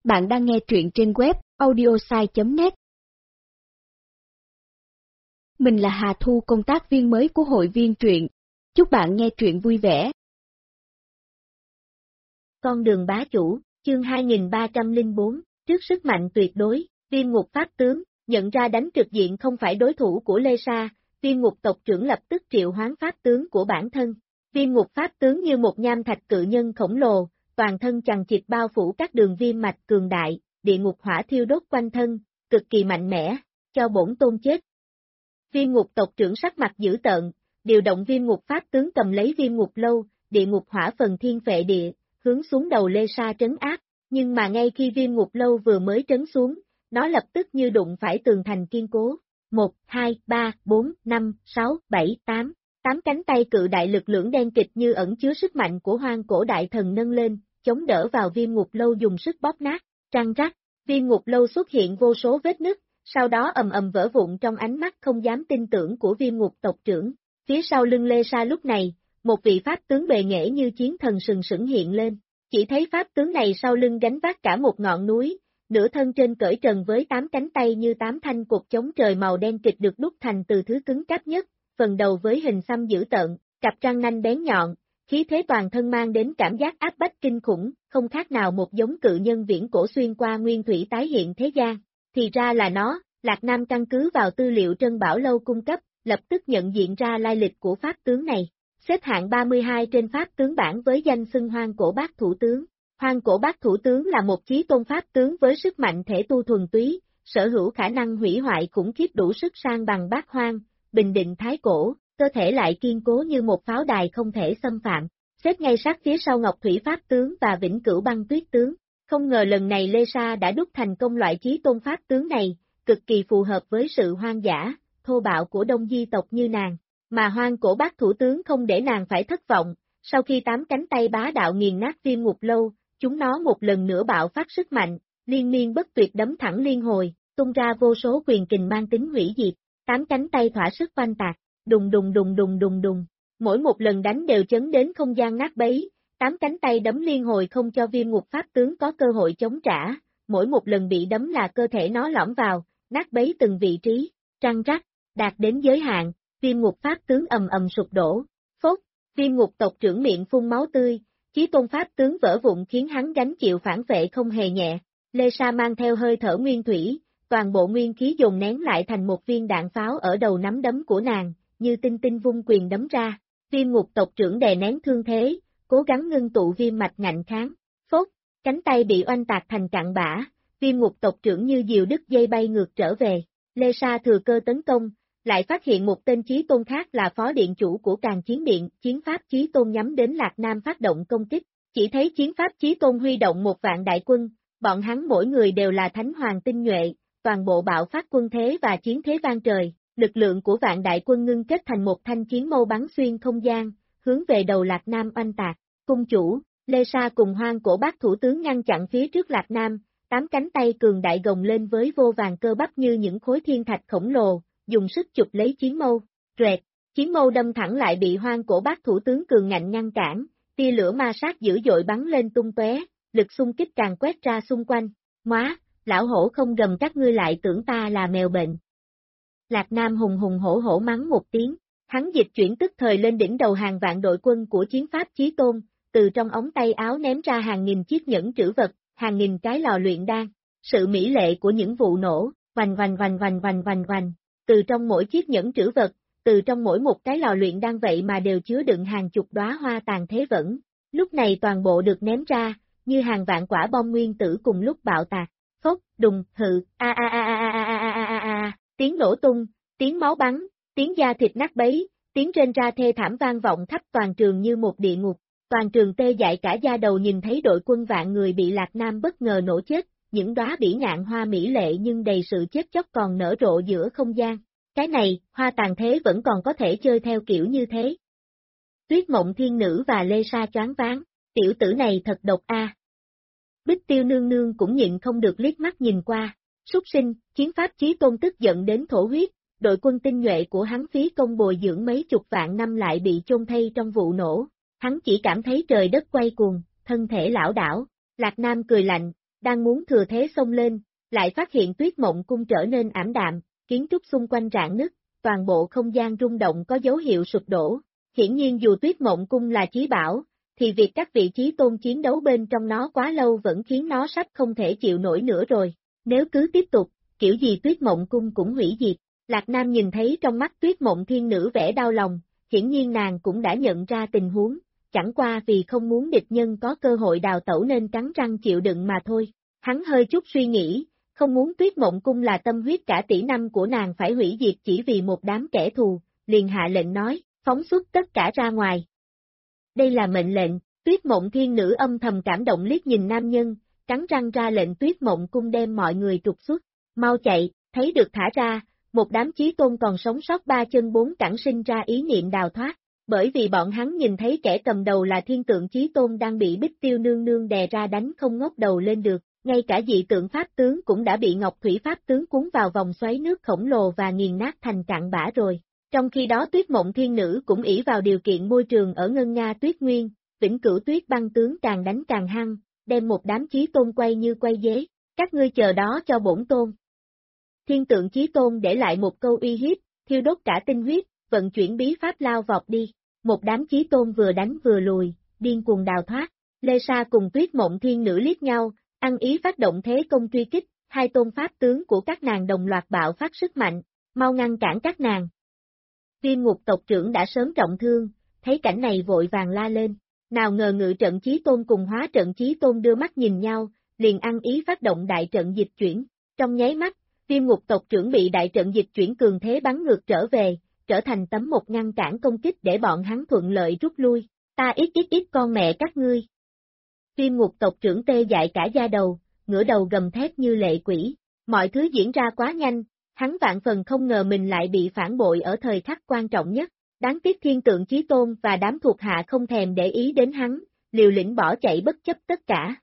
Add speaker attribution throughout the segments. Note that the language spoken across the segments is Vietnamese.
Speaker 1: Bạn đang nghe truyện trên web audiosai.net. Mình là Hà Thu, công tác viên mới của hội viên truyện. Chúc bạn nghe truyện vui vẻ.
Speaker 2: Con đường bá chủ, chương 2304, trước sức mạnh tuyệt đối, Viêm Ngục Pháp tướng, nhận ra đánh trực diện không phải đối thủ của Lê Sa, Viêm Ngục tộc trưởng lập tức triệu hoán pháp tướng của bản thân. Viêm Ngục Pháp tướng như một nham thạch cự nhân khổng lồ, toàn thân chằng chịt bao phủ các đường viêm mạch cường đại, địa ngục hỏa thiêu đốt quanh thân, cực kỳ mạnh mẽ, cho bổn tôn chết. Viêm Ngục tộc trưởng sắc mặt dữ tợn, điều động Viêm Ngục Pháp tướng cầm lấy Viêm Ngục lâu, địa ngục hỏa phần thiên phệ địa, hướng xuống đầu Lê Sa trấn áp, nhưng mà ngay khi Viêm Ngục lâu vừa mới trấn xuống, nó lập tức như đụng phải tường thành kiên cố. 1, 2, 3, 4, 5, 6, 7, 8. 8 cánh tay cự đại lực lưỡng đen kịch như ẩn chứa sức mạnh của hoang cổ đại thần nâng lên, chống đỡ vào Viêm Ngục lâu dùng sức bóp nát, răng rắc, Viêm Ngục lâu xuất hiện vô số vết nứt, sau đó ầm ầm vỡ vụn trong ánh mắt không dám tin tưởng của Viêm Ngục tộc trưởng. Phía sau lưng Lê Sa lúc này, một vị pháp tướng bề nghệ như chiến thần sừng sững hiện lên, chỉ thấy pháp tướng này sau lưng gánh vác cả một ngọn núi, nửa thân trên cởi trần với 8 cánh tay như 8 thanh cột chống trời màu đen kịch được đúc thành từ thứ cứng cáp nhất, phần đầu với hình xăm dữ tợn, cặp răng nanh bén nhọn, khí thế toàn thân mang đến cảm giác áp bách kinh khủng, không khác nào một giống cự nhân viễn cổ xuyên qua nguyên thủy tái hiện thế gian. Thì ra là nó, Lạc Nam căn cứ vào tư liệu Trân Bảo Lâu cung cấp, lập tức nhận diện ra lai lịch của pháp tướng này. Xếp hạng 32 trên pháp tướng bảng với danh xưng Hoang Cổ Bát Thủ Tướng. Hoang Cổ Bát Thủ Tướng là một chí tôn pháp tướng với sức mạnh thể tu thuần túy, sở hữu khả năng hủy hoại khủng khiếp đủ sức san bằng bát hoang, bình định thái cổ, cơ thể lại kiên cố như một pháo đài không thể xâm phạm, xếp ngay sát phía sau Ngọc Thủy Pháp Tướng và Vĩnh Cửu Băng Tuyết Tướng. Không ngờ lần này Lê Sa đã đúc thành công loại chí tôn pháp tướng này, cực kỳ phù hợp với sự hoang dã, thô bạo của Đông Di tộc như nàng, mà Hoang Cổ Bát Thủ Tướng không để nàng phải thất vọng, sau khi 8 cánh tay bá đạo nghiền nát Viêm Ngục lâu, chúng nó một lần nữa bạo phát sức mạnh, liên miên bất tuyệt đấm thẳng liên hồi, tung ra vô số quyền kình mang tính hủy diệt, 8 cánh tay thỏa sức oanh tạc, đùng đùng đùng đùng đùng đùng, mỗi một lần đánh đều chấn đến không gian nát bấy, 8 cánh tay đấm liên hồi không cho Viêm Ngục Pháp tướng có cơ hội chống trả, mỗi một lần bị đấm là cơ thể nó lõm vào, nát bấy từng vị trí, răng rắc, đạt đến giới hạn, Viêm Ngục Pháp tướng ầm ầm sụp đổ, phốt, Viêm Ngục tộc trưởng miệng phun máu tươi, chí tôn pháp tướng vỡ vụn khiến hắn gánh chịu phản vệ không hề nhẹ. Lê Sa mang theo hơi thở nguyên thủy, toàn bộ nguyên khí dồn nén lại thành một viên đạn pháo ở đầu nắm đấm của nàng, như tinh tinh vung quyền đấm ra. Viêm Ngục tộc trưởng đè nén thương thế, cố gắng ngưng tụ viêm mạch ngạnh kháng. Phốt, cánh tay bị oanh tạc thành cặn bã, Viêm Ngục tộc trưởng như diều đứt dây bay ngược trở về. Lê Sa thừa cơ tấn công, lại phát hiện một tên chí tôn khác là phó điện chủ của Càn Chiến Điện, chiến pháp chí tôn nhắm đến Lạc Nam phát động công kích. Chỉ thấy chiến pháp chí tôn huy động 1.000 đại quân, bọn hắn mỗi người đều là thánh hoàng tinh nhuệ, toàn bộ bạo phát quân thế và chiến thế vang trời, lực lượng của vạn đại quân ngưng kết thành một thanh chiến mâu bắn xuyên không gian, hướng về đầu Lạc Nam oanh tạc. Cung chủ, Lê Sa cùng Hoang Cổ Bát Thủ Tướng ngăn chặn phía trước Lạc Nam, 8 cánh tay cường đại gồng lên với vô vàn cơ bắp như những khối thiên thạch khổng lồ, dùng sức chụp lấy chiến mâu, rẹt, chiến mâu đâm thẳng lại bị Hoang Cổ Bát Thủ Tướng cường ngạnh ngăn cản, tia lửa ma sát dữ dội bắn lên tung tóe, lực xung kích càng quét ra xung quanh. Móa, lão hổ không gầm các ngươi lại tưởng ta là mèo bệnh. Lạc Nam hùng hùng hổ hổ mắng một tiếng, hắn dịch chuyển tức thời lên đỉnh đầu hàng vạn đội quân của chiến pháp chí tôn, từ trong ống tay áo ném ra hàng nghìn chiếc nhẫn trữ vật, hàng nghìn cái lò luyện đan. Sự mỹ lệ của những vụ nổ, vành vành vành vành vành vành vành, từ trong mỗi chiếc nhẫn trữ vật, từ trong mỗi một cái lò luyện đan vậy mà đều chứa đựng hàng chục đóa hoa tàn thế vẫn. Lúc này toàn bộ được ném ra, như hàng vạn quả bom nguyên tử cùng lúc bạo tạc. Phốc, đùng, hự, tiếng nổ tung, tiếng máu bắn, tiếng da thịt nát bấy, tiếng rên ra thê thảm vang vọng khắp toàn trường như một địa ngục. Toàn trường tê dại cả da đầu nhìn thấy đội quân vạn người bị Lạc Nam bất ngờ nổ chết, những đóa bỉ ngạn hoa mỹ lệ nhưng đầy sự chết chóc còn nở rộ giữa không gian. Cái này, hoa tàn thế vẫn còn có thể chơi theo kiểu như thế. Tuyết Mộng Thiên Nữ và Lê Sa choáng váng, tiểu tử này thật độc a. Bích Tiêu nương nương cũng nhịn không được liếc mắt nhìn qua, súc sinh, chiến pháp chí tôn tức giận đến thổ huyết, đội quân tinh nhuệ của hắn phí công bồi dưỡng mấy chục vạn năm lại bị chôn thây trong vụ nổ, hắn chỉ cảm thấy trời đất quay cuồng, thân thể lảo đảo. Lạc Nam cười lạnh, đang muốn thừa thế xông lên, lại phát hiện Tuyết Mộng Cung trở nên ảm đạm, kiến trúc xung quanh rạn nứt, toàn bộ không gian rung động có dấu hiệu sụp đổ. Hiển nhiên dù Tuyết Mộng Cung là chí bảo, thì việc các vị chí tôn chiến đấu bên trong nó quá lâu vẫn khiến nó sắp không thể chịu nổi nữa rồi. Nếu cứ tiếp tục, kiểu gì Tuyết Mộng Cung cũng hủy diệt. Lạc Nam nhìn thấy trong mắt Tuyết Mộng Thiên Nữ vẻ đau lòng, hiển nhiên nàng cũng đã nhận ra tình huống, chẳng qua vì không muốn địch nhân có cơ hội đào tẩu nên cắn răng chịu đựng mà thôi. Hắn hơi chút suy nghĩ, không muốn Tuyết Mộng Cung là tâm huyết cả tỷ năm của nàng phải hủy diệt chỉ vì một đám kẻ thù, liền hạ lệnh nói, phóng xuất tất cả ra ngoài. Đây là mệnh lệnh, Tuyết Mộng Thiên Nữ âm thầm cảm động liếc nhìn nam nhân, cắn răng ra lệnh Tuyết Mộng Cung đem mọi người trục xuất, mau chạy, thấy được thả ra, một đám chí tôn còn sống sót ba chân bốn cẳng sinh ra ý niệm đào thoát, bởi vì bọn hắn nhìn thấy kẻ cầm đầu là thiên tượng chí tôn đang bị Bích Tiêu nương nương đè ra đánh không ngóc đầu lên được, ngay cả dị tượng pháp tướng cũng đã bị Ngọc Thủy pháp tướng cuốn vào vòng xoáy nước khổng lồ và nghiền nát thành cạn bã rồi. Trong khi đó Tuyết Mộng Thiên Nữ cũng ỷ vào điều kiện môi trường ở Ngân Nga Tuyết Nguyên, Vĩnh Cửu Tuyết Băng tướng càng đánh càng hăng, đem một đám chí tôn quay như quay dế, các ngươi chờ đó cho bổn tôn. Thiên tượng chí tôn để lại một câu uy hiếp, thiêu đốt cả tinh huyết, vận chuyển bí pháp lao vọt đi, một đám chí tôn vừa đánh vừa lùi, điên cuồng đào thoát, Lê Sa cùng Tuyết Mộng Thiên Nữ liếc nhau, ăn ý phát động thế công truy kích, hai tôn pháp tướng của các nàng đồng loạt bạo phát sức mạnh, mau ngăn cản các nàng. Viêm Ngục tộc trưởng đã sớm trọng thương, thấy cảnh này vội vàng la lên, nào ngờ Ngự trận chí tôn cùng Hóa trận chí tôn đưa mắt nhìn nhau, liền ăn ý phát động đại trận dịch chuyển, trong nháy mắt, Viêm Ngục tộc trưởng bị đại trận dịch chuyển cường thế bắn ngược trở về, trở thành tấm một ngăn cản công kích để bọn hắn thuận lợi rút lui, ta ít con mẹ các ngươi. Viêm Ngục tộc trưởng tê dại cả da đầu, ngửa đầu gầm thét như lệ quỷ, mọi thứ diễn ra quá nhanh, hắn vạn phần không ngờ mình lại bị phản bội ở thời khắc quan trọng nhất, đáng tiếc thiên tượng chí tôn và đám thuộc hạ không thèm để ý đến hắn, liều lĩnh bỏ chạy bất chấp tất cả,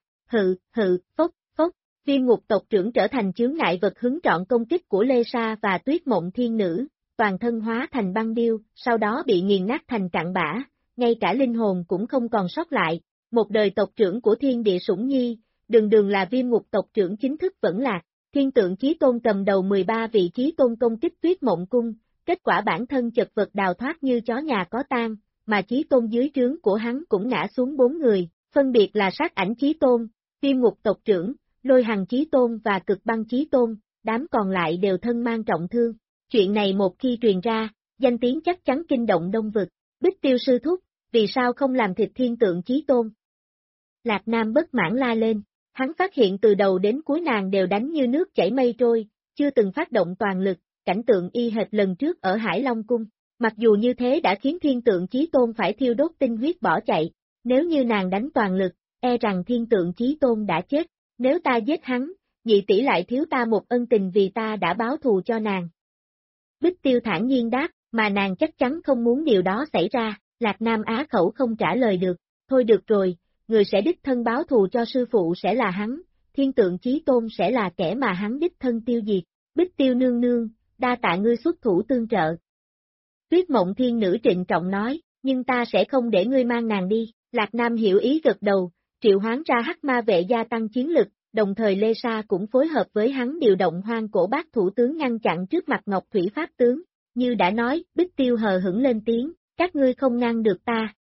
Speaker 2: phốc, Viêm Ngục tộc trưởng trở thành chướng ngại vật hứng trọn công kích của Lê Sa và Tuyết Mộng Thiên Nữ, toàn thân hóa thành băng điêu, sau đó bị nghiền nát thành cặn bã, ngay cả linh hồn cũng không còn sót lại, một đời tộc trưởng của thiên địa Sủng Nhi, đường là Viêm Ngục tộc trưởng chính thức vẫn lạc, thiên tượng chí tôn cầm đầu 13 vị chí tôn công kích Tuyết Mộng Cung, kết quả bản thân chật vật đào thoát như chó nhà có tang, mà chí tôn dưới trướng của hắn cũng ngã xuống 4 người, phân biệt là Sát Ảnh chí tôn, Viêm Ngục tộc trưởng, Lôi Hằng chí tôn và Cực Băng chí tôn, đám còn lại đều thân mang trọng thương. Chuyện này một khi truyền ra, danh tiếng chắc chắn kinh động đông vực. Bích Tiêu sư thúc, vì sao không làm thịt thiên tượng chí tôn? Lạc Nam bất mãn la lên, hắn phát hiện từ đầu đến cuối nàng đều đánh như nước chảy mây trôi, chưa từng phát động toàn lực, cảnh tượng y hệt lần trước ở Hải Long Cung. Mặc dù như thế đã khiến thiên tượng chí tôn phải thiêu đốt tinh huyết bỏ chạy, nếu như nàng đánh toàn lực, e rằng thiên tượng chí tôn đã chết. Nếu ta giết hắn, nhị tỷ lại thiếu ta một ân tình vì ta đã báo thù cho nàng. Bích Tiêu thản nhiên đáp, mà nàng chắc chắn không muốn điều đó xảy ra, Lạc Nam á khẩu không trả lời được, thôi được rồi, người sẽ đích thân báo thù cho sư phụ sẽ là hắn, thiên tượng chí tôn sẽ là kẻ mà hắn đích thân tiêu diệt, Bích Tiêu nương nương, đa tạ ngươi xuất thủ tương trợ. Tuyết Mộng Thiên Nữ trịnh trọng nói, nhưng ta sẽ không để ngươi mang nàng đi, Lạc Nam hiểu ý gật đầu. Triệu hoán ra Hắc Ma vệ gia tăng chiến lực, đồng thời Lê Sa cũng phối hợp với hắn điều động Hoang Cổ Bát thủ tướng ngăn chặn trước mặt Ngọc Thủy pháp tướng. Như đã nói, Bích Tiêu hờ hững lên tiếng, các ngươi không ngăn được ta,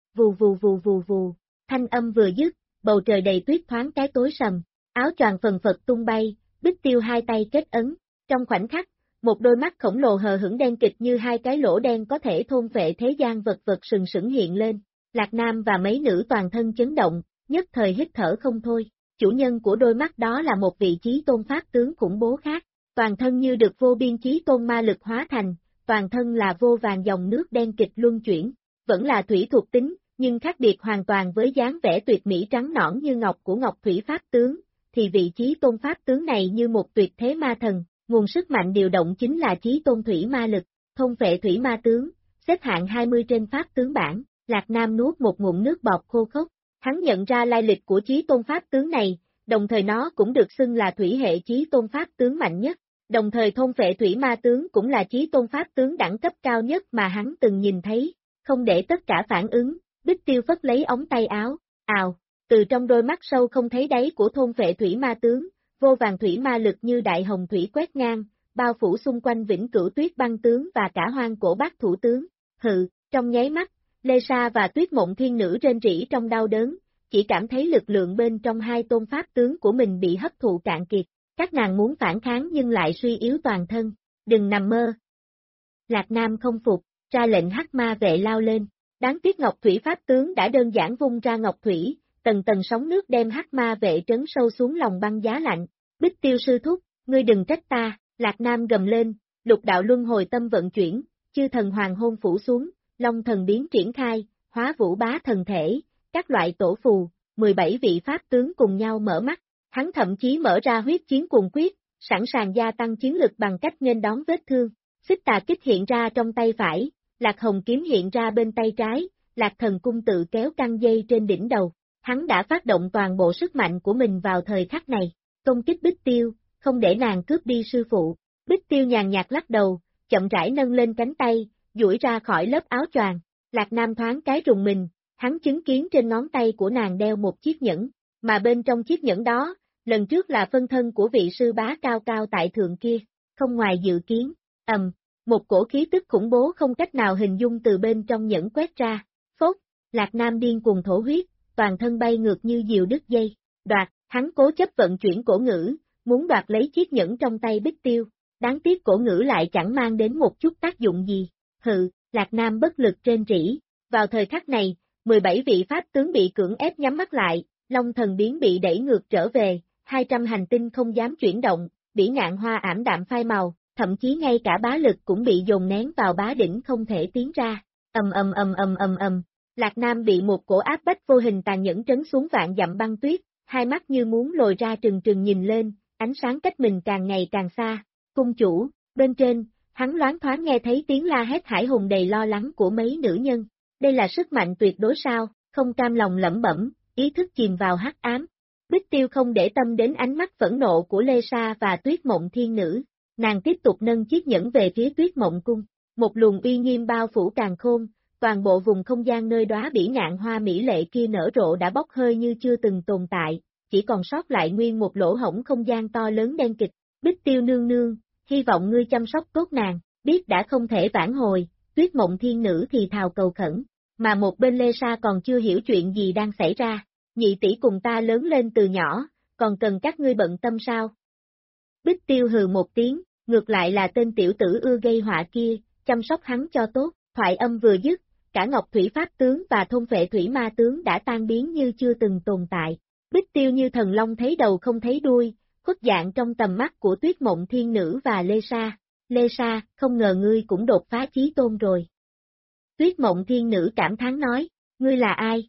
Speaker 2: vù, thanh âm vừa dứt, bầu trời đầy tuyết thoáng cái tối sầm, áo choàng phần phật tung bay, Bích Tiêu hai tay kết ấn, trong khoảnh khắc, một đôi mắt khổng lồ hờ hững đen kịch như hai cái lỗ đen có thể thôn phệ thế gian vật vật sừng sững hiện lên, Lạc Nam và mấy nữ toàn thân chấn động. Nhất thời hít thở không thôi, chủ nhân của đôi mắt đó là một vị chí tôn pháp tướng khủng bố khác, toàn thân như được vô biên chí tôn ma lực hóa thành, toàn thân là vô vàng dòng nước đen kịch luân chuyển, vẫn là thủy thuộc tính, nhưng khác biệt hoàn toàn với dáng vẻ tuyệt mỹ trắng nõn như ngọc của Ngọc Thủy pháp tướng, thì vị chí tôn pháp tướng này như một tuyệt thế ma thần, nguồn sức mạnh điều động chính là chí tôn thủy ma lực, thôn phệ thủy ma tướng, xếp hạng 20 trên pháp tướng bảng, Lạc Nam nuốt một ngụm nước bọt khô khốc. Hắn nhận ra lai lịch của chí tôn pháp tướng này, đồng thời nó cũng được xưng là thủy hệ chí tôn pháp tướng mạnh nhất, đồng thời thôn phệ thủy ma tướng cũng là chí tôn pháp tướng đẳng cấp cao nhất mà hắn từng nhìn thấy, không để tất cả phản ứng, Bích Tiêu phất lấy ống tay áo, từ trong đôi mắt sâu không thấy đáy của thôn vệ thủy ma tướng, vô vàng thủy ma lực như đại hồng thủy quét ngang, bao phủ xung quanh vĩnh cửu tuyết băng tướng và cả hoang cổ bát thủ tướng. Hừ, trong nháy mắt, Lê Sa và Tuyết Mộng Thiên Nữ rên rỉ trong đau đớn, chỉ cảm thấy lực lượng bên trong hai tôn pháp tướng của mình bị hấp thụ cạn kiệt. Các nàng muốn phản kháng nhưng lại suy yếu toàn thân. Đừng nằm mơ. Lạc Nam không phục, ra lệnh hắc ma vệ lao lên. Đáng tiếc Ngọc Thủy pháp tướng đã đơn giản vung ra Ngọc Thủy, tầng tầng sóng nước đem hắc ma vệ trấn sâu xuống lòng băng giá lạnh. Bích Tiêu sư thúc, ngươi đừng trách ta, Lạc Nam gầm lên, lục đạo luân hồi tâm vận chuyển, chư thần hoàng hôn phủ xuống, long thần biến triển khai, hóa vũ bá thần thể, các loại tổ phù, 17 vị pháp tướng cùng nhau mở mắt. Hắn thậm chí mở ra huyết chiến cuồng quyết, sẵn sàng gia tăng chiến lực bằng cách nghênh đón vết thương. Xích tà kích hiện ra trong tay phải, Lạc Hồng kiếm hiện ra bên tay trái, Lạc Thần cung tự kéo căng dây trên đỉnh đầu. Hắn đã phát động toàn bộ sức mạnh của mình vào thời khắc này, công kích Bích Tiêu, không để nàng cướp đi sư phụ. Bích Tiêu nhàn nhạt lắc đầu, chậm rãi nâng lên cánh tay, duỗi ra khỏi lớp áo choàng. Lạc Nam thoáng cái rùng mình, hắn chứng kiến trên ngón tay của nàng đeo một chiếc nhẫn, mà bên trong chiếc nhẫn đó, lần trước là phân thân của vị sư bá cao cao tại thượng kia, không ngoài dự kiến. Một cổ khí tức khủng bố không cách nào hình dung từ bên trong nhẫn quét ra. Phốt, Lạc Nam điên cuồng thổ huyết, toàn thân bay ngược như diều đứt dây. Đoạt, hắn cố chấp vận chuyển cổ ngữ, muốn đoạt lấy chiếc nhẫn trong tay Bích Tiêu. Đáng tiếc cổ ngữ lại chẳng mang đến một chút tác dụng gì. Hừ, Lạc Nam bất lực trên rỉ. Vào thời khắc này, 17 vị pháp tướng bị cưỡng ép nhắm mắt lại, Long thần biến bị đẩy ngược trở về, 200 hành tinh không dám chuyển động, bỉ ngạn hoa ảm đạm phai màu, thậm chí ngay cả bá lực cũng bị dồn nén vào bá đỉnh không thể tiến ra. Lạc Nam bị một cổ áp bách vô hình tàn nhẫn trấn xuống vạn dặm băng tuyết, hai mắt như muốn lồi ra trừng trừng nhìn lên, ánh sáng cách mình càng ngày càng xa. Cung chủ, bên trên, hắn loáng thoáng nghe thấy tiếng la hét hải hùng đầy lo lắng của mấy nữ nhân. Đây là sức mạnh tuyệt đối sao, không cam lòng lẩm bẩm, ý thức chìm vào hắc ám. Bích Tiêu không để tâm đến ánh mắt phẫn nộ của Lê Sa và Tuyết Mộng Thiên Nữ, nàng tiếp tục nâng chiếc nhẫn về phía Tuyết Mộng cung. Một luồng uy nghiêm bao phủ càn khôn, toàn bộ vùng không gian nơi đóa bỉ ngạn hoa mỹ lệ kia nở rộ đã bốc hơi như chưa từng tồn tại, chỉ còn sót lại nguyên một lỗ hổng không gian to lớn đen kịch. Bích Tiêu nương nương, hy vọng ngươi chăm sóc tốt nàng, biết đã không thể vãn hồi, Tuyết Mộng Thiên Nữ thì thào cầu khẩn, mà một bên Lê Sa còn chưa hiểu chuyện gì đang xảy ra. Nhị tỷ cùng ta lớn lên từ nhỏ, còn cần các ngươi bận tâm sao? Bích Tiêu hừ một tiếng, ngược lại là tên tiểu tử ưa gây họa kia, chăm sóc hắn cho tốt. Thoại âm vừa dứt, cả Ngọc Thủy pháp tướng và thôn vệ thủy ma tướng đã tan biến như chưa từng tồn tại. Bích Tiêu như thần long thấy đầu không thấy đuôi, khuất dạng trong tầm mắt của Tuyết Mộng Thiên Nữ và Lê Sa. Lê Sa, không ngờ ngươi cũng đột phá chí tôn rồi. Tuyết Mộng Thiên Nữ cảm thán nói, ngươi là ai?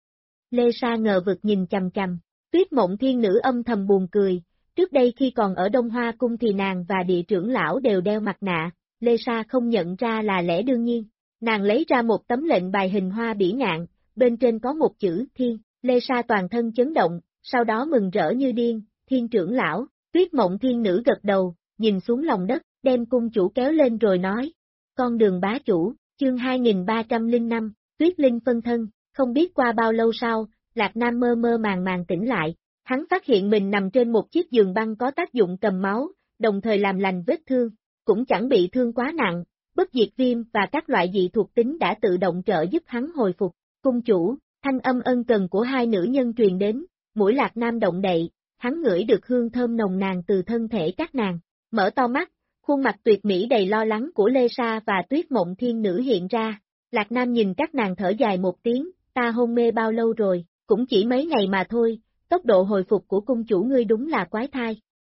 Speaker 2: Lê Sa ngờ vực nhìn chằm chằm, Tuyết Mộng Thiên Nữ âm thầm buồn cười, trước đây khi còn ở Đông Hoa Cung thì nàng và địa trưởng lão đều đeo mặt nạ, Lê Sa không nhận ra là lẽ đương nhiên. Nàng lấy ra một tấm lệnh bài hình hoa bỉ ngạn, bên trên có một chữ Thiên, Lê Sa toàn thân chấn động, sau đó mừng rỡ như điên, Thiên trưởng lão. Tuyết Mộng Thiên Nữ gật đầu, nhìn xuống lòng đất, đem cung chủ kéo lên rồi nói, con đường bá chủ, chương 2305, Tuyết Linh phân thân. Không biết qua bao lâu sau, Lạc Nam mơ mơ màng tỉnh lại, hắn phát hiện mình nằm trên một chiếc giường băng có tác dụng cầm máu, đồng thời làm lành vết thương, cũng chẳng bị thương quá nặng, bất diệt viêm và các loại dị thuộc tính đã tự động trợ giúp hắn hồi phục. Cung chủ, thanh âm ân cần của hai nữ nhân truyền đến, mũi Lạc Nam động đậy, hắn ngửi được hương thơm nồng nàn từ thân thể các nàng, mở to mắt, khuôn mặt tuyệt mỹ đầy lo lắng của Lê Sa và Tuyết Mộng Thiên Nữ hiện ra. Lạc Nam nhìn các nàng thở dài một tiếng, ta hôn mê bao lâu rồi, cũng chỉ mấy ngày mà thôi, tốc độ hồi phục của cung chủ ngươi đúng là quái thai.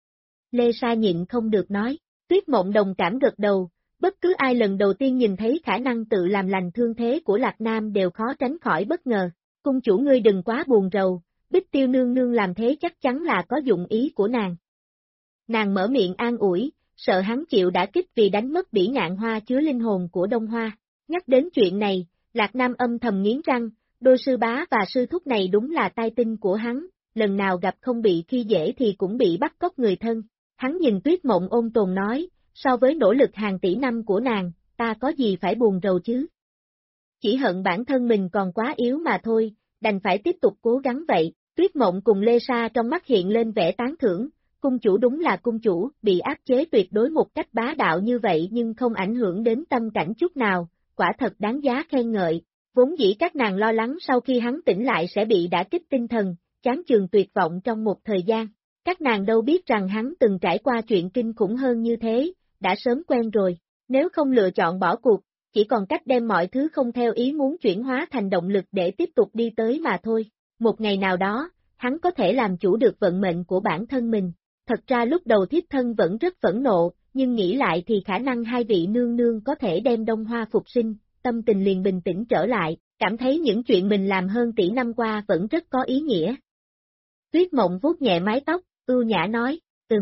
Speaker 2: Lê Sa nhịn không được nói, Tuyết Mộng đồng cảm gật đầu, bất cứ ai lần đầu tiên nhìn thấy khả năng tự làm lành thương thế của Lạc Nam đều khó tránh khỏi bất ngờ. Cung chủ ngươi đừng quá buồn rầu, Bích Tiêu nương nương làm thế chắc chắn là có dụng ý của nàng. Nàng mở miệng an ủi, sợ hắn chịu đả kích vì đánh mất bỉ ngạn hoa chứa linh hồn của Đông Hoa. Nhắc đến chuyện này, Lạc Nam âm thầm nghiến răng, đôi sư bá và sư thúc này đúng là tai tinh của hắn, lần nào gặp không bị khi dễ thì cũng bị bắt cóc người thân. Hắn nhìn Tuyết Mộng ôn tồn nói, so với nỗ lực hàng tỷ năm của nàng, ta có gì phải buồn rầu chứ? Chỉ hận bản thân mình còn quá yếu mà thôi, đành phải tiếp tục cố gắng vậy. Tuyết Mộng cùng Lê Sa trong mắt hiện lên vẻ tán thưởng, cung chủ đúng là cung chủ, bị áp chế tuyệt đối một cách bá đạo như vậy nhưng không ảnh hưởng đến tâm cảnh chút nào, quả thật đáng giá khen ngợi. Vốn dĩ các nàng lo lắng sau khi hắn tỉnh lại sẽ bị đả kích tinh thần, chán chường tuyệt vọng trong một thời gian. Các nàng đâu biết rằng hắn từng trải qua chuyện kinh khủng hơn như thế, đã sớm quen rồi. Nếu không lựa chọn bỏ cuộc, chỉ còn cách đem mọi thứ không theo ý muốn chuyển hóa thành động lực để tiếp tục đi tới mà thôi. Một ngày nào đó, hắn có thể làm chủ được vận mệnh của bản thân mình. Thật ra lúc đầu thiếp thân vẫn rất phẫn nộ, nhưng nghĩ lại thì khả năng hai vị nương nương có thể đem Đông Hoa phục sinh, tâm tình liền bình tĩnh trở lại, cảm thấy những chuyện mình làm hơn tỷ năm qua vẫn rất có ý nghĩa. Tuyết Mộng vuốt nhẹ mái tóc, ưu nhã nói,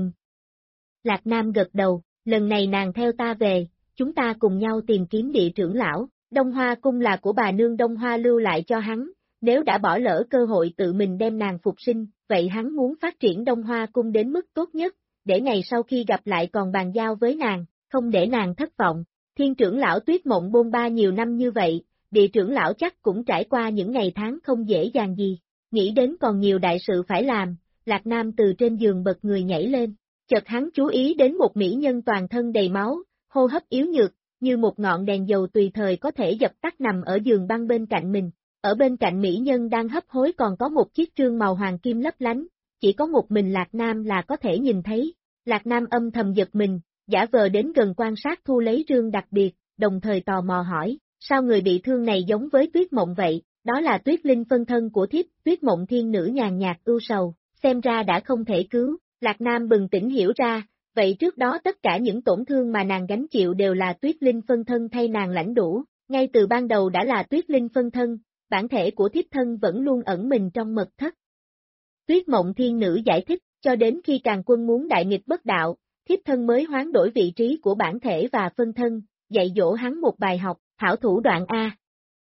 Speaker 2: Lạc Nam gật đầu, lần này nàng theo ta về, chúng ta cùng nhau tìm kiếm địa trưởng lão, Đông Hoa cung là của bà nương Đông Hoa lưu lại cho hắn, nếu đã bỏ lỡ cơ hội tự mình đem nàng phục sinh, vậy hắn muốn phát triển Đông Hoa cung đến mức tốt nhất, để ngày sau khi gặp lại còn bàn giao với nàng, không để nàng thất vọng. Thiên trưởng lão Tuyết Mộng bôn ba nhiều năm như vậy, địa trưởng lão chắc cũng trải qua những ngày tháng không dễ dàng gì, nghĩ đến còn nhiều đại sự phải làm, Lạc Nam từ trên giường bật người nhảy lên, chợt hắn chú ý đến một mỹ nhân toàn thân đầy máu, hô hấp yếu nhược, như một ngọn đèn dầu tùy thời có thể dập tắt nằm ở giường băng bên cạnh mình. Ở bên cạnh mỹ nhân đang hấp hối còn có một chiếc trương màu hoàng kim lấp lánh, chỉ có một mình Lạc Nam là có thể nhìn thấy. Lạc Nam âm thầm giật mình, giả vờ đến gần quan sát thu lấy rương đặc biệt, đồng thời tò mò hỏi, sao người bị thương này giống với Tuyết Mộng vậy? Đó là Tuyết Linh phân thân của thiếp, Tuyết Mộng thiên nữ nhàn nhạt ưu sầu, xem ra đã không thể cứu. Lạc Nam bừng tỉnh hiểu ra, vậy trước đó tất cả những tổn thương mà nàng gánh chịu đều là Tuyết Linh phân thân thay nàng lãnh đủ, ngay từ ban đầu đã là Tuyết Linh phân thân, bản thể của thiếp thân vẫn luôn ẩn mình trong mật thất. Tuyết Mộng thiên nữ giải thích, cho đến khi Càn Quân muốn đại nghịch bất đạo, thiếp thân mới hoán đổi vị trí của bản thể và phân thân, dạy dỗ hắn một bài học, hảo thủ đoạn A.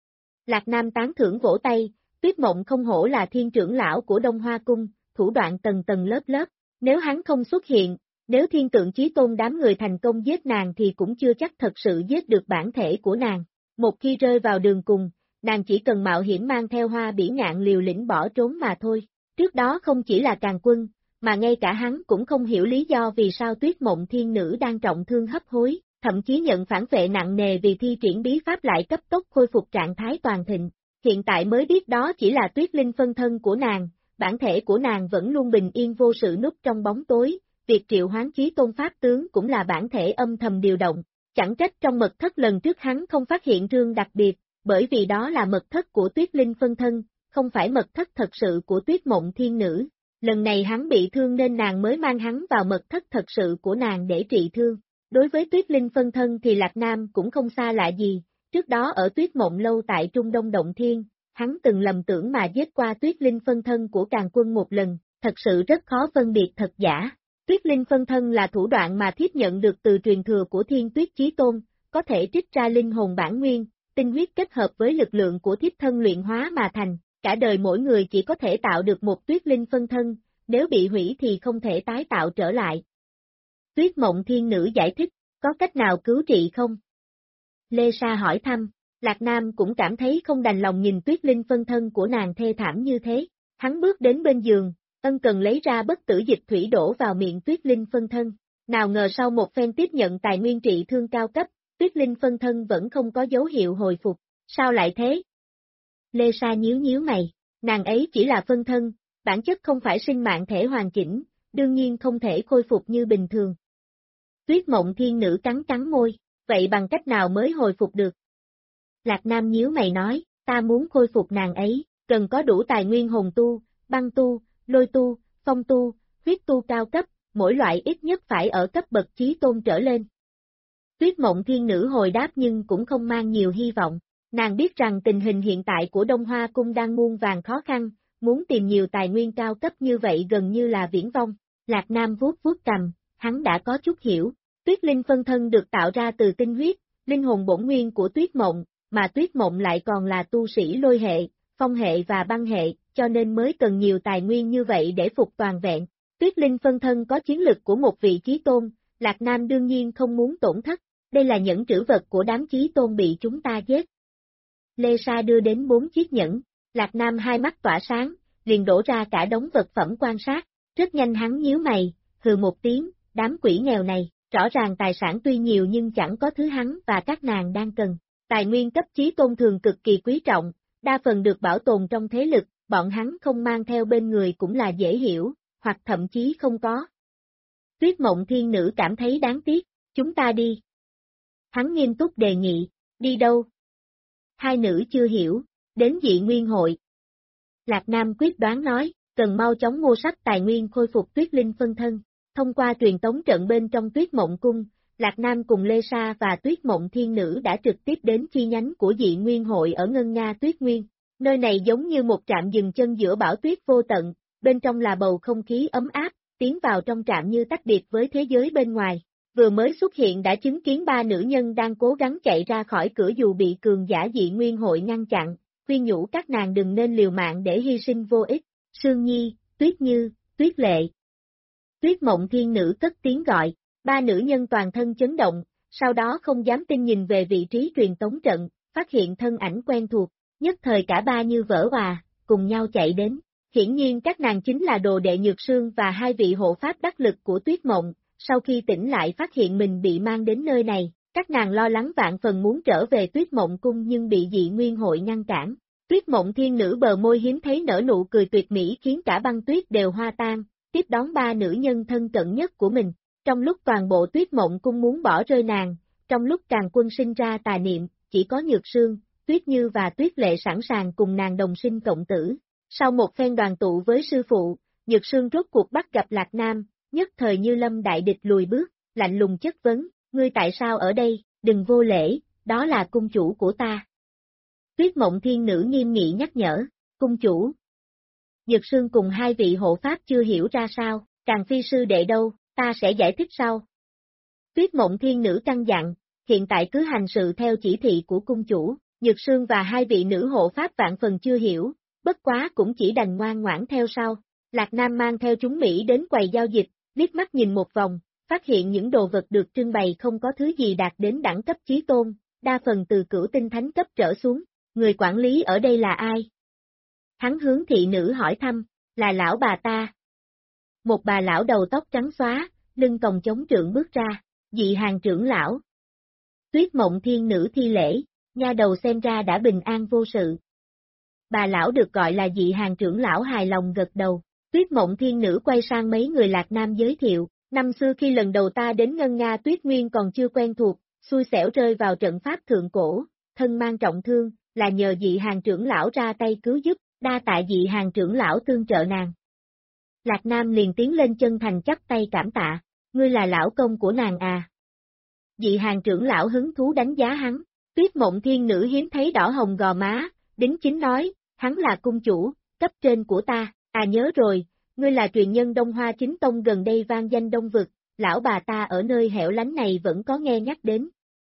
Speaker 2: Lạc Nam tán thưởng vỗ tay, Tuyết Mộng không hổ là thiên trưởng lão của Đông Hoa Cung, thủ đoạn tầng tầng lớp lớp, nếu hắn không xuất hiện, nếu thiên tượng chí tôn đám người thành công giết nàng thì cũng chưa chắc thật sự giết được bản thể của nàng. Một khi rơi vào đường cùng, nàng chỉ cần mạo hiểm mang theo Hoa Bỉ Ngạn liều lĩnh bỏ trốn mà thôi. Trước đó không chỉ là Càn Quân, mà ngay cả hắn cũng không hiểu lý do vì sao Tuyết Mộng thiên nữ đang trọng thương hấp hối, thậm chí nhận phản vệ nặng nề vì thi triển bí pháp lại cấp tốc khôi phục trạng thái toàn thịnh. Hiện tại mới biết đó chỉ là Tuyết Linh phân thân của nàng, bản thể của nàng vẫn luôn bình yên vô sự núp trong bóng tối, việc triệu hoán chí tôn pháp tướng cũng là bản thể âm thầm điều động. Chẳng trách trong mật thất lần trước hắn không phát hiện rương đặc biệt, bởi vì đó là mật thất của Tuyết Linh phân thân, không phải mật thất thật sự của Tuyết Mộng thiên nữ. Lần này hắn bị thương nên nàng mới mang hắn vào mật thất thật sự của nàng để trị thương. Đối với Tuyết Linh phân thân thì Lạc Nam cũng không xa lạ gì, trước đó ở Tuyết Mộng lâu tại Trung Đông Động Thiên, hắn từng lầm tưởng mà giết qua Tuyết Linh phân thân của Càn Quân một lần, thật sự rất khó phân biệt thật giả. Tuyết Linh phân thân là thủ đoạn mà thiếp nhận được từ truyền thừa của Thiên Tuyết Chí Tôn, có thể trích ra linh hồn bản nguyên, tinh huyết kết hợp với lực lượng của thiếp thân luyện hóa mà thành, cả đời mỗi người chỉ có thể tạo được một Tuyết Linh phân thân, nếu bị hủy thì không thể tái tạo trở lại. Tuyết Mộng thiên nữ giải thích, có cách nào cứu trị không? Lê Sa hỏi thăm, Lạc Nam cũng cảm thấy không đành lòng nhìn Tuyết Linh phân thân của nàng thê thảm như thế, hắn bước đến bên giường, ân cần lấy ra bất tử dịch thủy đổ vào miệng Tuyết Linh phân thân, nào ngờ sau một phen tiếp nhận tài nguyên trị thương cao cấp, Tuyết Linh phân thân vẫn không có dấu hiệu hồi phục, sao lại thế? Lê Sa nhíu nhíu mày, nàng ấy chỉ là phân thân, bản chất không phải sinh mạng thể hoàn chỉnh, đương nhiên không thể khôi phục như bình thường. Tuyết Mộng thiên nữ cắn cắn môi, vậy bằng cách nào mới hồi phục được? Lạc Nam nhíu mày nói, ta muốn khôi phục nàng ấy, cần có đủ tài nguyên hồn tu, băng tu, lôi tu, phong tu, huyết tu cao cấp, mỗi loại ít nhất phải ở cấp bậc chí tôn trở lên. Tuyết Mộng thiên nữ hồi đáp nhưng cũng không mang nhiều hy vọng, nàng biết rằng tình hình hiện tại của Đông Hoa cung đang muôn vàn khó khăn, muốn tìm nhiều tài nguyên cao cấp như vậy gần như là viễn vông. Lạc Nam vuốt vuốt cằm, hắn đã có chút hiểu, Tuyết Linh phân thân được tạo ra từ tinh huyết, linh hồn bổn nguyên của Tuyết Mộng, mà Tuyết Mộng lại còn là tu sĩ lôi hệ, phong hệ và băng hệ, cho nên mới cần nhiều tài nguyên như vậy để phục toàn vẹn. Tuyết Linh phân thân có chiến lực của một vị chí tôn, Lạc Nam đương nhiên không muốn tổn thất, đây là nhẫn trữ vật của đám chí tôn bị chúng ta giết. Lê Sa đưa đến 4 chiếc nhẫn, Lạc Nam hai mắt tỏa sáng, liền đổ ra cả đống vật phẩm quan sát, rất nhanh hắn nhíu mày, hừ một tiếng, đám quỷ nghèo này, rõ ràng tài sản tuy nhiều nhưng chẳng có thứ hắn và các nàng đang cần. Tài nguyên cấp chí tôn thường cực kỳ quý trọng, đa phần được bảo tồn trong thế lực, bọn hắn không mang theo bên người cũng là dễ hiểu, hoặc thậm chí không có. Tuyết Mộng Thiên Nữ cảm thấy đáng tiếc, chúng ta đi. Hắn nghiêm túc đề nghị, đi đâu? Hai nữ chưa hiểu, đến Dị Nguyên Hội. Lạc Nam quyết đoán nói, cần mau chóng mua sắm tài nguyên khôi phục Tuyết Linh phân thân. Thông qua truyền tống trận bên trong Tuyết Mộng Cung, Lạc Nam cùng Lê Sa và Tuyết Mộng Thiên Nữ đã trực tiếp đến chi nhánh của Dị Nguyên Hội ở Ngân Nga Tuyết Nguyên. Nơi này giống như một trạm dừng chân giữa bão tuyết vô tận, bên trong là bầu không khí ấm áp, tiến vào trong trạm như tách biệt với thế giới bên ngoài. Vừa mới xuất hiện đã chứng kiến ba nữ nhân đang cố gắng chạy ra khỏi cửa dù bị cường giả Dị Nguyên Hội ngăn chặn, khuyên nhủ các nàng đừng nên liều mạng để hy sinh vô ích. Sương Nhi, Tuyết Như, Tuyết Lệ. Tuyết Mộng Thiên Nữ cất tiếng gọi, ba nữ nhân toàn thân chấn động, sau đó không dám tin nhìn về vị trí truyền tống trận, phát hiện thân ảnh quen thuộc, nhất thời cả ba như vỡ òa, cùng nhau chạy đến. Hiển nhiên các nàng chính là đồ đệ Nhược Sương và hai vị hộ pháp đắc lực của Tuyết Mộng, sau khi tỉnh lại phát hiện mình bị mang đến nơi này, các nàng lo lắng vạn phần muốn trở về Tuyết Mộng Cung nhưng bị Dị Nguyên Hội ngăn cản. Tuyết Mộng Thiên Nữ bờ môi hiếm thấy nở nụ cười tuyệt mỹ khiến cả băng tuyết đều hoa tan, tiếp đón ba nữ nhân thân cận nhất của mình. Trong lúc toàn bộ Tuyết Mộng Cung muốn bỏ rơi nàng, trong lúc Tràng Quân sinh ra tà niệm, chỉ có Nhược Sương, Tuyết Như và Tuyết Lệ sẵn sàng cùng nàng đồng sinh cộng tử. Sau một phen đoàn tụ với sư phụ, Nhược Sương rốt cuộc bắt gặp Lạc Nam, nhất thời như lâm đại địch lùi bước, lạnh lùng chất vấn, ngươi tại sao ở đây, đừng vô lễ, đó là cung chủ của ta. Tuyết Mộng Thiên Nữ nghiêm nghị nhắc nhở, cung chủ. Nhược Sương cùng hai vị hộ pháp chưa hiểu ra sao, Tràng Phi sư đệ đâu, ta sẽ giải thích sau. Tuyết Mộng Thiên Nữ căn dặn, hiện tại cứ hành sự theo chỉ thị của cung chủ, Nhược Sương và hai vị nữ hộ pháp vạn phần chưa hiểu, bất quá cũng chỉ đành ngoan ngoãn theo sau. Lạc Nam mang theo chúng Mỹ đến quầy giao dịch, liếc mắt nhìn một vòng, phát hiện những đồ vật được trưng bày không có thứ gì đạt đến đẳng cấp chí tôn, đa phần từ cửu tinh thánh cấp trở xuống. Người quản lý ở đây là ai? Hắn hướng thị nữ hỏi thăm, là lão bà ta. Một bà lão đầu tóc trắng xóa, lưng còng chống trượng bước ra, Dị Hàng trưởng lão. Tuyết Mộng Thiên Nữ thi lễ, nha đầu xem ra đã bình an vô sự. Bà lão được gọi là Dị Hàng trưởng lão hài lòng gật đầu. Tuyết Mộng Thiên Nữ quay sang mấy người Lạc Nam giới thiệu, năm xưa khi lần đầu ta đến Ngân Nga Tuyết Nguyên còn chưa quen thuộc, xui xẻo rơi vào trận pháp thượng cổ, thân mang trọng thương, là nhờ Dị Hàng trưởng lão ra tay cứu giúp, đa tạ Dị Hàng trưởng lão tương trợ nàng. Lạc Nam liền tiến lên chân thành chắp tay cảm tạ, ngươi là lão công của nàng à. Dị Hàng trưởng lão hứng thú đánh giá hắn, Tuyết Mộng Thiên Nữ hiếm thấy đỏ hồng gò má, đính chính nói, hắn là cung chủ, cấp trên của ta, à nhớ rồi, ngươi là truyền nhân Đông Hoa Chính Tông gần đây vang danh Đông Vực, lão bà ta ở nơi hẻo lánh này vẫn có nghe nhắc đến.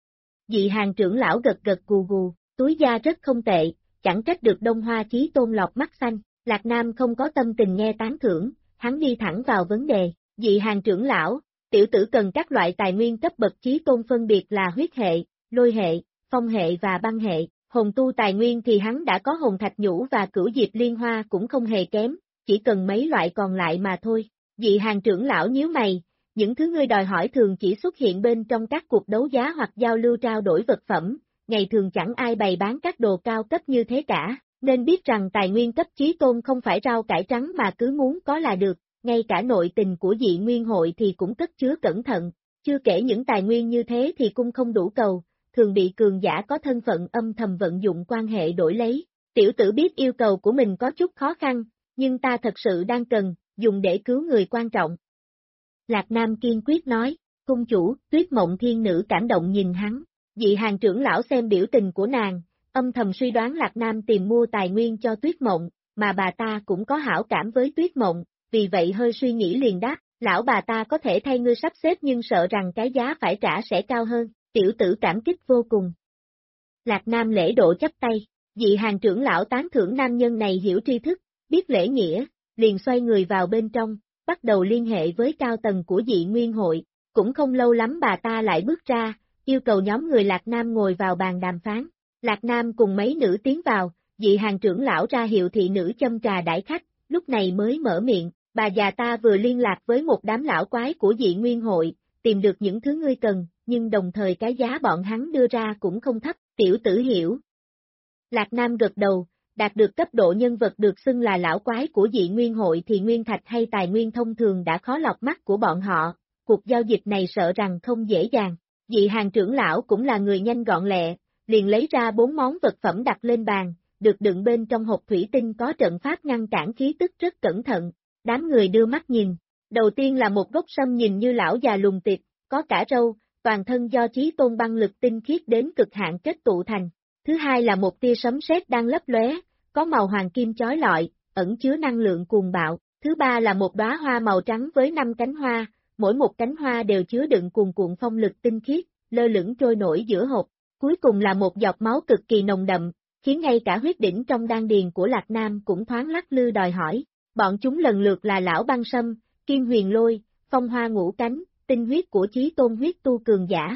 Speaker 2: Dị Hàng trưởng lão gật gật gù gù, túi da rất không tệ, chẳng trách được Đông Hoa Chí Tôn lọt mắt xanh, Lạc Nam không có tâm tình nghe tán thưởng, hắn đi thẳng vào vấn đề, Dị Hàng trưởng lão, tiểu tử cần các loại tài nguyên cấp bậc Chí Tôn phân biệt là huyết hệ, lôi hệ, phong hệ và băng hệ, hồn tu tài nguyên thì hắn đã có hồn thạch nhũ và cửu diệp liên hoa cũng không hề kém, chỉ cần mấy loại còn lại mà thôi. Dị Hàng trưởng lão nhíu mày, những thứ ngươi đòi hỏi thường chỉ xuất hiện bên trong các cuộc đấu giá hoặc giao lưu trao đổi vật phẩm, ngày thường chẳng ai bày bán các đồ cao cấp như thế cả, nên biết rằng tài nguyên cấp chí tôn không phải rau cải trắng mà cứ muốn có là được, ngay cả nội tình của Dị Nguyên Hội thì cũng cất chứa cẩn thận, chưa kể những tài nguyên như thế thì cung không đủ cầu, thường bị cường giả có thân phận âm thầm vận dụng quan hệ đổi lấy. Tiểu tử biết yêu cầu của mình có chút khó khăn, nhưng ta thật sự đang cần, dùng để cứu người quan trọng. Lạc Nam kiên quyết nói, cung chủ, Tuyết Mộng Thiên Nữ cảm động nhìn hắn, Dị Hàng trưởng lão xem biểu tình của nàng, âm thầm suy đoán Lạc Nam tìm mua tài nguyên cho Tuyết Mộng, mà bà ta cũng có hảo cảm với Tuyết Mộng, vì vậy hơi suy nghĩ liền đáp, lão bà ta có thể thay ngươi sắp xếp nhưng sợ rằng cái giá phải trả sẽ cao hơn, tiểu tử cảm kích vô cùng. Lạc Nam lễ độ chắp tay, Dị Hàng trưởng lão tán thưởng nam nhân này hiểu tri thức, biết lễ nghĩa, liền xoay người vào bên trong, bắt đầu liên hệ với cao tầng của Dị Nguyên Hội, cũng không lâu lắm bà ta lại bước ra, yêu cầu nhóm người Lạc Nam ngồi vào bàn đàm phán. Lạc Nam cùng mấy nữ tiến vào, Dị Hàng trưởng lão ra hiệu thị nữ châm trà đãi khách, lúc này mới mở miệng, bà già ta vừa liên lạc với một đám lão quái của Dị Nguyên hội, tìm được những thứ ngươi cần, nhưng đồng thời cái giá bọn hắn đưa ra cũng không thấp, tiểu tử hiểu. Lạc Nam gật đầu, đạt được cấp độ nhân vật được xưng là lão quái của Dị Nguyên hội thì nguyên thạch hay tài nguyên thông thường đã khó lọt mắt của bọn họ, cuộc giao dịch này sợ rằng không dễ dàng. Dị Hàng trưởng lão cũng là người nhanh gọn lẹ, liền lấy ra 4 món vật phẩm đặt lên bàn, được đựng bên trong hộp thủy tinh có trận pháp ngăn cản khí tức rất cẩn thận. Đám người đưa mắt nhìn, đầu tiên là một gốc sâm nhìn như lão già lùng tịt, có cả râu, toàn thân do chí tôn băng lực tinh khiết đến cực hạn kết tụ thành. Thứ hai là một tia sấm sét đang lấp lóe, có màu hoàng kim chói lọi, ẩn chứa năng lượng cuồng bạo. Thứ ba là một đóa hoa màu trắng với 5 cánh hoa, mỗi một cánh hoa đều chứa đựng cuồn cuộn phong lực tinh khiết, lơ lửng trôi nổi giữa hộp. Cuối cùng là một giọt máu cực kỳ nồng đậm, khiến ngay cả huyết đỉnh trong đan điền của Lạc Nam cũng thoáng lắc lư đòi hỏi. Bọn chúng lần lượt là lão băng sâm, kim huyền lôi, phong hoa ngũ cánh, tinh huyết của chí tôn huyết tu cường giả.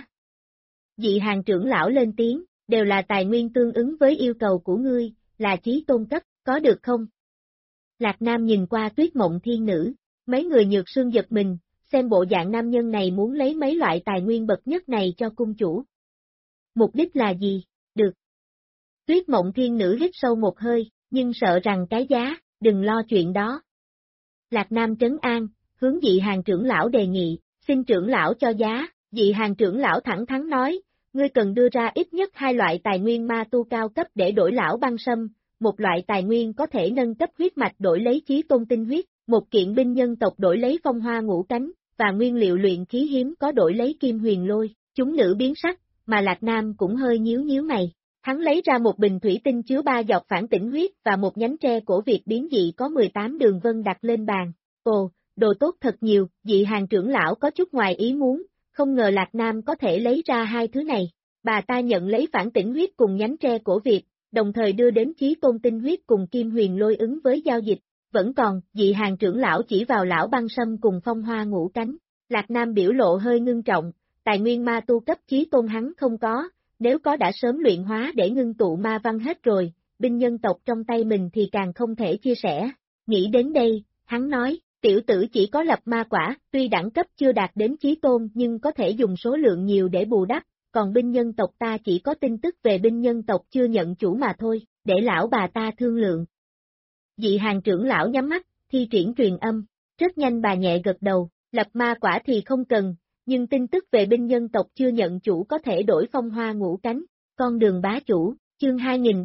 Speaker 2: Dị Hàng trưởng lão lên tiếng, đều là tài nguyên tương ứng với yêu cầu của ngươi, là chí tôn cấp, có được không? Lạc Nam nhìn qua Tuyết Mộng Thiên Nữ, mấy người nhược sương giật mình, xem bộ dạng nam nhân này muốn lấy mấy loại tài nguyên bậc nhất này cho cung chủ. Mục đích là gì? Được. Tuyết Mộng Thiên Nữ hít sâu một hơi, nhưng sợ rằng cái giá, đừng lo chuyện đó. Lạc Nam trấn an, hướng Dị Hàng trưởng lão đề nghị, xin trưởng lão cho giá. Dị Hàng trưởng lão thẳng thắn nói, ngươi cần đưa ra ít nhất 2 loại tài nguyên ma tu cao cấp để đổi lão băng sâm, một loại tài nguyên có thể nâng cấp huyết mạch đổi lấy chí tôn tinh huyết, một kiện binh nhân tộc đổi lấy phong hoa ngũ cánh, và nguyên liệu luyện khí hiếm có đổi lấy kim huyền lôi. Chúng nữ biến sắc, mà Lạc Nam cũng hơi nhíu mày. Hắn lấy ra một bình thủy tinh chứa 3 giọt phản tỉnh huyết và một nhánh tre cổ Việt biến dị có 18 đường vân đặt lên bàn. Ồ, đồ tốt thật nhiều, Dị Hàng trưởng lão có chút ngoài ý muốn, không ngờ Lạc Nam có thể lấy ra 2 thứ này. Bà ta nhận lấy phản tỉnh huyết cùng nhánh tre cổ Việt, đồng thời đưa đến chí tôn tinh huyết cùng kim huyền lôi ứng với giao dịch. Vẫn còn, Dị Hàng trưởng lão chỉ vào lão băng sâm cùng phong hoa ngũ cánh. Lạc Nam biểu lộ hơi ngưng trọng, tài nguyên ma tu cấp chí tôn hắn không có, nếu có đã sớm luyện hóa để ngưng tụ ma văn hết rồi, binh nhân tộc trong tay mình thì càng không thể chia sẻ. Nghĩ đến đây, hắn nói, tiểu tử chỉ có lập ma quả, tuy đẳng cấp chưa đạt đến chí tôn nhưng có thể dùng số lượng nhiều để bù đắp, còn binh nhân tộc ta chỉ có tin tức về binh nhân tộc chưa nhận chủ mà thôi, để lão bà ta thương lượng. Dị Hàng trưởng lão nhắm mắt, thi triển truyền âm, rất nhanh bà nhẹ gật đầu, lập ma quả thì không cần, nhưng tin tức về binh nhân tộc chưa nhận chủ có thể đổi phong hoa ngũ cánh. Con đường bá chủ, chương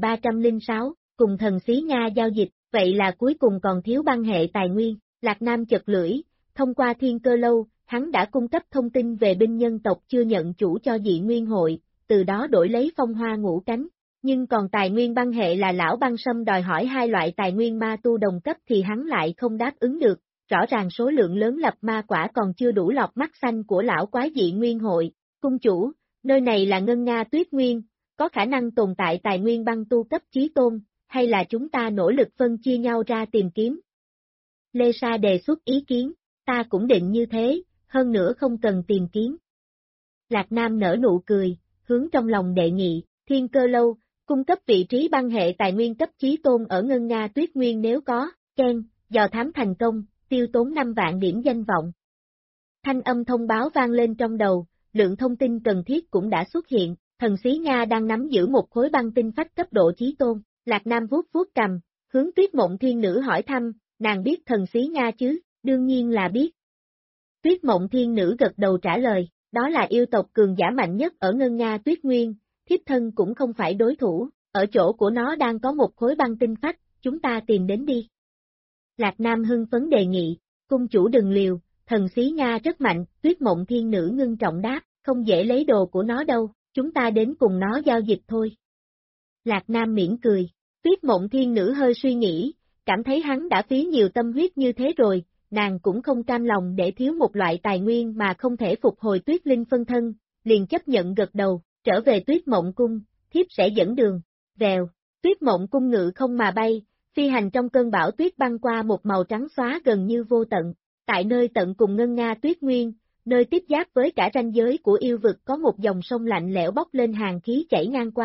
Speaker 2: 2306, cùng thần xí Nga giao dịch, vậy là cuối cùng còn thiếu băng hệ tài nguyên. Lạc Nam chật lưỡi, thông qua Thiên Cơ Lâu, hắn đã cung cấp thông tin về binh nhân tộc chưa nhận chủ cho Dị Nguyên hội, từ đó đổi lấy phong hoa ngũ cánh. Nhưng còn tài nguyên băng hệ là lão băng sâm đòi hỏi 2 loại tài nguyên ma tu đồng cấp thì hắn lại không đáp ứng được, rõ ràng số lượng lớn lập ma quả còn chưa đủ lọt mắt xanh của lão quái Dị Nguyên hội. Cung chủ, nơi này là Ngân Nga Tuyết Nguyên, có khả năng tồn tại tài nguyên băng tu cấp chí tôn, hay là chúng ta nỗ lực phân chia nhau ra tìm kiếm? Lê Sa đề xuất ý kiến, ta cũng định như thế, hơn nữa không cần tìm kiếm. Lạc Nam nở nụ cười, hướng trong lòng đệ nghị, Thiên Cơ Lâu, cung cấp vị trí băng hệ tài nguyên cấp chí tôn ở Ngân Nga Tuyết Nguyên nếu có, khen, dò thám thành công, tiêu tốn 5 vạn điểm danh vọng. Thanh âm thông báo vang lên trong đầu, lượng thông tin cần thiết cũng đã xuất hiện, thần xí Nga đang nắm giữ một khối băng tinh phách cấp độ chí tôn. Lạc Nam vuốt cầm, hướng Tuyết Mộng Thiên Nữ hỏi thăm, nàng biết thần xí Nga chứ, đương nhiên là biết. Tuyết Mộng Thiên Nữ gật đầu trả lời, đó là yêu tộc cường giả mạnh nhất ở Ngân Nga Tuyết Nguyên, thiếp thân cũng không phải đối thủ, ở chỗ của nó đang có một khối băng tinh phách, chúng ta tìm đến đi. Lạc Nam hưng phấn đề nghị, cung chủ đừng liều, thần xí Nga rất mạnh, Tuyết Mộng Thiên Nữ ngưng trọng đáp, không dễ lấy đồ của nó đâu, chúng ta đến cùng nó giao dịch thôi. Lạc Nam mỉm cười, Tuyết Mộng Thiên Nữ hơi suy nghĩ, cảm thấy hắn đã phí nhiều tâm huyết như thế rồi, nàng cũng không cam lòng để thiếu một loại tài nguyên mà không thể phục hồi Tuyết Linh phân thân, liền chấp nhận gật đầu, trở về Tuyết Mộng Cung, thiếp sẽ dẫn đường. Vèo, Tuyết Mộng Cung ngự không mà bay, phi hành trong cơn bão tuyết băng qua một màu trắng xóa gần như vô tận. Tại nơi tận cùng Ngân Nga Tuyết Nguyên, nơi tiếp giáp với cả ranh giới của yêu vực có một dòng sông lạnh lẽo bốc lên hàng khí chảy ngang qua.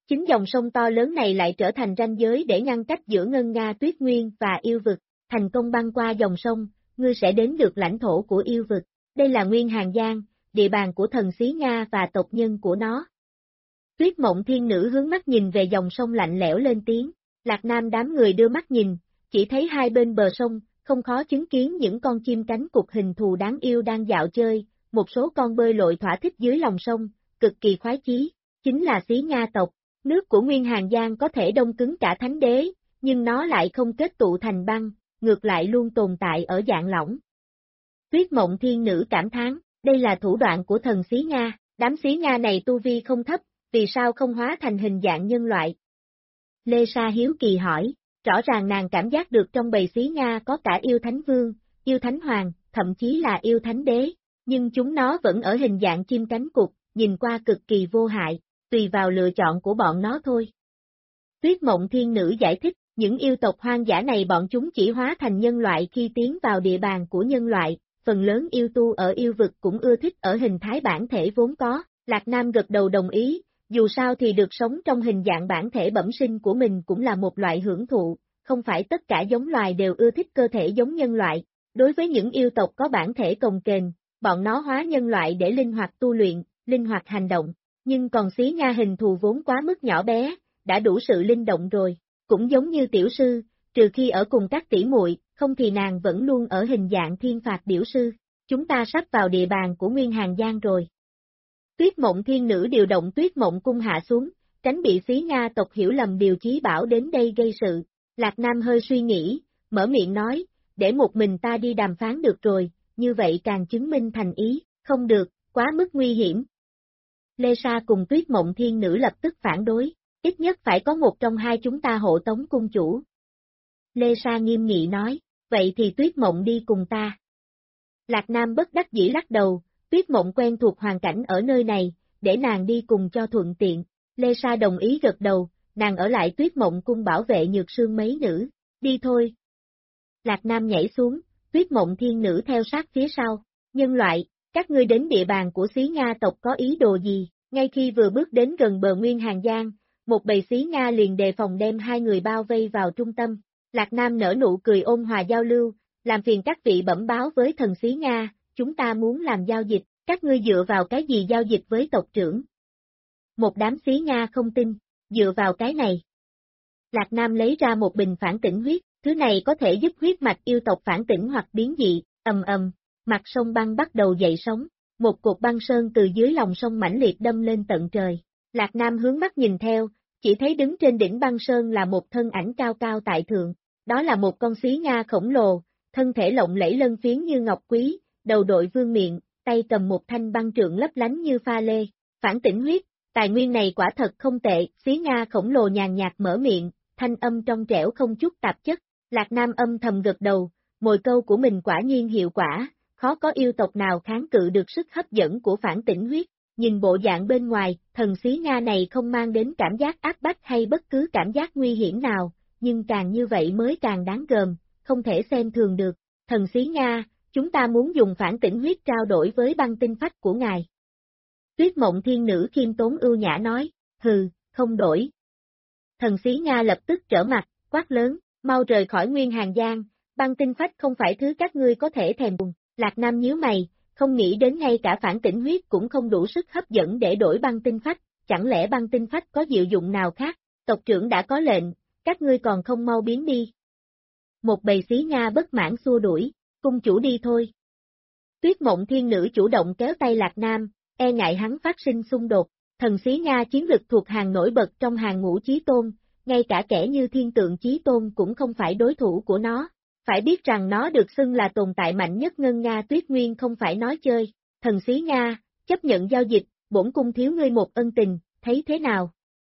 Speaker 2: Chính dòng sông to lớn này lại trở thành ranh giới để ngăn cách giữa Ngân Nga Tuyết Nguyên và yêu vực. Thành công băng qua dòng sông, ngươi sẽ đến được lãnh thổ của yêu vực. Đây là Nguyên Hàn Giang, địa bàn của thần Xí Nga và tộc nhân của nó. Tuyết Mộng Thiên Nữ hướng mắt nhìn về dòng sông lạnh lẽo lên tiếng. Lạc Nam đám người đưa mắt nhìn, chỉ thấy hai bên bờ sông, không khó chứng kiến những con chim cánh cụt hình thù đáng yêu đang dạo chơi, một số con bơi lội thỏa thích dưới lòng sông, cực kỳ khoái chí, chính là Xí Nga tộc. Nước của Nguyên Hàn Giang có thể đông cứng cả thánh đế, nhưng nó lại không kết tụ thành băng, ngược lại luôn tồn tại ở dạng lỏng. Tuyết Mộng Thiên Nữ cảm thán, đây là thủ đoạn của thần Xí Nga, đám Xí Nga này tu vi không thấp, vì sao không hóa thành hình dạng nhân loại? Lê Sa hiếu kỳ hỏi, rõ ràng nàng cảm giác được trong bầy Xí Nga có cả yêu thánh vương, yêu thánh hoàng, thậm chí là yêu thánh đế, nhưng chúng nó vẫn ở hình dạng chim cánh cụt, nhìn qua cực kỳ vô hại, tùy vào lựa chọn của bọn nó thôi. Tuyết Mộng Thiên Nữ giải thích, những yêu tộc hoang dã này bọn chúng chỉ hóa thành nhân loại khi tiến vào địa bàn của nhân loại, phần lớn yêu tu ở yêu vực cũng ưa thích ở hình thái bản thể vốn có, Lạc Nam gật đầu đồng ý, dù sao thì được sống trong hình dạng bản thể bẩm sinh của mình cũng là một loại hưởng thụ, không phải tất cả giống loài đều ưa thích cơ thể giống nhân loại, đối với những yêu tộc có bản thể cồng kềnh, bọn nó hóa nhân loại để linh hoạt tu luyện, linh hoạt hành động, nhưng còn Xí Nga hình thù vốn quá mức nhỏ bé, đã đủ sự linh động rồi, cũng giống như tiểu sư, trừ khi ở cùng các tỷ muội, không thì nàng vẫn luôn ở hình dạng thiên phạt điểu sư, chúng ta sắp vào địa bàn của Nguyên Hàn Giang rồi. Tuyết Mộng Thiên Nữ điều động Tuyết Mộng cung hạ xuống, tránh bị Xí Nga tộc hiểu lầm điều chí bảo đến đây gây sự. Lạc Nam hơi suy nghĩ, mở miệng nói, để một mình ta đi đàm phán được rồi, như vậy càng chứng minh thành ý, không được, quá mức nguy hiểm. Lê Sa cùng Tuyết Mộng Thiên Nữ lập tức phản đối, ít nhất phải có một trong hai chúng ta hộ tống cung chủ. Lê Sa nghiêm nghị nói, vậy thì Tuyết Mộng đi cùng ta. Lạc Nam bất đắc dĩ lắc đầu, Tuyết Mộng quen thuộc hoàn cảnh ở nơi này, để nàng đi cùng cho thuận tiện. Lê Sa đồng ý gật đầu, nàng ở lại Tuyết Mộng cung bảo vệ Nhược Sương mấy nữ, đi thôi. Lạc Nam nhảy xuống, Tuyết Mộng Thiên Nữ theo sát phía sau, nhân loại, các ngươi đến địa bàn của Xí Nga tộc có ý đồ gì, ngay khi vừa bước đến gần bờ Nguyên Hàn Giang, một bầy Xí Nga liền đề phòng đem hai người bao vây vào trung tâm. Lạc Nam nở nụ cười ôn hòa giao lưu, làm phiền các vị bẩm báo với thần Xí Nga, chúng ta muốn làm giao dịch, các ngươi dựa vào cái gì giao dịch với tộc trưởng? Một đám Xí Nga không tin, dựa vào cái này. Lạc Nam lấy ra một bình phản tỉnh huyết, thứ này có thể giúp huyết mạch yêu tộc phản tỉnh hoặc biến dị, mặt sông băng bắt đầu dậy sóng, một cột băng sơn từ dưới lòng sông mãnh liệt đâm lên tận trời. Lạc Nam hướng mắt nhìn theo, chỉ thấy đứng trên đỉnh băng sơn là một thân ảnh cao cao tại thượng, đó là một con Xí Nga khổng lồ, thân thể lộng lẫy lân phiến như ngọc quý, đầu đội vương miện, tay cầm một thanh băng trượng lấp lánh như pha lê, phản tỉnh huyết, tài nguyên này quả thật không tệ, Xí Nga khổng lồ nhàn nhạt mở miệng, thanh âm trong trẻo không chút tạp chất, Lạc Nam âm thầm gật đầu, mồi câu của mình quả nhiên hiệu quả, khó có yêu tộc nào kháng cự được sức hấp dẫn của phản tỉnh huyết, nhìn bộ dạng bên ngoài, thần Xí Nga này không mang đến cảm giác áp bách hay bất cứ cảm giác nguy hiểm nào, nhưng càng như vậy mới càng đáng gờm, không thể xem thường được, thần Xí Nga, chúng ta muốn dùng phản tỉnh huyết trao đổi với băng tinh phách của ngài. Tuyết Mộng Thiên Nữ khiêm tốn ưu nhã nói, hừ, không đổi. Thần Xí Nga lập tức trở mặt, quát lớn, mau rời khỏi Nguyên Hàn Giang, băng tinh phách không phải thứ các ngươi có thể thèm cùng. Lạc Nam nhíu mày, không nghĩ đến ngay cả phản tỉnh huyết cũng không đủ sức hấp dẫn để đổi băng tinh phách, chẳng lẽ băng tinh phách có diệu dụng nào khác, tộc trưởng đã có lệnh, các ngươi còn không mau biến đi. Một bầy Xí Nga bất mãn xua đuổi, cung chủ đi thôi. Tuyết Mộng Thiên Nữ chủ động kéo tay Lạc Nam, e ngại hắn phát sinh xung đột, thần Xí Nga chiến lực thuộc hàng nổi bật trong hàng ngũ chí tôn, ngay cả kẻ như thiên tượng chí tôn cũng không phải đối thủ của nó. Phải biết rằng nó được xưng là tồn tại mạnh nhất Ngân Nga Tuyết Nguyên không phải nói chơi, thần Xí Nga, chấp nhận giao dịch, bổn cung thiếu ngươi một ân tình, thấy thế nào?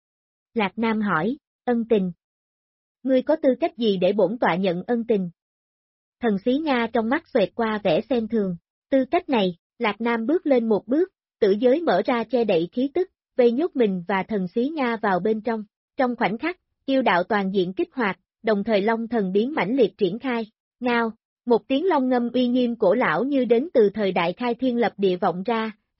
Speaker 2: Lạc Nam hỏi, ân tình. Ngươi có tư cách gì để bổn tọa nhận ân tình? Thần Xí Nga trong mắt xoẹt qua vẻ xem thường, tư cách này, Lạc Nam bước lên một bước, tử giới mở ra che đậy khí tức, vây nhốt mình và thần Xí Nga vào bên trong khoảnh khắc, yêu đạo toàn diện kích hoạt, đồng thời long thần biến mãnh liệt triển khai, ngao, một tiếng long ngâm uy nghiêm cổ lão như đến từ thời đại khai thiên lập địa vọng ra,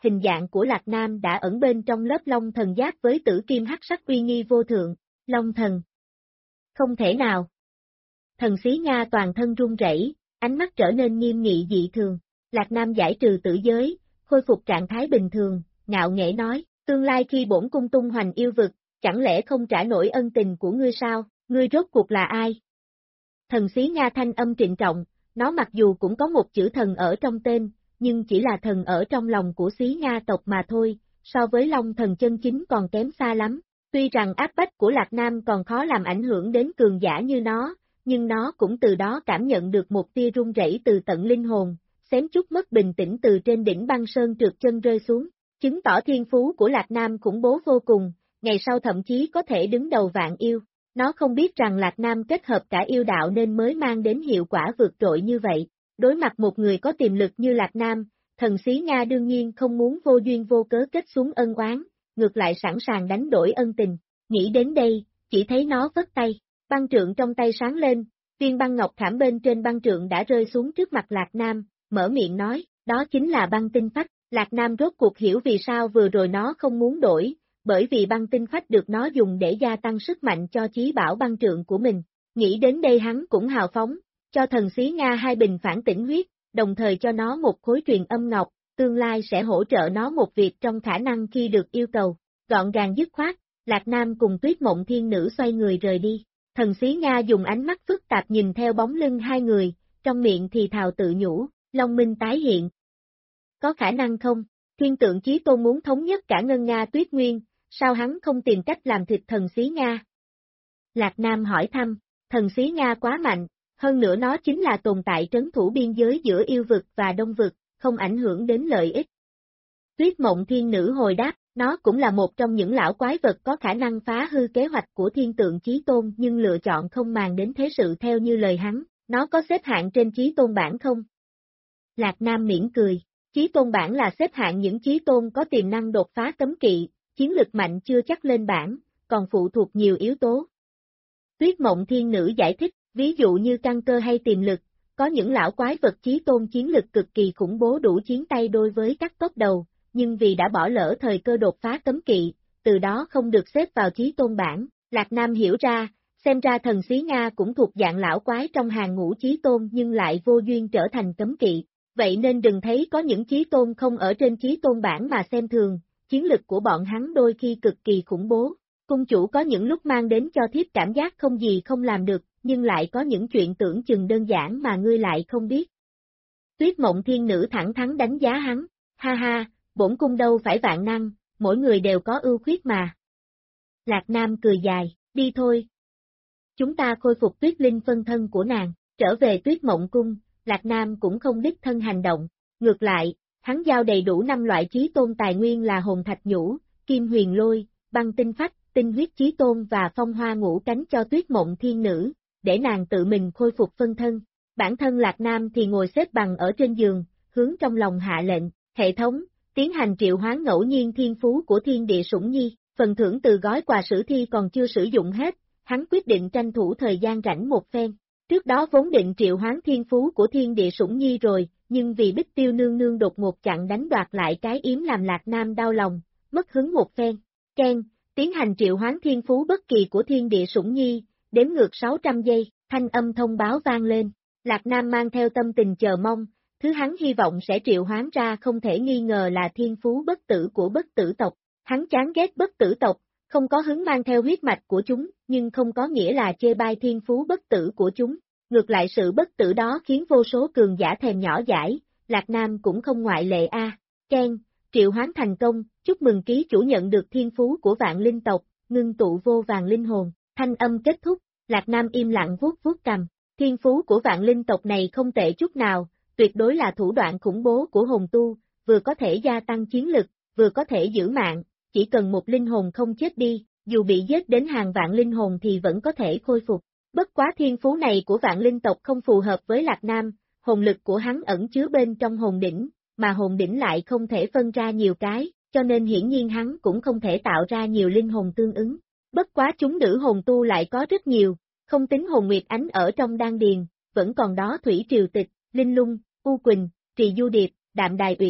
Speaker 2: hình dạng của Lạc Nam đã ẩn bên trong lớp Long Thần giáp với tử kim hắc sắc uy nghi vô thượng, Long Thần. Không thể nào. Thần Xí Nga toàn thân run rẩy, ánh mắt trở nên nghiêm nghị dị thường. Lạc Nam giải trừ tử giới, khôi phục trạng thái bình thường, ngạo nghễ nói, tương lai khi bổn cung tung hoành yêu vực, chẳng lẽ không trả nổi ân tình của ngươi sao, ngươi rốt cuộc là ai? Thần Xí Nga thanh âm trịnh trọng, nó mặc dù cũng có một chữ thần ở trong tên, nhưng chỉ là thần ở trong lòng của Xí Nga tộc mà thôi, so với Long Thần chân chính còn kém xa lắm. Tuy rằng áp bách của Lạc Nam còn khó làm ảnh hưởng đến cường giả như nó, nhưng nó cũng từ đó cảm nhận được một tia run rẩy từ tận linh hồn, xém chút mất bình tĩnh từ trên đỉnh băng sơn trượt chân rơi xuống, chứng tỏ thiên phú của Lạc Nam khủng bố vô cùng, ngày sau thậm chí có thể đứng đầu vạn yêu. Nó không biết rằng Lạc Nam kết hợp cả yêu đạo nên mới mang đến hiệu quả vượt trội như vậy. Đối mặt một người có tiềm lực như Lạc Nam, thần Xí Nga đương nhiên không muốn vô duyên vô cớ kết xuống ân oán, ngược lại sẵn sàng đánh đổi ân tình. Nghĩ đến đây, chỉ thấy nó vất tay, băng trượng trong tay sáng lên, viên băng ngọc khảm bên trên băng trượng đã rơi xuống trước mặt Lạc Nam, mở miệng nói, đó chính là băng tinh phách. Lạc Nam rốt cuộc hiểu vì sao vừa rồi nó không muốn đổi, bởi vì băng tinh phách được nó dùng để gia tăng sức mạnh cho chí bảo băng trượng của mình. Nghĩ đến đây hắn cũng hào phóng, cho thần Xí Nga 2 bình phản tỉnh huyết, đồng thời cho nó một khối truyền âm ngọc, tương lai sẽ hỗ trợ nó một việc trong khả năng khi được yêu cầu. Gọn gàng dứt khoát, Lạc Nam cùng Tuyết Mộng Thiên Nữ xoay người rời đi. Thần Xí Nga dùng ánh mắt phức tạp nhìn theo bóng lưng hai người, trong miệng thì thào tự nhủ, Long Minh tái hiện. Có khả năng không? Thiên Tượng Chí Tôn muốn thống nhất cả Ngân Nga Tuyết Nguyên, sao hắn không tìm cách làm thịt thần Xí Nga? Lạc Nam hỏi thăm, thần Xí Nga quá mạnh, hơn nữa nó chính là tồn tại trấn thủ biên giới giữa yêu vực và đông vực, không ảnh hưởng đến lợi ích. Tuyết Mộng Thiên Nữ hồi đáp, nó cũng là một trong những lão quái vật có khả năng phá hư kế hoạch của Thiên Tượng Chí Tôn nhưng lựa chọn không màng đến thế sự theo như lời hắn, nó có xếp hạng trên Chí Tôn bảng không? Lạc Nam mỉm cười, Chí Tôn bảng là xếp hạng những Chí Tôn có tiềm năng đột phá cấm kỵ, chiến lực mạnh chưa chắc lên bảng, còn phụ thuộc nhiều yếu tố. Tuyết Mộng Thiên Nữ giải thích, ví dụ như căn cơ hay tiềm lực, có những lão quái vật Chí Tôn chiến lực cực kỳ khủng bố đủ chiến tay đôi với các top đầu, nhưng vì đã bỏ lỡ thời cơ đột phá cấm kỵ, từ đó không được xếp vào Chí Tôn bảng. Lạc Nam hiểu ra, xem ra thần Xí Nga cũng thuộc dạng lão quái trong hàng ngũ Chí Tôn nhưng lại vô duyên trở thành cấm kỵ, vậy nên đừng thấy có những Chí Tôn không ở trên Chí Tôn bảng mà xem thường, chiến lực của bọn hắn đôi khi cực kỳ khủng bố. Cung chủ có những lúc mang đến cho thiếp cảm giác không gì không làm được, nhưng lại có những chuyện tưởng chừng đơn giản mà ngươi lại không biết. Tuyết Mộng Thiên Nữ thẳng thắn đánh giá hắn, ha ha, bổn cung đâu phải vạn năng, mỗi người đều có ưu khuyết mà. Lạc Nam cười dài, đi thôi. Chúng ta khôi phục Tuyết Linh phân thân của nàng, trở về Tuyết Mộng Cung, Lạc Nam cũng không đích thân hành động, ngược lại, hắn giao đầy đủ 5 loại Chí Tôn tài nguyên là hồn thạch nhũ, kim huyền lôi, băng tinh phách, tinh huyết Chí Tôn và phong hoa ngũ cánh cho Tuyết Mộng Thiên Nữ, để nàng tự mình khôi phục phân thân. Bản thân Lạc Nam thì ngồi xếp bằng ở trên giường, hướng trong lòng hạ lệnh, hệ thống, tiến hành triệu hoán ngẫu nhiên thiên phú của Thiên Địa Sủng Nhi, phần thưởng từ gói quà sử thi còn chưa sử dụng hết, hắn quyết định tranh thủ thời gian rảnh một phen. Trước đó vốn định triệu hoán thiên phú của Thiên Địa Sủng Nhi rồi, nhưng vì Bích Tiêu Nương Nương đột ngột chặn đánh đoạt lại cái yếm làm Lạc Nam đau lòng, mất hứng một phen. Ken, tiến hành triệu hoán thiên phú bất kỳ của Thiên Địa Sủng Nhi, đếm ngược 600 giây, thanh âm thông báo vang lên. Lạc Nam mang theo tâm tình chờ mong, thứ hắn hy vọng sẽ triệu hoán ra không thể nghi ngờ là thiên phú bất tử của bất tử tộc. Hắn chán ghét bất tử tộc, không có hứng mang theo huyết mạch của chúng, nhưng không có nghĩa là chê bai thiên phú bất tử của chúng. Ngược lại sự bất tử đó khiến vô số cường giả thèm nhỏ dãi, Lạc Nam cũng không ngoại lệ a. Ken, triệu hoán thành công, chúc mừng ký chủ nhận được thiên phú của vạn linh tộc, ngưng tụ vô vàng linh hồn. Thanh âm kết thúc, Lạc Nam im lặng vuốt vuốt cằm. Thiên phú của vạn linh tộc này không tệ chút nào, tuyệt đối là thủ đoạn khủng bố của hồn tu, vừa có thể gia tăng chiến lực, vừa có thể giữ mạng, chỉ cần một linh hồn không chết đi, dù bị giết đến hàng vạn linh hồn thì vẫn có thể khôi phục. Bất quá thiên phú này của vạn linh tộc không phù hợp với Lạc Nam, hồn lực của hắn ẩn chứa bên trong hồn đỉnh, mà hồn đỉnh lại không thể phân ra nhiều cái, cho nên hiển nhiên hắn cũng không thể tạo ra nhiều linh hồn tương ứng. Bất quá chúng nữ hồn tu lại có rất nhiều, không tính hồn nguyệt ánh ở trong đan điền, vẫn còn đó Thủy Triều Tịch, Linh Lung, U Quỳnh, Trì Du Điệp, Đạm Đài Uyển,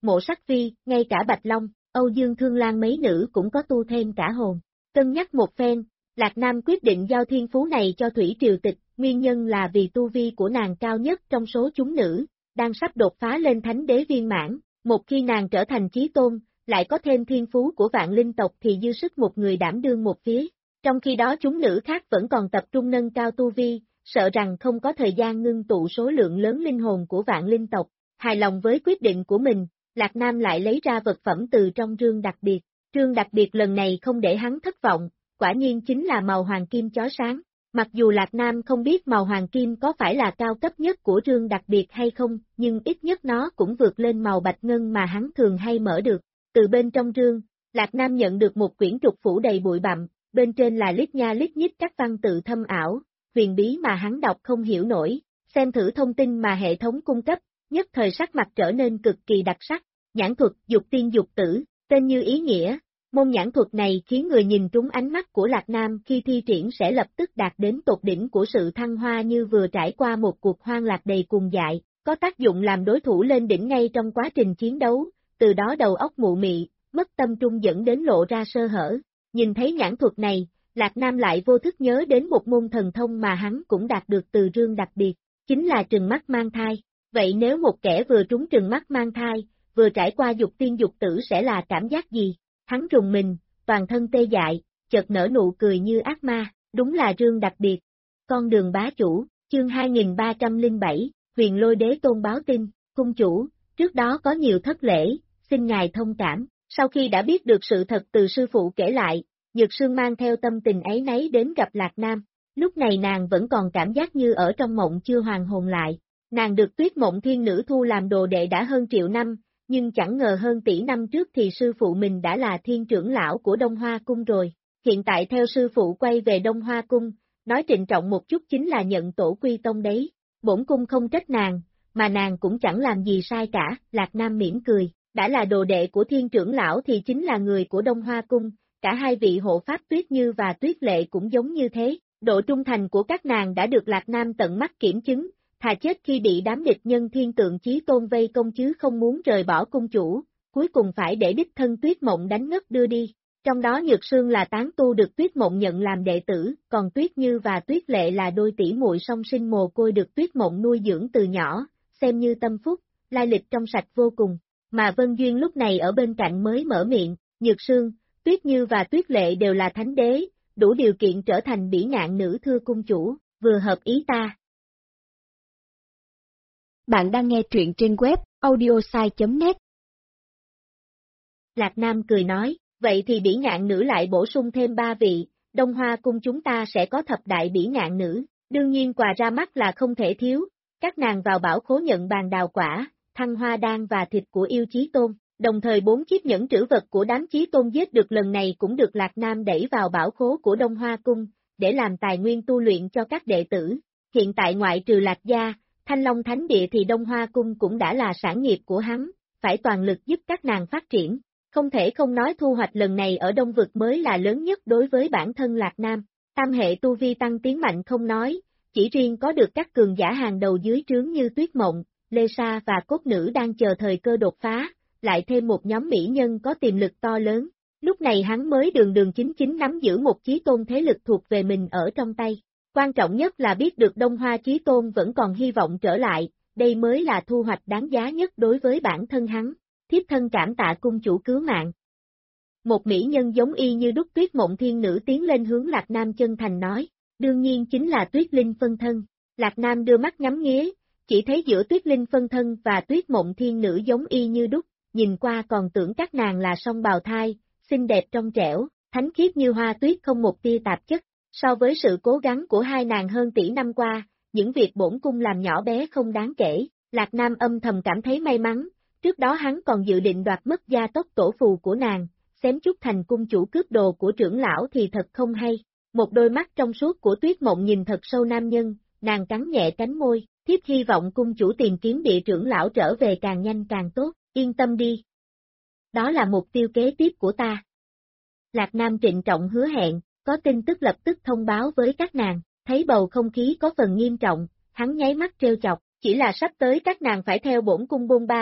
Speaker 2: Mộ Sắc Phi, ngay cả Bạch Long, Âu Dương Thương Lan mấy nữ cũng có tu thêm cả hồn. Cân nhắc một phen, Lạc Nam quyết định giao thiên phú này cho Thủy Triều Tịch, nguyên nhân là vì tu vi của nàng cao nhất trong số chúng nữ, đang sắp đột phá lên thánh đế viên mãn, một khi nàng trở thành chí tôn, lại có thêm thiên phú của vạn linh tộc thì dư sức một người đảm đương một phía, trong khi đó chúng nữ khác vẫn còn tập trung nâng cao tu vi, sợ rằng không có thời gian ngưng tụ số lượng lớn linh hồn của vạn linh tộc. Hài lòng với quyết định của mình, Lạc Nam lại lấy ra vật phẩm từ trong rương đặc biệt. Rương đặc biệt lần này không để hắn thất vọng, quả nhiên chính là màu hoàng kim chói sáng. Mặc dù Lạc Nam không biết màu hoàng kim có phải là cao cấp nhất của rương đặc biệt hay không, nhưng ít nhất nó cũng vượt lên màu bạch ngân mà hắn thường hay mở được. Từ bên trong rương, Lạc Nam nhận được một quyển trục phủ đầy bụi bặm, bên trên là lít nha lít nhít các văn tự thâm ảo, huyền bí mà hắn đọc không hiểu nổi. Xem thử thông tin mà hệ thống cung cấp, nhất thời sắc mặt trở nên cực kỳ đặc sắc. Nhãn thuật dục tiên dục tử, tên như ý nghĩa. Môn nhãn thuật này khiến người nhìn trúng ánh mắt của Lạc Nam khi thi triển sẽ lập tức đạt đến tột đỉnh của sự thăng hoa như vừa trải qua một cuộc hoang lạc đầy cuồng dại, có tác dụng làm đối thủ lên đỉnh ngay trong quá trình chiến đấu, từ đó đầu óc mụ mị, mất tâm trung dẫn đến lộ ra sơ hở. Nhìn thấy nhãn thuật này, Lạc Nam lại vô thức nhớ đến một môn thần thông mà hắn cũng đạt được từ rương đặc biệt, chính là trừng mắt mang thai. Vậy nếu một kẻ vừa trúng trừng mắt mang thai, vừa trải qua dục tiên dục tử sẽ là cảm giác gì? Hắn rùng mình, toàn thân tê dại, chợt nở nụ cười như ác ma, đúng là rương đặc biệt. Con đường bá chủ, chương 2307, Huyền Lôi Đế Tôn báo tin, cung chủ, trước đó có nhiều thất lễ, xin ngài thông cảm. Sau khi đã biết được sự thật từ sư phụ kể lại, Nhược Sương mang theo tâm tình áy náy đến gặp Lạc Nam. Lúc này nàng vẫn còn cảm giác như ở trong mộng chưa hoàn hồn lại. Nàng được Tuyết Mộng Thiên Nữ thu làm đồ đệ đã hơn triệu năm, nhưng chẳng ngờ hơn tỷ năm trước thì sư phụ mình đã là thiên trưởng lão của Đông Hoa Cung rồi. Hiện tại theo sư phụ quay về Đông Hoa Cung, nói trịnh trọng một chút chính là nhận tổ quy tông đấy. Bổn cung không trách nàng, mà nàng cũng chẳng làm gì sai cả, Lạc Nam mỉm cười. Đã là đồ đệ của thiên trưởng lão thì chính là người của Đông Hoa Cung, cả hai vị hộ pháp Tuyết Như và Tuyết Lệ cũng giống như thế. Độ trung thành của các nàng đã được Lạc Nam tận mắt kiểm chứng, thà chết khi bị đám địch nhân thiên tượng chí tôn vây công chứ không muốn rời bỏ cung chủ, cuối cùng phải để đích thân Tuyết Mộng đánh ngất đưa đi. Trong đó Nhược Sương là tán tu được Tuyết Mộng nhận làm đệ tử, còn Tuyết Như và Tuyết Lệ là đôi tỷ muội song sinh mồ côi được Tuyết Mộng nuôi dưỡng từ nhỏ, xem như tâm phúc, lai lịch trong sạch vô cùng. Mà Vân Duyên lúc này ở bên cạnh mới mở miệng, Nhược Sương, Tuyết Như và Tuyết Lệ đều là thánh đế, đủ điều kiện trở thành bỉ ngạn nữ thưa cung chủ, vừa hợp ý ta.
Speaker 1: Bạn đang nghe truyện trên web audiosai.net.
Speaker 2: Lạc Nam cười nói, vậy thì bỉ ngạn nữ lại bổ sung thêm 3 vị, Đông Hoa Cung chúng ta sẽ có thập đại bỉ ngạn nữ, đương nhiên quà ra mắt là không thể thiếu, các nàng vào bảo khố nhận bàn đào quả, thăng hoa đan và thịt của yêu chí tôn, đồng thời 4 chiếc nhẫn trữ vật của đám chí tôn giết được lần này cũng được Lạc Nam đẩy vào bảo khố của Đông Hoa Cung, để làm tài nguyên tu luyện cho các đệ tử. Hiện tại ngoại trừ Lạc Gia, Thanh Long Thánh Địa thì Đông Hoa Cung cũng đã là sản nghiệp của hắn, phải toàn lực giúp các nàng phát triển. Không thể không nói thu hoạch lần này ở Đông Vực mới là lớn nhất đối với bản thân Lạc Nam. Tam hệ tu vi tăng tiến mạnh không nói, chỉ riêng có được các cường giả hàng đầu dưới trướng như Tuyết Mộng, Lê Sa và Cốt Nữ đang chờ thời cơ đột phá, lại thêm một nhóm mỹ nhân có tiềm lực to lớn. Lúc này hắn mới đường đường chính chính nắm giữ một chí tôn thế lực thuộc về mình ở trong tay. Quan trọng nhất là biết được Đông Hoa Chí Tôn vẫn còn hy vọng trở lại, đây mới là thu hoạch đáng giá nhất đối với bản thân hắn. Thiếp thân cảm tạ cung chủ cứu mạng. Một mỹ nhân giống y như đúc Tuyết Mộng Thiên Nữ tiến lên hướng Lạc Nam chân thành nói, đương nhiên chính là Tuyết Linh phân thân. Lạc Nam đưa mắt ngắm nghía, chỉ thấy giữa Tuyết Linh phân thân và Tuyết Mộng Thiên Nữ giống y như đúc, nhìn qua còn tưởng các nàng là song bào thai, xinh đẹp trong trẻo, thánh khiết như hoa tuyết không một tia tạp chất. So với sự cố gắng của hai nàng hơn tỷ năm qua, những việc bổn cung làm nhỏ bé không đáng kể, Lạc Nam âm thầm cảm thấy may mắn, trước đó hắn còn dự định đoạt mất gia tốc tổ phù của nàng, xém chút thành cung chủ cướp đồ của trưởng lão thì thật không hay. Một đôi mắt trong suốt của Tuyết Mộng nhìn thật sâu nam nhân, nàng cắn nhẹ cánh môi, thiếp hy vọng cung chủ tìm kiếm địa trưởng lão trở về càng nhanh càng tốt, yên tâm đi. Đó là mục tiêu kế tiếp của ta. Lạc Nam trịnh trọng hứa hẹn. Có tin tức lập tức thông báo với các nàng, thấy bầu không khí có phần nghiêm trọng, hắn nháy mắt trêu chọc, chỉ là sắp tới các nàng phải theo bổn cung bôn ba,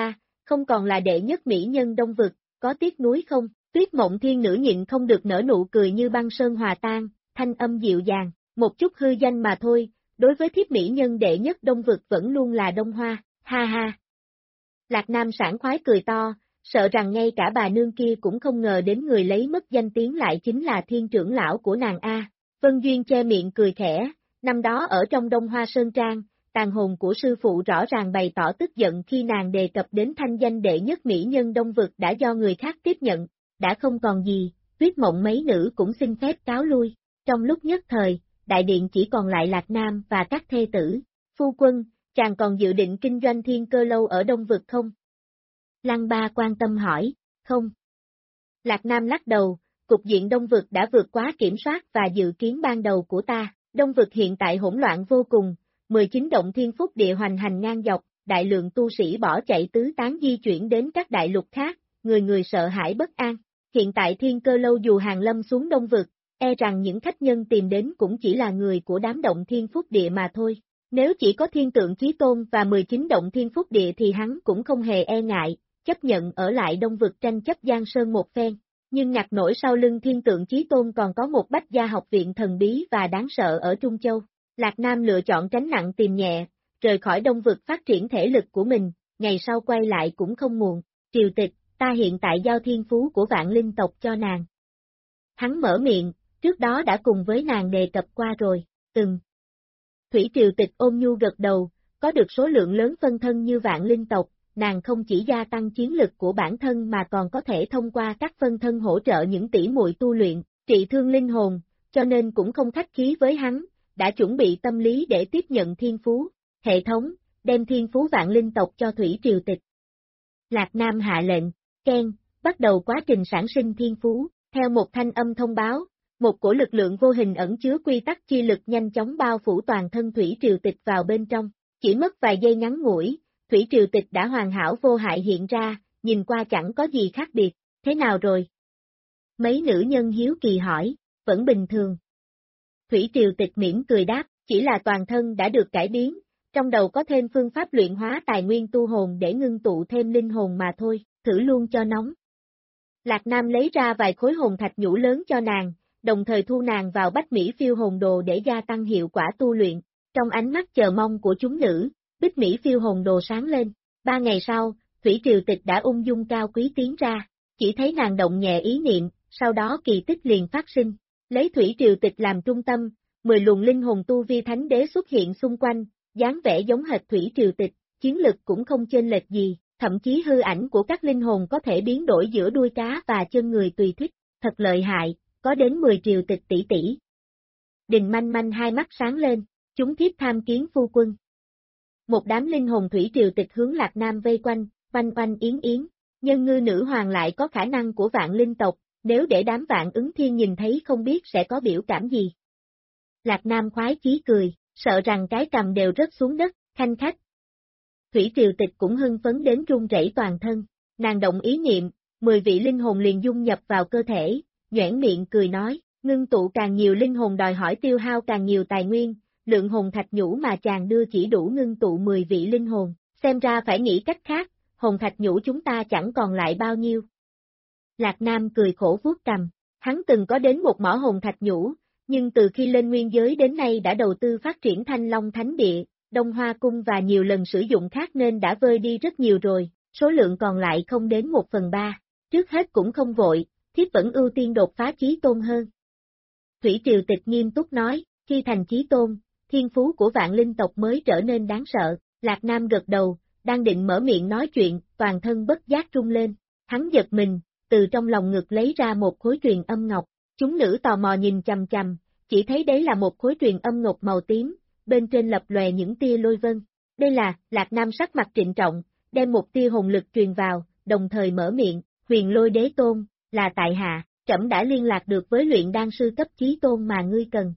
Speaker 2: không còn là đệ nhất mỹ nhân Đông Vực, có tiếc nuối không? Tuyết Mộng Thiên Nữ nhịn không được nở nụ cười như băng sơn hòa tan, thanh âm dịu dàng, một chút hư danh mà thôi, đối với thiếp mỹ nhân đệ nhất Đông Vực vẫn luôn là Đông Hoa, ha ha. Lạc Nam sảng khoái cười to, sợ rằng ngay cả bà nương kia cũng không ngờ đến người lấy mất danh tiếng lại chính là thiên trưởng lão của nàng A. Vân Duyên che miệng cười khẽ, năm đó ở trong Đông Hoa Sơn Trang, tàn hồn của sư phụ rõ ràng bày tỏ tức giận khi nàng đề cập đến thanh danh đệ nhất mỹ nhân Đông Vực đã do người khác tiếp nhận, đã không còn gì, Tuyết Mộng mấy nữ cũng xin phép cáo lui. Trong lúc nhất thời, đại điện chỉ còn lại Lạc Nam và các thê tử. Phu quân, chàng còn dự định kinh doanh Thiên Cơ Lâu ở Đông Vực không? Lăng Ba quan tâm hỏi, không. Lạc Nam lắc đầu, cục diện Đông Vực đã vượt quá kiểm soát và dự kiến ban đầu của ta. Đông Vực hiện tại hỗn loạn vô cùng, 19 động thiên phúc địa hoành hành ngang dọc, đại lượng tu sĩ bỏ chạy tứ tán di chuyển đến các đại lục khác, người người sợ hãi bất an. Hiện tại Thiên Cơ Lâu dù hàng lâm xuống Đông Vực, e rằng những khách nhân tìm đến cũng chỉ là người của đám động thiên phúc địa mà thôi. Nếu chỉ có Thiên Tượng Chí Tôn và 19 động thiên phúc địa thì hắn cũng không hề e ngại, chấp nhận ở lại Đông Vực tranh chấp Giang Sơn một phen. Nhưng ngặt nổi sau lưng Thiên Tượng Chí Tôn còn có một Bách Gia học viện thần bí và đáng sợ ở Trung Châu. Lạc Nam lựa chọn tránh nặng tìm nhẹ, rời khỏi Đông Vực phát triển thể lực của mình, ngày sau quay lại cũng không muộn. Triều Tịch, ta hiện tại giao thiên phú của vạn linh tộc cho nàng. Hắn mở miệng, trước đó đã cùng với nàng đề cập qua rồi, Thủy Triều Tịch ôm nhu gật đầu, có được số lượng lớn phân thân như vạn linh tộc, nàng không chỉ gia tăng chiến lực của bản thân mà còn có thể thông qua các phân thân hỗ trợ những tỷ muội tu luyện, trị thương linh hồn, cho nên cũng không khách khí với hắn, đã chuẩn bị tâm lý để tiếp nhận thiên phú. Hệ thống, đem thiên phú vạn linh tộc cho Thủy Triều Tịch. Lạc Nam hạ lệnh, keng, bắt đầu quá trình sản sinh thiên phú, theo một thanh âm thông báo, một cổ lực lượng vô hình ẩn chứa quy tắc chi lực nhanh chóng bao phủ toàn thân Thủy Triều Tịch vào bên trong, chỉ mất vài giây ngắn ngủi, Thủy Triều Tịch đã hoàn hảo vô hại hiện ra, nhìn qua chẳng có gì khác biệt, thế nào rồi? Mấy nữ nhân hiếu kỳ hỏi, vẫn bình thường. Thủy Triều Tịch mỉm cười đáp, chỉ là toàn thân đã được cải biến, trong đầu có thêm phương pháp luyện hóa tài nguyên tu hồn để ngưng tụ thêm linh hồn mà thôi, thử luôn cho nóng. Lạc Nam lấy ra vài khối hồn thạch nhũ lớn cho nàng, đồng thời thu nàng vào Bách Mỹ Phiêu Hồn Đồ để gia tăng hiệu quả tu luyện. Trong ánh mắt chờ mong của chúng nữ, Bích Mỹ Phiêu Hồn Đồ sáng lên. 3 ngày sau, Thủy Triều Tịch đã ung dung cao quý tiến ra, chỉ thấy nàng động nhẹ ý niệm, sau đó kỳ tích liền phát sinh. Lấy Thủy Triều Tịch làm trung tâm, 10 luồng linh hồn tu vi thánh đế xuất hiện xung quanh, dáng vẻ giống hệt Thủy Triều Tịch, chiến lực cũng không chênh lệch gì, thậm chí hư ảnh của các linh hồn có thể biến đổi giữa đuôi cá và chân người tùy thích, thật lợi hại, có đến 10 Triều Tịch tỷ tỷ. Đình Manh Manh hai mắt sáng lên, chúng thiếp tham kiến phu quân. Một đám linh hồn Thủy Triều Tịch hướng Lạc Nam vây quanh, oanh oanh yến yến, nhân ngư nữ hoàng lại có khả năng của vạn linh tộc, nếu để đám Vạn Ứng Thiên nhìn thấy không biết sẽ có biểu cảm gì. Lạc Nam khoái chí cười, sợ rằng cái cầm đều rớt xuống đất, khanh khách. Thủy Triều Tịch cũng hưng phấn đến run rẩy toàn thân, nàng động ý niệm, 10 vị linh hồn liền dung nhập vào cơ thể, nhoẻn miệng cười nói, ngưng tụ càng nhiều linh hồn đòi hỏi tiêu hao càng nhiều tài nguyên, lượng hồn thạch nhũ mà chàng đưa chỉ đủ ngưng tụ 10 vị linh hồn, xem ra phải nghĩ cách khác, hồn thạch nhũ chúng ta chẳng còn lại bao nhiêu. Lạc Nam cười khổ vuốt cằm, hắn từng có đến một mỏ hồn thạch nhũ, nhưng từ khi lên nguyên giới đến nay đã đầu tư phát triển Thanh Long Thánh Địa, Đông Hoa Cung và nhiều lần sử dụng khác nên đã vơi đi rất nhiều rồi, số lượng còn lại không đến 1/3, trước hết cũng không vội, thiếp vẫn ưu tiên đột phá chí tôn hơn. Thủy Triều Tịch nghiêm túc nói, khi thành chí tôn, thiên phú của vạn linh tộc mới trở nên đáng sợ, Lạc Nam gật đầu, đang định mở miệng nói chuyện, toàn thân bất giác rung lên, hắn giật mình, từ trong lòng ngực lấy ra một khối truyền âm ngọc, chúng nữ tò mò nhìn chằm chằm, chỉ thấy đấy là một khối truyền âm ngọc màu tím, bên trên lập lòe những tia lôi vân. Đây là, Lạc Nam sắc mặt trịnh trọng, đem một tia hồn lực truyền vào, đồng thời mở miệng, Huyền Lôi Đế Tôn, là tại hạ, trẫm đã liên lạc được với luyện đan sư cấp chí tôn mà ngươi cần.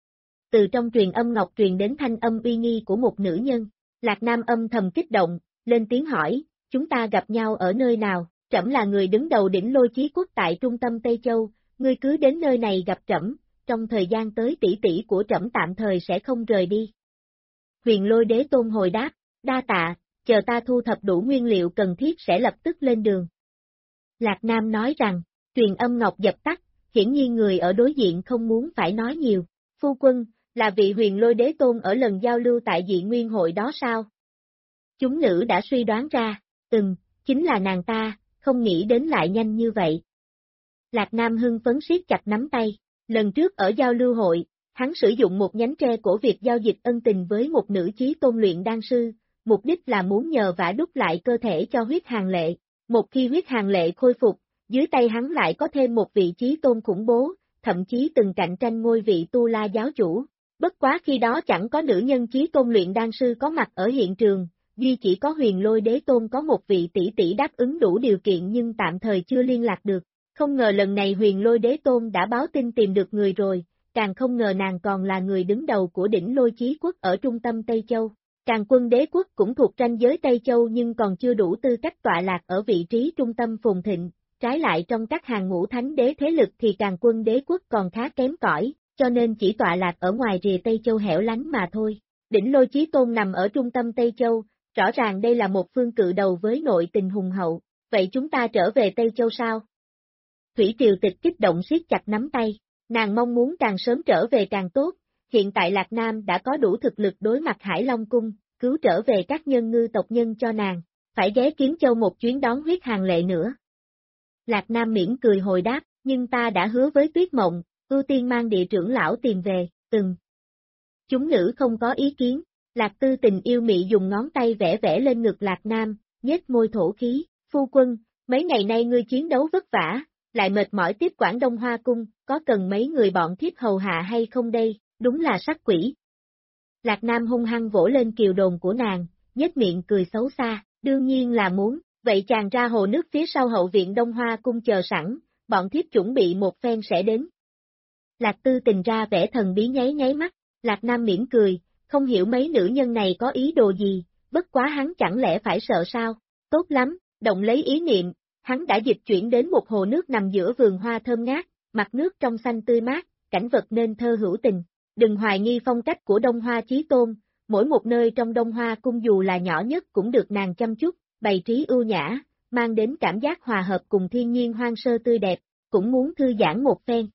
Speaker 2: Từ trong truyền âm ngọc truyền đến thanh âm uy nghi của một nữ nhân, Lạc Nam âm thầm kích động, lên tiếng hỏi, chúng ta gặp nhau ở nơi nào, trẫm là người đứng đầu đỉnh Lôi Chí Quốc tại trung tâm Tây Châu, ngươi cứ đến nơi này gặp trẫm, trong thời gian tới tỷ tỷ của trẫm tạm thời sẽ không rời đi. Huyền Lôi Đế Tôn hồi đáp, đa tạ, chờ ta thu thập đủ nguyên liệu cần thiết sẽ lập tức lên đường. Lạc Nam nói rằng, truyền âm ngọc dập tắt, hiển nhiên người ở đối diện không muốn phải nói nhiều. Phu quân, là vị Huyền Lôi Đế Tôn ở lần giao lưu tại dị nguyên hội đó sao? Chúng nữ đã suy đoán ra, chính là nàng ta, không nghĩ đến lại nhanh như vậy. Lạc Nam hưng phấn siết chặt nắm tay, lần trước ở giao lưu hội, hắn sử dụng một nhánh tre của việc giao dịch ân tình với một nữ chí tôn luyện đan sư, mục đích là muốn nhờ vả đúc lại cơ thể cho huyết hàng lệ. Một khi huyết hàng lệ khôi phục, dưới tay hắn lại có thêm một vị chí tôn khủng bố, thậm chí từng cạnh tranh ngôi vị Tu La giáo chủ. Bất quá khi đó chẳng có nữ nhân chí tôn luyện đan sư có mặt ở hiện trường, duy chỉ có Huyền Lôi Đế Tôn có một vị tỷ tỷ đáp ứng đủ điều kiện nhưng tạm thời chưa liên lạc được. Không ngờ lần này Huyền Lôi Đế Tôn đã báo tin tìm được người rồi, càng không ngờ nàng còn là người đứng đầu của đỉnh Lôi Chí Quốc ở trung tâm Tây Châu. Càn Quân Đế Quốc cũng thuộc ranh giới Tây Châu nhưng còn chưa đủ tư cách tọa lạc ở vị trí trung tâm phồn thịnh, trái lại trong các hàng ngũ thánh đế thế lực thì Càn Quân Đế Quốc còn khá kém cỏi, cho nên chỉ tọa lạc ở ngoài rìa Tây Châu hẻo lánh mà thôi. Đỉnh Lôi Chí Tôn nằm ở trung tâm Tây Châu, rõ ràng đây là một phương cự đầu với nội tình hùng hậu, vậy chúng ta trở về Tây Châu sao? Thủy Triều Tịch kích động siết chặt nắm tay, nàng mong muốn càng sớm trở về càng tốt, hiện tại Lạc Nam đã có đủ thực lực đối mặt Hải Long Cung, cứu trở về các nhân ngư tộc nhân cho nàng, phải ghé Kiếm Châu một chuyến đón huyết hàng lệ nữa. Lạc Nam mỉm cười hồi đáp, nhưng ta đã hứa với Tuyết Mộng, ưu tiên mang địa trưởng lão tìm về, Chúng nữ không có ý kiến, Lạc Tư Tình yêu mị dùng ngón tay vẽ vẽ lên ngực Lạc Nam, nhếch môi thổ khí, phu quân, mấy ngày nay ngươi chiến đấu vất vả, lại mệt mỏi tiếp quản Đông Hoa Cung, có cần mấy người bọn thiếp hầu hạ hay không đây, đúng là sắc quỷ. Lạc Nam hung hăng vỗ lên kiều đồn của nàng, nhếch miệng cười xấu xa, đương nhiên là muốn, vậy chàng ra hồ nước phía sau hậu viện Đông Hoa Cung chờ sẵn, bọn thiếp chuẩn bị một phen sẽ đến. Lạc Tư Tình ra vẻ thần bí nháy nháy mắt, Lạc Nam mỉm cười, không hiểu mấy nữ nhân này có ý đồ gì, bất quá hắn chẳng lẽ phải sợ sao, tốt lắm, động lấy ý niệm, hắn đã dịch chuyển đến một hồ nước nằm giữa vườn hoa thơm ngát, mặt nước trong xanh tươi mát, cảnh vật nên thơ hữu tình. Đừng hoài nghi phong cách của Đông Hoa Chí Tôn, mỗi một nơi trong Đông Hoa Cung dù là nhỏ nhất cũng được nàng chăm chút, bày trí ưu nhã, mang đến cảm giác hòa hợp cùng thiên nhiên hoang sơ tươi đẹp, cũng muốn thư giãn một phen.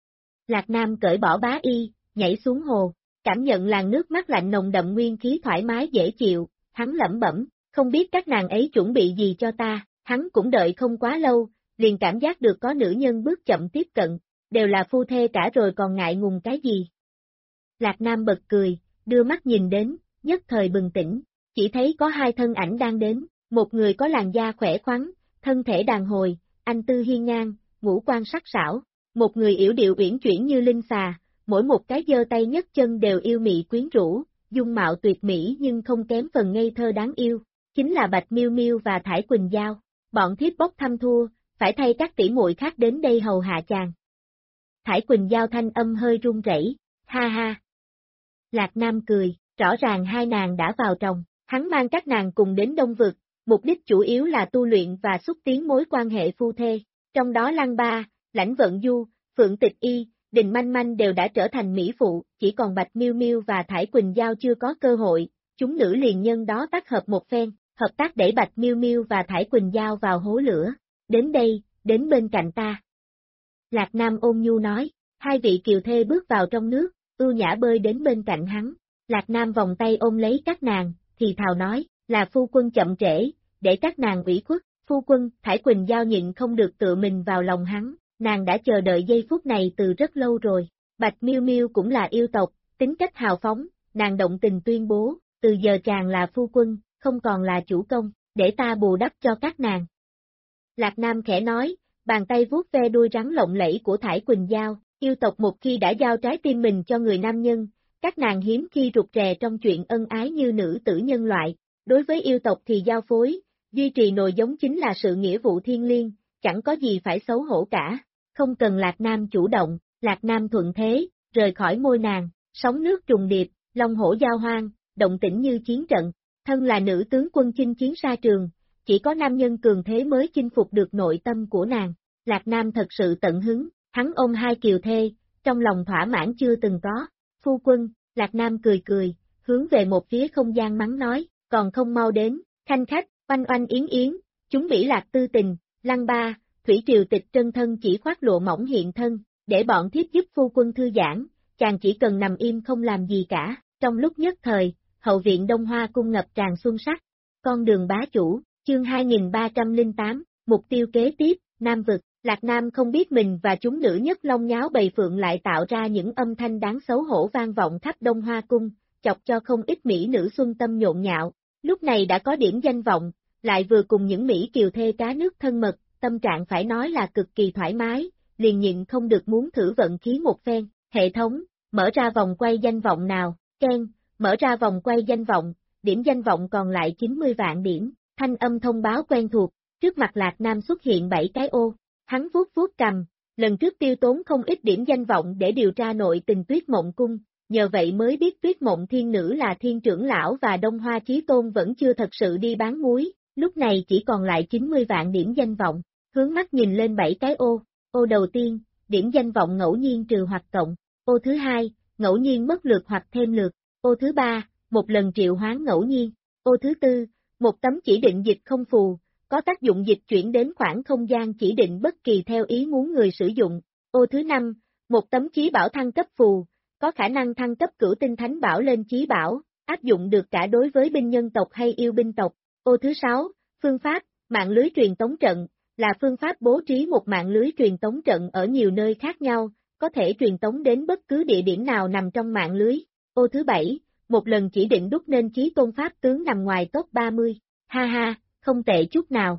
Speaker 2: Lạc Nam cởi bỏ bá y, nhảy xuống hồ, cảm nhận làn nước mát lạnh nồng đậm nguyên khí thoải mái dễ chịu, hắn lẩm bẩm, không biết các nàng ấy chuẩn bị gì cho ta, hắn cũng đợi không quá lâu, liền cảm giác được có nữ nhân bước chậm tiếp cận, đều là phu thê cả rồi còn ngại ngùng cái gì. Lạc Nam bật cười, đưa mắt nhìn đến, nhất thời bừng tỉnh, chỉ thấy có hai thân ảnh đang đến, một người có làn da khỏe khoắn, thân thể đàn hồi, anh tư hiên ngang, ngũ quan sắc sảo, một người yểu điệu uyển chuyển như linh xà, mỗi một cái giơ tay nhấc chân đều yêu mị quyến rũ, dung mạo tuyệt mỹ nhưng không kém phần ngây thơ đáng yêu, chính là Bạch Miêu Miêu và Thải Quỳnh Giao. Bọn thiếp bốc thăm thua, phải thay các tỷ muội khác đến đây hầu hạ chàng. Thải Quỳnh Giao thanh âm hơi run rẩy, ha ha. Lạc Nam cười, rõ ràng hai nàng đã vào trong, hắn mang các nàng cùng đến Đông Vực, mục đích chủ yếu là tu luyện và xúc tiến mối quan hệ phu thê, trong đó Lăng Ba, Lãnh Vận Du, Phượng Tịch Y, Đình Manh Manh đều đã trở thành mỹ phụ, chỉ còn Bạch Miêu Miêu và Thải Quỳnh Giao chưa có cơ hội, chúng nữ liền nhân đó tác hợp một phen, hợp tác đẩy Bạch Miêu Miêu và Thải Quỳnh Giao vào hố lửa, đến đây, đến bên cạnh ta. Lạc Nam ôn nhu nói, hai vị kiều thê bước vào trong nước, ưu nhã bơi đến bên cạnh hắn, Lạc Nam vòng tay ôm lấy các nàng, thì thào nói, là phu quân chậm trễ, để các nàng ủy khuất, phu quân, Thải Quỳnh Giao nhịn không được tựa mình vào lòng hắn, nàng đã chờ đợi giây phút này từ rất lâu rồi, Bạch Miêu Miêu cũng là yêu tộc, tính cách hào phóng, nàng động tình tuyên bố, từ giờ chàng là phu quân, không còn là chủ công, để ta bù đắp cho các nàng. Lạc Nam khẽ nói, bàn tay vuốt ve đuôi rắn lộng lẫy của Thải Quỳnh Giao, yêu tộc một khi đã giao trái tim mình cho người nam nhân, các nàng hiếm khi rụt rè trong chuyện ân ái như nữ tử nhân loại, đối với yêu tộc thì giao phối, duy trì nồi giống chính là sự nghĩa vụ thiêng liêng, chẳng có gì phải xấu hổ cả, không cần Lạc Nam chủ động, Lạc Nam thuận thế, rời khỏi môi nàng, sóng nước trùng điệp, long hổ giao hoang, động tĩnh như chiến trận, thân là nữ tướng quân chinh chiến xa trường, chỉ có nam nhân cường thế mới chinh phục được nội tâm của nàng, Lạc Nam thật sự tận hứng, hắn ôm hai kiều thê, trong lòng thỏa mãn chưa từng có, phu quân, Lạc Nam cười cười, hướng về một phía không gian mắng nói, còn không mau đến, khanh khách, oanh oanh yến yến, chúng mỹ lạc tư tình, lăng ba, thủy triều tịch trân thân chỉ khoác lụa mỏng hiện thân, để bọn thiếp giúp phu quân thư giãn, chàng chỉ cần nằm im không làm gì cả. Trong lúc nhất thời, hậu viện Đông Hoa cung ngập tràn xuân sắc. Con đường bá chủ, chương 2308, mục tiêu kế tiếp, Nam vực. Lạc Nam không biết mình và chúng nữ nhất long nháo bầy phượng lại tạo ra những âm thanh đáng xấu hổ vang vọng khắp Đông Hoa cung, chọc cho không ít mỹ nữ xuân tâm nhộn nhạo. Lúc này đã có điểm danh vọng, lại vừa cùng những mỹ kiều thê cá nước thân mật, tâm trạng phải nói là cực kỳ thoải mái, liền nhịn không được muốn thử vận khí một phen. Hệ thống, mở ra vòng quay danh vọng nào, keng, mở ra vòng quay danh vọng, điểm danh vọng còn lại 90 vạn điểm, thanh âm thông báo quen thuộc, trước mặt Lạc Nam xuất hiện 7 cái ô. Hắn vuốt vuốt cầm, lần trước tiêu tốn không ít điểm danh vọng để điều tra nội tình Tuyết Mộng Cung, nhờ vậy mới biết Tuyết Mộng Thiên Nữ là Thiên Trưởng Lão và Đông Hoa Chí Tôn vẫn chưa thật sự đi bán muối, lúc này chỉ còn lại 90 vạn điểm danh vọng, hướng mắt nhìn lên 7 cái ô, ô đầu tiên, điểm danh vọng ngẫu nhiên trừ hoặc cộng, ô thứ hai, ngẫu nhiên mất lượt hoặc thêm lượt, ô thứ ba, một lần triệu hoán ngẫu nhiên, ô thứ tư, một tấm chỉ định dịch không phù, có tác dụng dịch chuyển đến khoảng không gian chỉ định bất kỳ theo ý muốn người sử dụng. Ô thứ 5, một tấm chí bảo thăng cấp phù, có khả năng thăng cấp cửu tinh thánh bảo lên chí bảo, áp dụng được cả đối với binh nhân tộc hay yêu binh tộc. Ô thứ 6, phương pháp, mạng lưới truyền tống trận, là phương pháp bố trí một mạng lưới truyền tống trận ở nhiều nơi khác nhau, có thể truyền tống đến bất cứ địa điểm nào nằm trong mạng lưới. Ô thứ 7, một lần chỉ định đúc nên chí tôn pháp tướng nằm ngoài top 30. Ha ha, không tệ chút nào.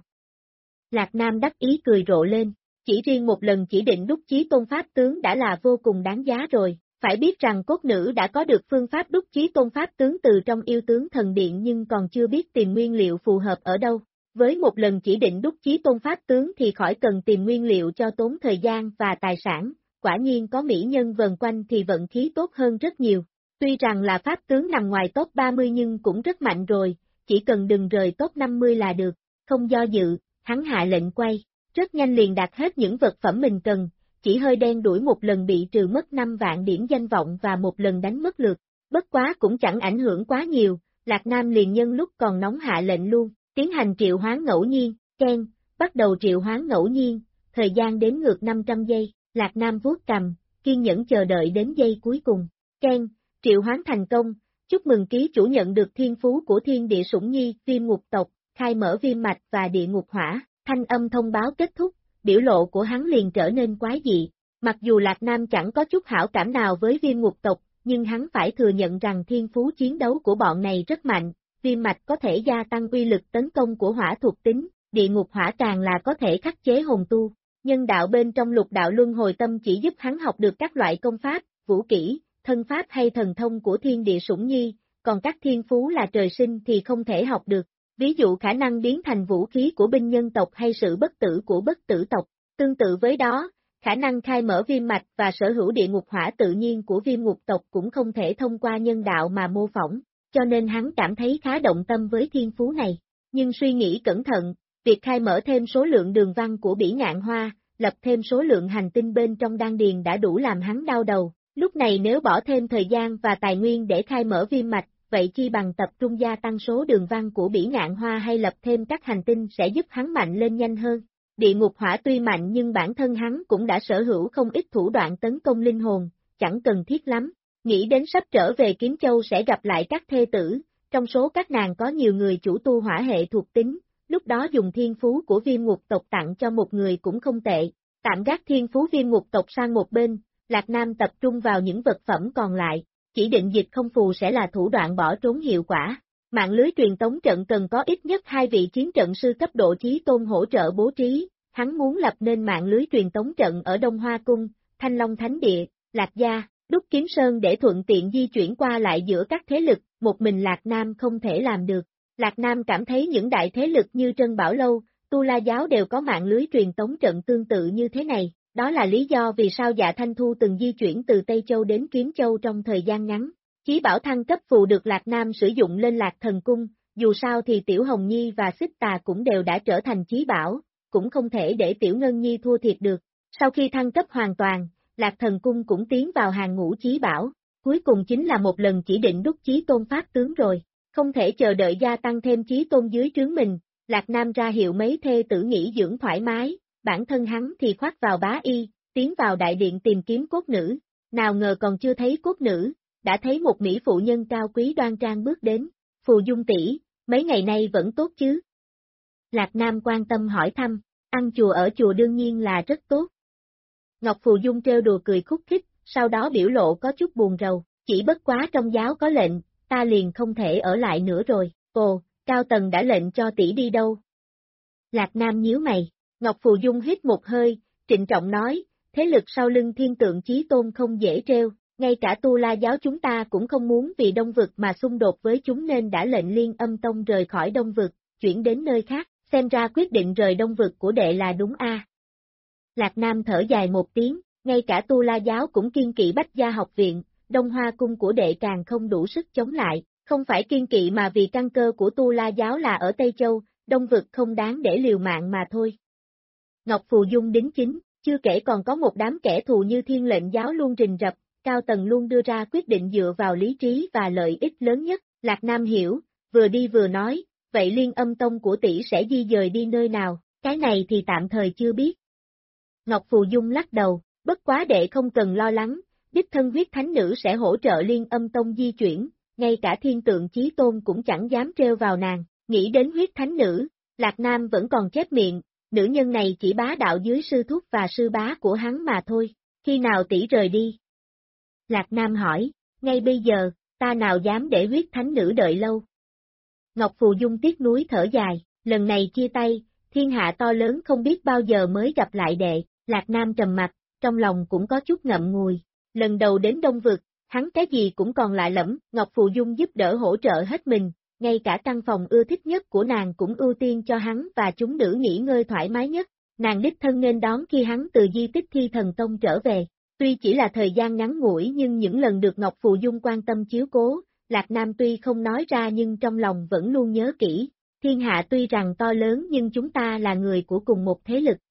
Speaker 2: Lạc Nam đắc ý cười rộ lên, chỉ riêng một lần chỉ định đúc chí tôn pháp tướng đã là vô cùng đáng giá rồi, phải biết rằng cốt nữ đã có được phương pháp đúc chí tôn pháp tướng từ trong yêu tướng thần điện nhưng còn chưa biết tìm nguyên liệu phù hợp ở đâu. Với một lần chỉ định đúc chí tôn pháp tướng thì khỏi cần tìm nguyên liệu cho tốn thời gian và tài sản, quả nhiên có mỹ nhân vần quanh thì vận khí tốt hơn rất nhiều. Tuy rằng là pháp tướng nằm ngoài top 30 nhưng cũng rất mạnh rồi, chỉ cần đừng rời top 50 là được, không do dự, hắn hạ lệnh quay, rất nhanh liền đạt hết những vật phẩm mình cần, chỉ hơi đen đuổi một lần bị trừ mất 5 vạn điểm danh vọng và một lần đánh mất lượt, bất quá cũng chẳng ảnh hưởng quá nhiều, Lạc Nam liền nhân lúc còn nóng hạ lệnh luôn, tiến hành triệu hoán ngẫu nhiên, keng, bắt đầu triệu hoán ngẫu nhiên, thời gian đếm ngược 500 giây, Lạc Nam vuốt cầm, kiên nhẫn chờ đợi đến giây cuối cùng, keng, triệu hoán thành công. Chúc mừng ký chủ nhận được thiên phú của thiên địa sủng nhi, viêm ngục tộc, khai mở viêm mạch và địa ngục hỏa, thanh âm thông báo kết thúc, biểu lộ của hắn liền trở nên quái dị. Mặc dù Lạc Nam chẳng có chút hảo cảm nào với viêm ngục tộc, nhưng hắn phải thừa nhận rằng thiên phú chiến đấu của bọn này rất mạnh, viêm mạch có thể gia tăng uy lực tấn công của hỏa thuộc tính, địa ngục hỏa càng là có thể khắc chế hồn tu. Nhân đạo bên trong lục đạo luân hồi tâm chỉ giúp hắn học được các loại công pháp, vũ kỹ, thân pháp hay thần thông của thiên địa sủng nhi, còn các thiên phú là trời sinh thì không thể học được, ví dụ khả năng biến thành vũ khí của binh nhân tộc hay sự bất tử của bất tử tộc. Tương tự với đó, khả năng khai mở viêm mạch và sở hữu địa ngục hỏa tự nhiên của viêm ngục tộc cũng không thể thông qua nhân đạo mà mô phỏng, cho nên hắn cảm thấy khá động tâm với thiên phú này. Nhưng suy nghĩ cẩn thận, việc khai mở thêm số lượng đường văn của bỉ ngạn hoa, lập thêm số lượng hành tinh bên trong đan điền đã đủ làm hắn đau đầu. Lúc này nếu bỏ thêm thời gian và tài nguyên để khai mở viêm mạch, vậy chi bằng tập trung gia tăng số đường văn của bỉ ngạn hoa hay lập thêm các hành tinh sẽ giúp hắn mạnh lên nhanh hơn. Địa ngục hỏa tuy mạnh nhưng bản thân hắn cũng đã sở hữu không ít thủ đoạn tấn công linh hồn, chẳng cần thiết lắm. Nghĩ đến sắp trở về Kiếm Châu sẽ gặp lại các thê tử, trong số các nàng có nhiều người chủ tu hỏa hệ thuộc tính, lúc đó dùng thiên phú của viêm ngục tộc tặng cho một người cũng không tệ. Tạm gác thiên phú viêm ngục tộc sang một bên, Lạc Nam tập trung vào những vật phẩm còn lại, chỉ định dịch không phù sẽ là thủ đoạn bỏ trốn hiệu quả. Mạng lưới truyền tống trận cần có ít nhất 2 vị chiến trận sư cấp độ chí tôn hỗ trợ bố trí, hắn muốn lập nên mạng lưới truyền tống trận ở Đông Hoa Cung, Thanh Long Thánh Địa, Lạc Gia, Đúc Kiếm Sơn để thuận tiện di chuyển qua lại giữa các thế lực, một mình Lạc Nam không thể làm được. Lạc Nam cảm thấy những đại thế lực như Trân Bảo Lâu, Tu La Giáo đều có mạng lưới truyền tống trận tương tự như thế này. Đó là lý do vì sao Dạ Thanh Thu từng di chuyển từ Tây Châu đến Kiếm Châu trong thời gian ngắn. Chí bảo thăng cấp phù được Lạc Nam sử dụng lên Lạc Thần Cung, dù sao thì Tiểu Hồng Nhi và Xích Tà cũng đều đã trở thành chí bảo, cũng không thể để Tiểu Ngân Nhi thua thiệt được. Sau khi thăng cấp hoàn toàn, Lạc Thần Cung cũng tiến vào hàng ngũ chí bảo, cuối cùng chính là một lần chỉ định đúc chí tôn pháp tướng rồi. Không thể chờ đợi gia tăng thêm chí tôn dưới trướng mình, Lạc Nam ra hiệu mấy thê tử nghỉ dưỡng thoải mái, bản thân hắn thì khoác vào bá y, tiến vào đại điện tìm kiếm cốt nữ, nào ngờ còn chưa thấy cốt nữ, đã thấy một mỹ phụ nhân cao quý đoan trang bước đến, Phù Dung tỷ, mấy ngày nay vẫn tốt chứ? Lạc Nam quan tâm hỏi thăm, ăn chùa ở chùa đương nhiên là rất tốt. Ngọc Phù Dung trêu đùa cười khúc khích, sau đó biểu lộ có chút buồn rầu, chỉ bất quá trong giáo có lệnh, ta liền không thể ở lại nữa rồi, ồ, Cao Tần đã lệnh cho tỷ đi đâu? Lạc Nam nhíu mày, Ngọc Phù Dung hít một hơi, trịnh trọng nói, thế lực sau lưng thiên tượng chí tôn không dễ treo, ngay cả Tu La giáo chúng ta cũng không muốn vì Đông Vực mà xung đột với chúng nên đã lệnh Liên Âm Tông rời khỏi Đông Vực, chuyển đến nơi khác, xem ra quyết định rời Đông Vực của đệ là đúng a. Lạc Nam thở dài một tiếng, ngay cả Tu La giáo cũng kiên kỵ Bách Gia học viện, Đông Hoa cung của đệ càng không đủ sức chống lại, không phải kiên kỵ mà vì căn cơ của Tu La giáo là ở Tây Châu, Đông Vực không đáng để liều mạng mà thôi. Ngọc Phù Dung đính chính, chưa kể còn có một đám kẻ thù như Thiên Lệnh giáo luôn rình rập, Cao Tần luôn đưa ra quyết định dựa vào lý trí và lợi ích lớn nhất, Lạc Nam hiểu, vừa đi vừa nói, vậy Liên Âm Tông của tỷ sẽ di dời đi nơi nào, cái này thì tạm thời chưa biết. Ngọc Phù Dung lắc đầu, bất quá đệ không cần lo lắng, đích thân huyết thánh nữ sẽ hỗ trợ Liên Âm Tông di chuyển, ngay cả thiên tượng chí tôn cũng chẳng dám treo vào nàng, nghĩ đến huyết thánh nữ, Lạc Nam vẫn còn chép miệng, nữ nhân này chỉ bá đạo dưới sư thúc và sư bá của hắn mà thôi, khi nào tỷ rời đi? Lạc Nam hỏi, ngay bây giờ, ta nào dám để huyết thánh nữ đợi lâu. Ngọc Phù Dung tiếc nuối thở dài, lần này chia tay, thiên hạ to lớn không biết bao giờ mới gặp lại đệ, Lạc Nam trầm mặt, trong lòng cũng có chút ngậm ngùi, lần đầu đến Đông Vực, hắn cái gì cũng còn lạ lẫm, Ngọc Phù Dung giúp đỡ hỗ trợ hết mình, ngay cả căn phòng ưa thích nhất của nàng cũng ưu tiên cho hắn và chúng nữ nghỉ ngơi thoải mái nhất, nàng đích thân nên đón khi hắn từ di tích Thi Thần Tông trở về. Tuy chỉ là thời gian ngắn ngủi nhưng những lần được Ngọc Phù Dung quan tâm chiếu cố, Lạc Nam tuy không nói ra nhưng trong lòng vẫn luôn nhớ kỹ, thiên hạ tuy rằng to lớn nhưng chúng ta là người của cùng một thế lực.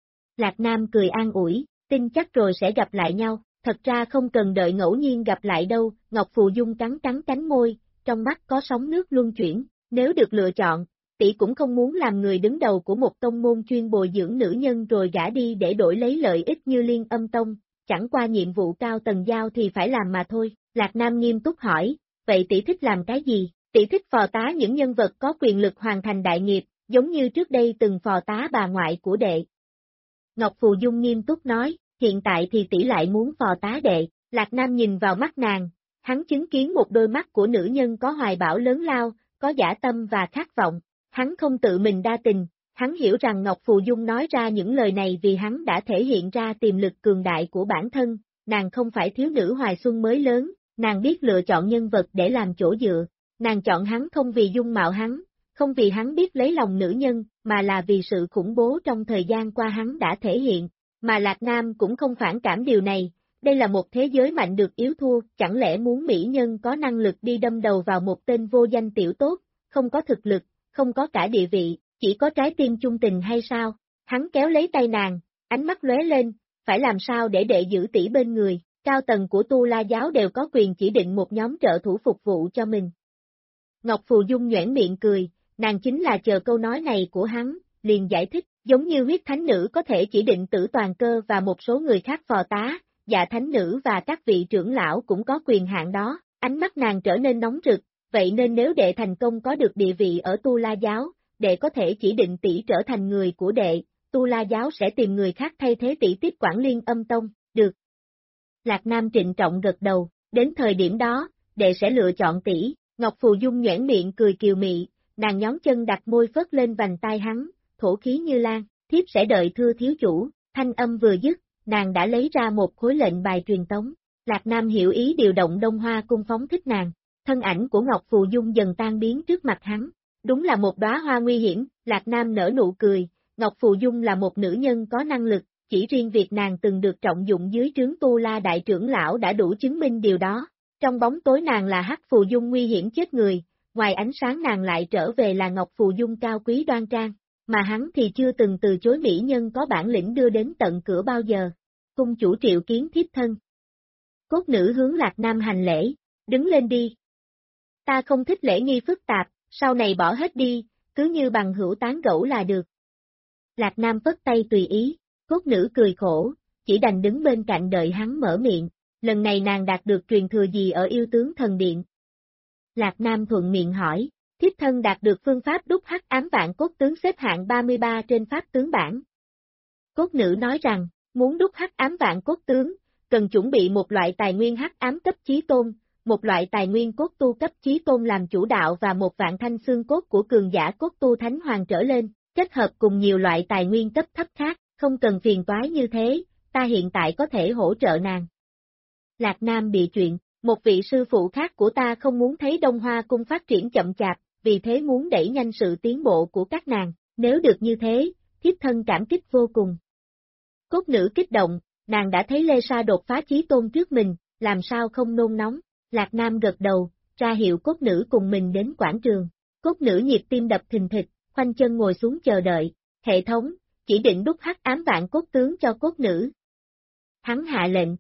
Speaker 2: Lạc Nam cười an ủi, tin chắc rồi sẽ gặp lại nhau, thật ra không cần đợi ngẫu nhiên gặp lại đâu, Ngọc Phù Dung cắn cắn cánh môi, trong mắt có sóng nước luân chuyển, nếu được lựa chọn, tỷ cũng không muốn làm người đứng đầu của một tông môn chuyên bồi dưỡng nữ nhân rồi gả đi để đổi lấy lợi ích như Liên Âm Tông. Chẳng qua nhiệm vụ Cao Tần giao thì phải làm mà thôi, Lạc Nam nghiêm túc hỏi, vậy tỷ thích làm cái gì? Tỷ thích phò tá những nhân vật có quyền lực hoàn thành đại nghiệp, giống như trước đây từng phò tá bà ngoại của đệ. Ngọc Phù Dung nghiêm túc nói, hiện tại thì tỷ lại muốn phò tá đệ, Lạc Nam nhìn vào mắt nàng, hắn chứng kiến một đôi mắt của nữ nhân có hoài bão lớn lao, có dã tâm và khát vọng, hắn không tự mình đa tình. Hắn hiểu rằng Ngọc Phù Dung nói ra những lời này vì hắn đã thể hiện ra tiềm lực cường đại của bản thân, nàng không phải thiếu nữ hoài xuân mới lớn, nàng biết lựa chọn nhân vật để làm chỗ dựa, nàng chọn hắn không vì dung mạo hắn, không vì hắn biết lấy lòng nữ nhân, mà là vì sự khủng bố trong thời gian qua hắn đã thể hiện, mà Lạc Nam cũng không phản cảm điều này, đây là một thế giới mạnh được yếu thua, chẳng lẽ muốn mỹ nhân có năng lực đi đâm đầu vào một tên vô danh tiểu tốt, không có thực lực, không có cả địa vị. Chỉ có trái tim chung tình hay sao? Hắn kéo lấy tay nàng, ánh mắt lóe lên, phải làm sao để đệ giữ tỷ bên người, cao tầng của Tu La giáo đều có quyền chỉ định một nhóm trợ thủ phục vụ cho mình. Ngọc Phù Dung nhoẻn miệng cười, nàng chính là chờ câu nói này của hắn, liền giải thích, giống như huyết thánh nữ có thể chỉ định Tử Toàn Cơ và một số người khác phò tá, dạ thánh nữ và các vị trưởng lão cũng có quyền hạn đó, ánh mắt nàng trở nên nóng rực, vậy nên nếu đệ thành công có được địa vị ở Tu La giáo, đệ có thể chỉ định tỷ trở thành người của đệ, Tu La giáo sẽ tìm người khác thay thế tỷ tiếp quản Liên Âm Tông, được. Lạc Nam trịnh trọng gật đầu, đến thời điểm đó, đệ sẽ lựa chọn tỷ, Ngọc Phù Dung nhoẻn miệng cười kiều mị, nàng nhón chân đặt môi phớt lên vành tai hắn, thổ khí như lan, thiếp sẽ đợi thưa thiếu chủ, thanh âm vừa dứt, nàng đã lấy ra một khối lệnh bài truyền tống, Lạc Nam hiểu ý điều động Đông Hoa cung phóng thích nàng, thân ảnh của Ngọc Phù Dung dần tan biến trước mặt hắn. Đúng là một đóa hoa nguy hiểm, Lạc Nam nở nụ cười, Ngọc Phù Dung là một nữ nhân có năng lực, chỉ riêng việc nàng từng được trọng dụng dưới trướng Tu La đại trưởng lão đã đủ chứng minh điều đó. Trong bóng tối nàng là Hắc Phù Dung nguy hiểm chết người, ngoài ánh sáng nàng lại trở về là Ngọc Phù Dung cao quý đoan trang, mà hắn thì chưa từng từ chối mỹ nhân có bản lĩnh đưa đến tận cửa bao giờ. Cung chủ triệu kiến thiếp thân. Cốt nữ hướng Lạc Nam hành lễ, đứng lên đi. ta không thích lễ nghi phức tạp, sau này bỏ hết đi, cứ như bằng hữu tán gẫu là được. Lạc Nam phất tay tùy ý, cốt nữ cười khổ, chỉ đành đứng bên cạnh đợi hắn mở miệng, lần này nàng đạt được truyền thừa gì ở yêu tướng thần điện? Lạc Nam thuận miệng hỏi, thiếp thân đạt được phương pháp đúc hắc ám vạn cốt tướng xếp hạng 33 trên pháp tướng bảng. Cốt nữ nói rằng, muốn đúc hắc ám vạn cốt tướng, cần chuẩn bị một loại tài nguyên hắc ám cấp chí tôn, một loại tài nguyên cốt tu cấp chí tôn làm chủ đạo và một vạn thanh xương cốt của cường giả cốt tu thánh hoàng trở lên, kết hợp cùng nhiều loại tài nguyên cấp thấp khác, không cần phiền toái như thế, ta hiện tại có thể hỗ trợ nàng. Lạc Nam bị chuyện, một vị sư phụ khác của ta không muốn thấy Đông Hoa cung phát triển chậm chạp, vì thế muốn đẩy nhanh sự tiến bộ của các nàng, nếu được như thế, thiếp thân cảm kích vô cùng. Cốt nữ kích động, nàng đã thấy Lê Sa đột phá chí tôn trước mình, làm sao không nôn nóng, Lạc Nam gật đầu, ra hiệu cốt nữ cùng mình đến quảng trường, cốt nữ nhịp tim đập thình thịch, khoanh chân ngồi xuống chờ đợi, hệ thống, chỉ định đúc hắc ám vạn cốt tướng cho cốt nữ. Hắn hạ lệnh,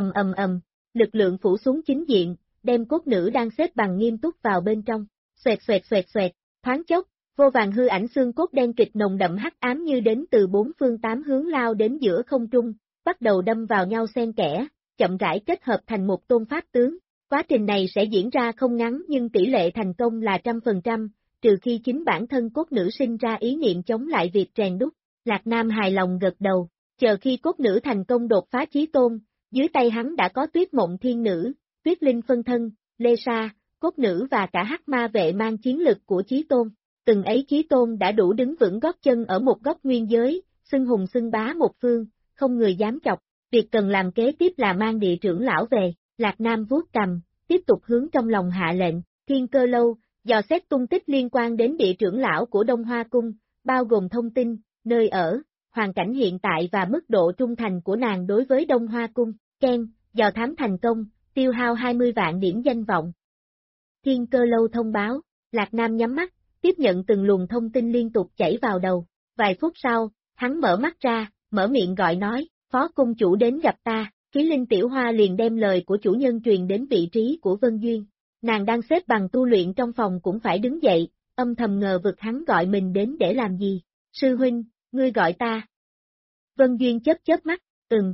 Speaker 2: lực lượng phủ xuống chính diện, đem cốt nữ đang xếp bằng nghiêm túc vào bên trong, xoẹt, thoáng chốc, vô vàng hư ảnh xương cốt đen kịch nồng đậm hắc ám như đến từ bốn phương tám hướng lao đến giữa không trung, bắt đầu đâm vào nhau xen kẽ, chậm rãi kết hợp thành một tôn pháp tướng. Quá trình này sẽ diễn ra không ngắn nhưng tỷ lệ thành công là 100%, trừ khi chính bản thân cốt nữ sinh ra ý niệm chống lại việc rèn đúc. Lạc Nam hài lòng gật đầu, chờ khi cốt nữ thành công đột phá chí tôn, dưới tay hắn đã có Tuyết Mộng Thiên Nữ, Tuyết Linh phân thân, Lê Sa, cốt nữ và cả hắc ma vệ mang chiến lực của chí tôn. Từng ấy chí tôn đã đủ đứng vững gót chân ở một góc nguyên giới, xưng hùng xưng bá một phương, không người dám chọc. Việc cần làm kế tiếp là mang địa trưởng lão về. Lạc Nam vuốt cầm, tiếp tục hướng trong lòng hạ lệnh, Thiên Cơ Lâu, dò xét tung tích liên quan đến địa trưởng lão của Đông Hoa Cung, bao gồm thông tin, nơi ở, hoàn cảnh hiện tại và mức độ trung thành của nàng đối với Đông Hoa Cung, dò thám thành công, tiêu hao 20 vạn điểm danh vọng. Thiên Cơ Lâu thông báo, Lạc Nam nhắm mắt, tiếp nhận từng luồng thông tin liên tục chảy vào đầu, vài phút sau, hắn mở mắt ra, mở miệng gọi nói, Phó Cung Chủ đến gặp ta. Khí Linh Tiểu Hoa liền đem lời của chủ nhân truyền đến vị trí của Vân Duyên. Nàng đang xếp bằng tu luyện trong phòng cũng phải đứng dậy, âm thầm ngờ vực hắn gọi mình đến để làm gì. Sư huynh, ngươi gọi ta. Vân Duyên chớp mắt,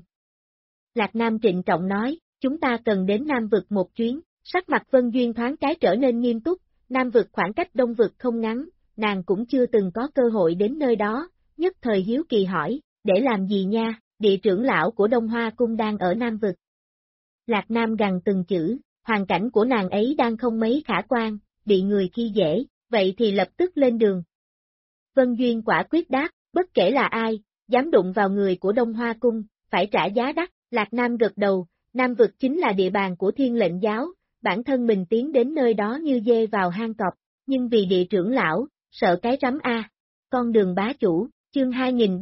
Speaker 2: Lạc Nam trịnh trọng nói, chúng ta cần đến Nam Vực một chuyến. Sắc mặt Vân Duyên thoáng cái trở nên nghiêm túc, Nam Vực khoảng cách Đông Vực không ngắn, nàng cũng chưa từng có cơ hội đến nơi đó, nhất thời hiếu kỳ hỏi, để làm gì nha? Địa trưởng lão của Đông Hoa Cung đang ở Nam Vực. Lạc Nam gằn từng chữ, hoàn cảnh của nàng ấy đang không mấy khả quan, bị người khi dễ, vậy thì lập tức lên đường. Vân Duyên quả quyết đáp, bất kể là ai, dám đụng vào người của Đông Hoa Cung, phải trả giá đắt. Lạc Nam gật đầu, Nam Vực chính là địa bàn của Thiên Lệnh Giáo, bản thân mình tiến đến nơi đó như dê vào hang cọp, nhưng vì địa trưởng lão, sợ cái rắm a. Con đường bá chủ, chương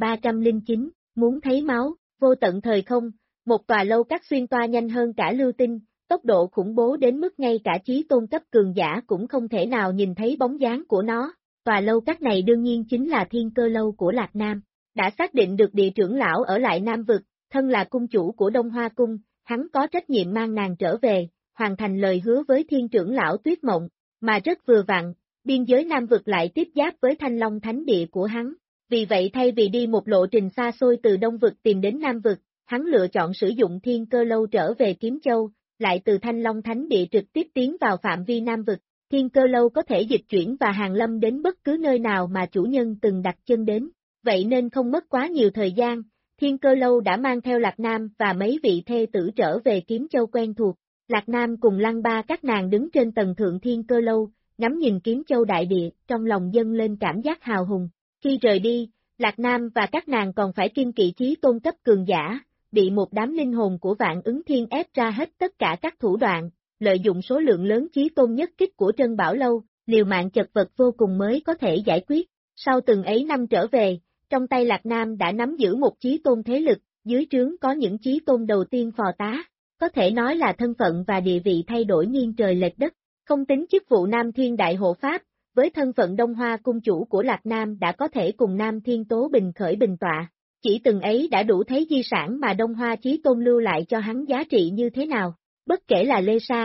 Speaker 2: 2309. Muốn thấy máu, vô tận thời không, một tòa lâu các xuyên toa nhanh hơn cả lưu tinh, tốc độ khủng bố đến mức ngay cả chí tôn cấp cường giả cũng không thể nào nhìn thấy bóng dáng của nó. Tòa lâu các này đương nhiên chính là Thiên Cơ Lâu của Lạc Nam. Đã xác định được địa trưởng lão ở lại Nam Vực, thân là cung chủ của Đông Hoa Cung, hắn có trách nhiệm mang nàng trở về, hoàn thành lời hứa với Thiên trưởng lão Tuyết Mộng, mà rất vừa vặn, biên giới Nam Vực lại tiếp giáp với Thanh Long Thánh Địa của hắn. Vì vậy thay vì đi một lộ trình xa xôi từ Đông Vực tìm đến Nam Vực, hắn lựa chọn sử dụng Thiên Cơ Lâu trở về Kiếm Châu, lại từ Thanh Long Thánh Địa trực tiếp tiến vào phạm vi Nam Vực. Thiên Cơ Lâu có thể dịch chuyển và hàng lâm đến bất cứ nơi nào mà chủ nhân từng đặt chân đến, vậy nên không mất quá nhiều thời gian, Thiên Cơ Lâu đã mang theo Lạc Nam và mấy vị thê tử trở về Kiếm Châu quen thuộc. Lạc Nam cùng Lăng Ba các nàng đứng trên tầng thượng Thiên Cơ Lâu, ngắm nhìn Kiếm Châu đại địa, trong lòng dâng lên cảm giác hào hùng. Khi rời đi, Lạc Nam và các nàng còn phải kiêng kỵ chí tôn cấp cường giả, bị một đám linh hồn của Vạn Ứng Thiên ép ra hết tất cả các thủ đoạn, lợi dụng số lượng lớn chí tôn nhất kích của Trân Bảo Lâu, liều mạng chật vật vô cùng mới có thể giải quyết. Sau từng ấy năm trở về, trong tay Lạc Nam đã nắm giữ một chí tôn thế lực, dưới trướng có những chí tôn đầu tiên phò tá, có thể nói là thân phận và địa vị thay đổi nghiêng trời lệch đất, không tính chức vụ Nam Thiên Đại Hộ Pháp. Với thân phận Đông Hoa Cung chủ của Lạc Nam đã có thể cùng Nam Thiên Tố Bình khởi bình tọa, chỉ từng ấy đã đủ thấy di sản mà Đông Hoa Chí Tôn lưu lại cho hắn giá trị như thế nào. Bất kể là Lê Sa,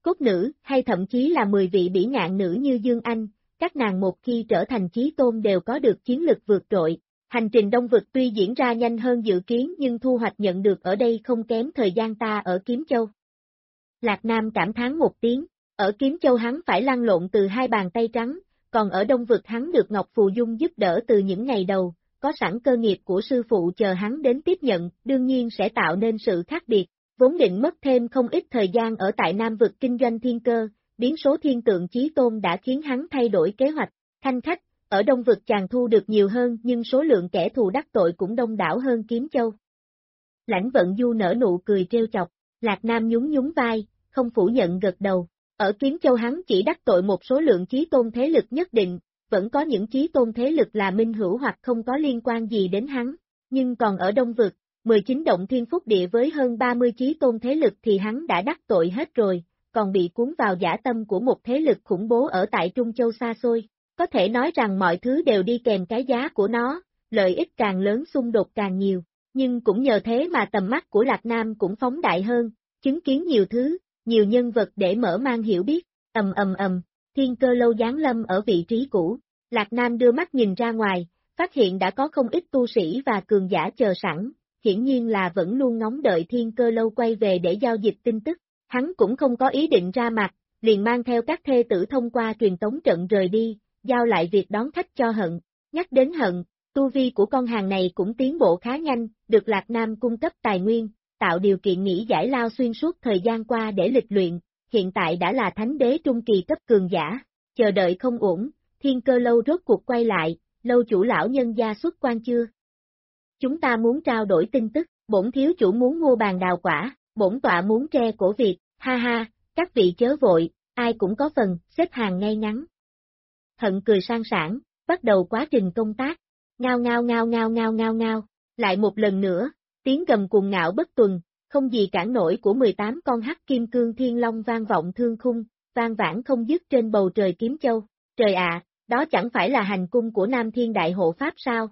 Speaker 2: cốt nữ, hay thậm chí là 10 vị bỉ ngạn nữ như Dương Anh, các nàng một khi trở thành chí tôn đều có được chiến lực vượt trội. Hành trình đông vực tuy diễn ra nhanh hơn dự kiến nhưng thu hoạch nhận được ở đây không kém thời gian ta ở Kiếm Châu. Lạc Nam cảm thán một tiếng, ở Kiếm Châu hắn phải lăn lộn từ hai bàn tay trắng, còn ở đông vực hắn được Ngọc Phù Dung giúp đỡ từ những ngày đầu, có sẵn cơ nghiệp của sư phụ chờ hắn đến tiếp nhận, đương nhiên sẽ tạo nên sự khác biệt. Vốn định mất thêm không ít thời gian ở tại Nam vực kinh doanh thiên cơ, biến số thiên tượng chí tôn đã khiến hắn thay đổi kế hoạch. Khanh khách, ở đông vực chàng thu được nhiều hơn nhưng số lượng kẻ thù đắc tội cũng đông đảo hơn Kiếm Châu. Lãnh Vận Du nở nụ cười trêu chọc, Lạc Nam nhún nhún vai, không phủ nhận gật đầu. Ở Kiếm Châu hắn chỉ đắc tội một số lượng chí tôn thế lực nhất định, vẫn có những chí tôn thế lực là minh hữu hoặc không có liên quan gì đến hắn, nhưng còn ở đông vực, 19 động thiên phúc địa với hơn 30 chí tôn thế lực thì hắn đã đắc tội hết rồi, còn bị cuốn vào dã tâm của một thế lực khủng bố ở tại Trung Châu xa xôi. Có thể nói rằng mọi thứ đều đi kèm cái giá của nó, lợi ích càng lớn xung đột càng nhiều, nhưng cũng nhờ thế mà tầm mắt của Lạc Nam cũng phóng đại hơn, chứng kiến nhiều thứ, nhiều nhân vật để mở mang hiểu biết. Thiên cơ lâu giáng lâm ở vị trí cũ, Lạc Nam đưa mắt nhìn ra ngoài, phát hiện đã có không ít tu sĩ và cường giả chờ sẵn, hiển nhiên là vẫn luôn ngóng đợi thiên cơ lâu quay về để giao dịch tin tức. Hắn cũng không có ý định ra mặt, liền mang theo các thê tử thông qua truyền tống trận rời đi, giao lại việc đón khách cho Hận. Nhắc đến Hận, tu vi của con hàng này cũng tiến bộ khá nhanh, được Lạc Nam cung cấp tài nguyên, tạo điều kiện nghỉ giải lao xuyên suốt thời gian qua để lịch luyện, hiện tại đã là thánh đế trung kỳ cấp cường giả. Chờ đợi không ổn, thiên cơ lâu rốt cuộc quay lại, lâu chủ lão nhân gia xuất quan chưa? Chúng ta muốn trao đổi tin tức, bổn thiếu chủ muốn mua bàn đào quả, bổn tọa muốn tre cổ Việt, ha ha, các vị chớ vội, ai cũng có phần, xếp hàng ngay ngắn. Hận cười sang sảng, bắt đầu quá trình công tác, ngao ngao ngao ngao ngao ngao ngao, lại một lần nữa, tiếng gầm cuồng ngạo bất tuần, không gì cản nổi của 18 con hắc kim cương thiên long vang vọng thương khung, vang vãn không dứt trên bầu trời Kiếm Châu. Trời ạ, đó chẳng phải là hành cung của Nam Thiên Đại Hộ Pháp sao?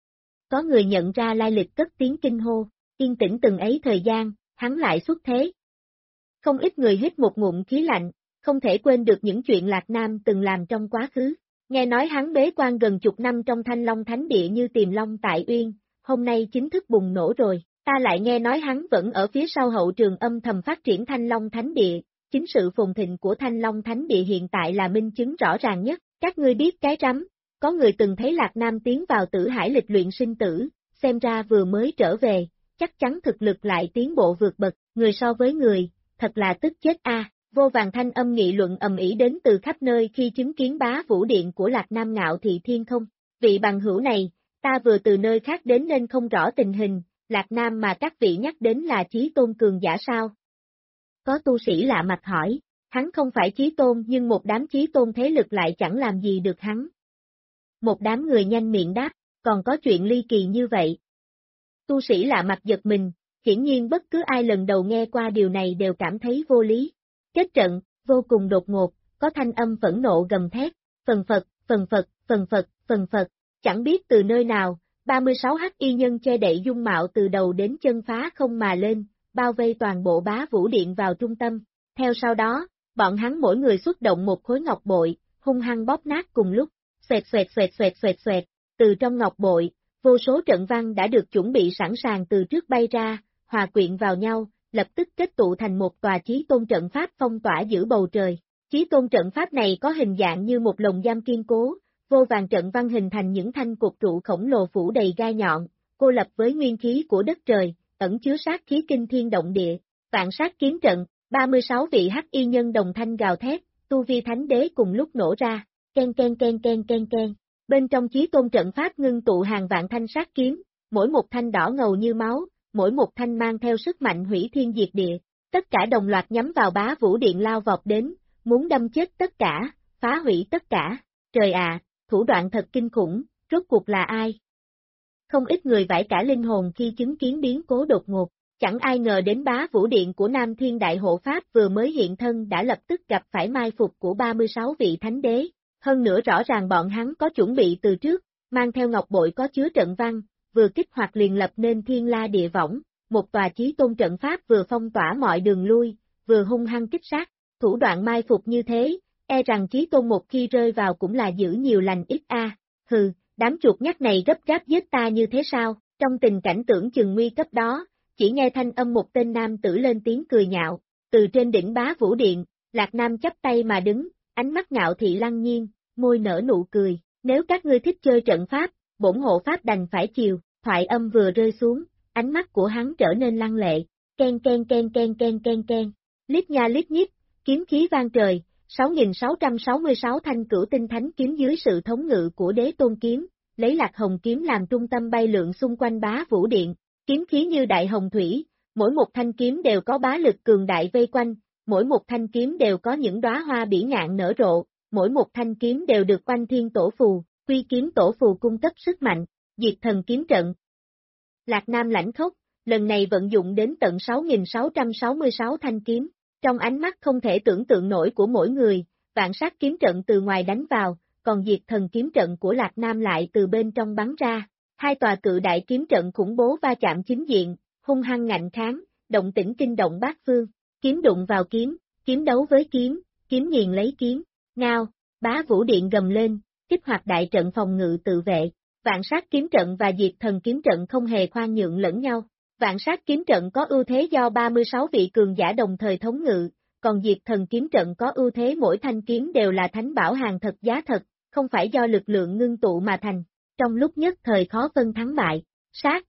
Speaker 2: Có người nhận ra lai lịch cất tiếng kinh hô, yên tĩnh từng ấy thời gian, hắn lại xuất thế. Không ít người hít một ngụm khí lạnh, không thể quên được những chuyện Lạc Nam từng làm trong quá khứ. Nghe nói hắn bế quan gần chục năm trong Thanh Long Thánh Địa như tìm long tại uyên, hôm nay chính thức bùng nổ rồi. Ta lại nghe nói hắn vẫn ở phía sau hậu trường âm thầm phát triển Thanh Long Thánh Địa, chính sự phồn thịnh của Thanh Long Thánh Địa hiện tại là minh chứng rõ ràng nhất. Các ngươi biết cái rắm, có người từng thấy Lạc Nam tiến vào tử hải lịch luyện sinh tử, xem ra vừa mới trở về, chắc chắn thực lực lại tiến bộ vượt bậc, người so với người, thật là tức chết a. Vô vàng thanh âm nghị luận ầm ĩ đến từ khắp nơi khi chứng kiến bá vũ điện của Lạc Nam Ngạo Thị Thiên không. Vị bằng hữu này, ta vừa từ nơi khác đến nên không rõ tình hình, Lạc Nam mà các vị nhắc đến là chí tôn cường giả sao? Có tu sĩ lạ mặt hỏi, hắn không phải chí tôn nhưng một đám chí tôn thế lực lại chẳng làm gì được hắn. Một đám người nhanh miệng đáp, còn có chuyện ly kỳ như vậy. Tu sĩ lạ mặt giật mình, hiển nhiên bất cứ ai lần đầu nghe qua điều này đều cảm thấy vô lý. Kết trận, vô cùng đột ngột, có thanh âm phẫn nộ gầm thét, phần phật, phần phật, phần phật, phần phật, chẳng biết từ nơi nào, 36 hắc y nhân che đậy dung mạo từ đầu đến chân phá không mà lên, bao vây toàn bộ bá vũ điện vào trung tâm. Theo sau đó, bọn hắn mỗi người xuất động một khối ngọc bội, hung hăng bóp nát cùng lúc, xoẹt xoẹt xoẹt xoẹt xoẹt xoẹt, từ trong ngọc bội, vô số trận văn đã được chuẩn bị sẵn sàng từ trước bay ra, hòa quyện vào nhau, lập tức kết tụ thành một tòa chí tôn trận pháp phong tỏa giữa bầu trời. Chí tôn trận pháp này có hình dạng như một lồng giam kiên cố, vô vàng trận văn hình thành những thanh cột trụ khổng lồ phủ đầy gai nhọn, cô lập với nguyên khí của đất trời, ẩn chứa sát khí kinh thiên động địa. Vạn sát kiếm trận, 36 vị hắc y nhân đồng thanh gào thét, tu vi thánh đế cùng lúc nổ ra, ken ken ken ken ken ken. Bên trong chí tôn trận pháp ngưng tụ hàng vạn thanh sát kiếm, mỗi một thanh đỏ ngầu như máu, mỗi một thanh mang theo sức mạnh hủy thiên diệt địa, tất cả đồng loạt nhắm vào bá vũ điện lao vọt đến, muốn đâm chết tất cả, phá hủy tất cả. Trời ạ, thủ đoạn thật kinh khủng, rốt cuộc là ai? Không ít người vãi cả linh hồn khi chứng kiến biến cố đột ngột, chẳng ai ngờ đến bá vũ điện của Nam Thiên Đại Hộ Pháp vừa mới hiện thân đã lập tức gặp phải mai phục của 36 vị thánh đế, hơn nữa rõ ràng bọn hắn có chuẩn bị từ trước, mang theo ngọc bội có chứa trận văn, vừa kích hoạt liền lập nên thiên la địa võng, một tòa chí tôn trận pháp vừa phong tỏa mọi đường lui, vừa hung hăng kích sát. Thủ đoạn mai phục như thế, e rằng Chí Tôn một khi rơi vào cũng là giữ nhiều lành ít a. Hừ, đám chuột nhắt này gấp gáp giết ta như thế sao? Trong tình cảnh tưởng chừng nguy cấp đó, chỉ nghe thanh âm một tên nam tử lên tiếng cười nhạo, từ trên đỉnh Bá Vũ Điện, Lạc Nam chắp tay mà đứng, ánh mắt ngạo thị lăng nhiên, môi nở nụ cười, nếu các ngươi thích chơi trận pháp, bổn hộ pháp đành phải chiều, thoại âm vừa rơi xuống, ánh mắt của hắn trở nên lăng lệ, ken, lít nha lít nhít, kiếm khí vang trời, 6.666 thanh cửu tinh thánh kiếm dưới sự thống ngự của Đế Tôn kiếm, lấy Lạc Hồng kiếm làm trung tâm bay lượn xung quanh Bá Vũ Điện, kiếm khí như đại hồng thủy, mỗi một thanh kiếm đều có bá lực cường đại vây quanh, mỗi một thanh kiếm đều có những đóa hoa bỉ ngạn nở rộ, mỗi một thanh kiếm đều được oanh thiên tổ phù, quy kiếm tổ phù cung cấp sức mạnh, diệt thần kiếm trận. Lạc Nam lãnh khốc, lần này vận dụng đến tận 6.666 thanh kiếm, trong ánh mắt không thể tưởng tượng nổi của mỗi người, vạn sát kiếm trận từ ngoài đánh vào, còn diệt thần kiếm trận của Lạc Nam lại từ bên trong bắn ra. Hai tòa cự đại kiếm trận khủng bố va chạm chính diện, hung hăng ngạnh kháng, động tĩnh kinh động bát phương, kiếm đụng vào kiếm, kiếm đấu với kiếm nghiền lấy kiếm, ngao, Bá Vũ Điện gầm lên, kích hoạt đại trận phòng ngự tự vệ, vạn sát kiếm trận và diệt thần kiếm trận không hề khoan nhượng lẫn nhau. Vạn sát kiếm trận có ưu thế do 36 vị cường giả đồng thời thống ngự, còn diệt thần kiếm trận có ưu thế mỗi thanh kiếm đều là thánh bảo hàng thật giá thật, không phải do lực lượng ngưng tụ mà thành. Trong lúc nhất thời khó phân thắng bại, sát.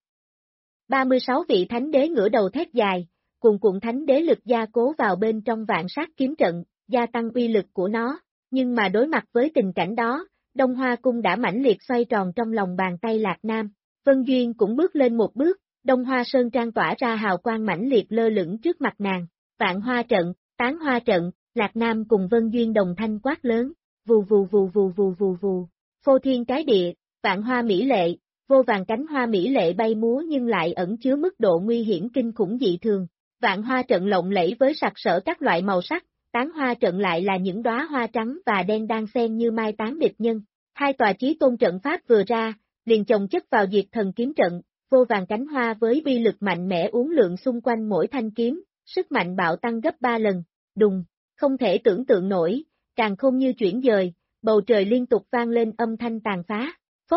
Speaker 2: 36 vị thánh đế ngửa đầu thét dài, cuồn cuộn thánh đế lực gia cố vào bên trong vạn sát kiếm trận, gia tăng uy lực của nó, nhưng mà đối mặt với tình cảnh đó, Đông Hoa Cung đã mãnh liệt xoay tròn trong lòng bàn tay Lạc Nam, Vân Duyên cũng bước lên một bước, Đông Hoa Sơn Trang tỏa ra hào quang mãnh liệt lơ lửng trước mặt nàng, vạn hoa trận, tán hoa trận, Lạc Nam cùng Vân Duyên đồng thanh quát lớn, vù vù vù vù vù vù vù, phô thiên cái địa, vạn hoa mỹ lệ, vô vàng cánh hoa mỹ lệ bay múa nhưng lại ẩn chứa mức độ nguy hiểm kinh khủng dị thường, vạn hoa trận lộng lẫy với sặc sỡ các loại màu sắc, tán hoa trận lại là những đóa hoa trắng và đen đang xen như mai tán địch nhân, hai tòa chí tôn trận pháp vừa ra, liền chồng chất vào diệt thần kiếm trận. Vô vàng cánh hoa với uy lực mạnh mẽ uốn lượn xung quanh mỗi thanh kiếm, sức mạnh bạo tăng gấp 3 lần, đùng, không thể tưởng tượng nổi, càng không như chuyển dời, bầu trời liên tục vang lên âm thanh tàn phá,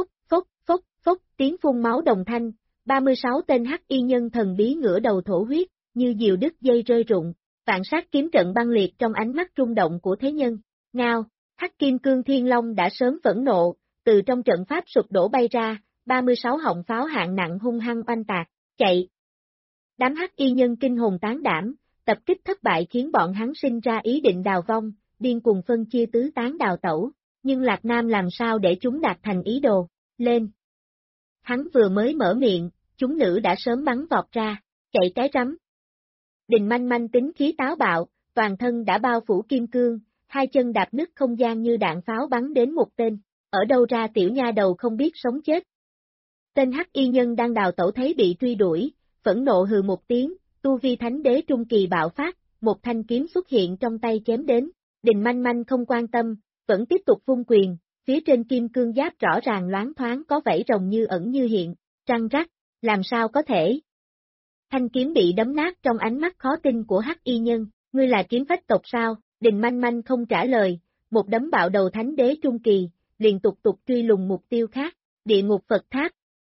Speaker 2: phốc, tiếng phun máu đồng thanh, 36 tên hắc y nhân thần bí ngửa đầu thổ huyết, như diều đứt dây rơi rụng, vạn sát kiếm trận băng liệt trong ánh mắt rung động của thế nhân, ngao, hắc kim cương thiên long đã sớm phẫn nộ, từ trong trận pháp sụp đổ bay ra, 36 họng pháo hạng nặng hung hăng oanh tạc, chạy. Đám hắc y nhân kinh hồn tán đảm, tập kích thất bại khiến bọn hắn sinh ra ý định đào vong, điên cuồng phân chia tứ tán đào tẩu, nhưng Lạc Nam làm sao để chúng đạt thành ý đồ, lên. Hắn vừa mới mở miệng, chúng nữ đã sớm bắn vọt ra, chạy cái rắm. Đình Manh Manh tính khí táo bạo, toàn thân đã bao phủ kim cương, hai chân đạp nứt không gian như đạn pháo bắn đến một tên, ở đâu ra tiểu nha đầu không biết sống chết. Tên hắc y nhân đang đào tẩu thấy bị truy đuổi, phẫn nộ hừ một tiếng, tu vi thánh đế trung kỳ bạo phát, một thanh kiếm xuất hiện trong tay chém đến, Đình Manh Manh không quan tâm, vẫn tiếp tục vung quyền, phía trên kim cương giáp rõ ràng loáng thoáng có vảy rồng như ẩn như hiện, răng rắc, làm sao có thể. Thanh kiếm bị đấm nát trong ánh mắt khó tin của hắc y nhân, ngươi là kiếm phách tộc sao, Đình Manh Manh không trả lời, một đấm bạo đầu thánh đế trung kỳ, liền tục truy lùng mục tiêu khác, địa ngục Phật tháp.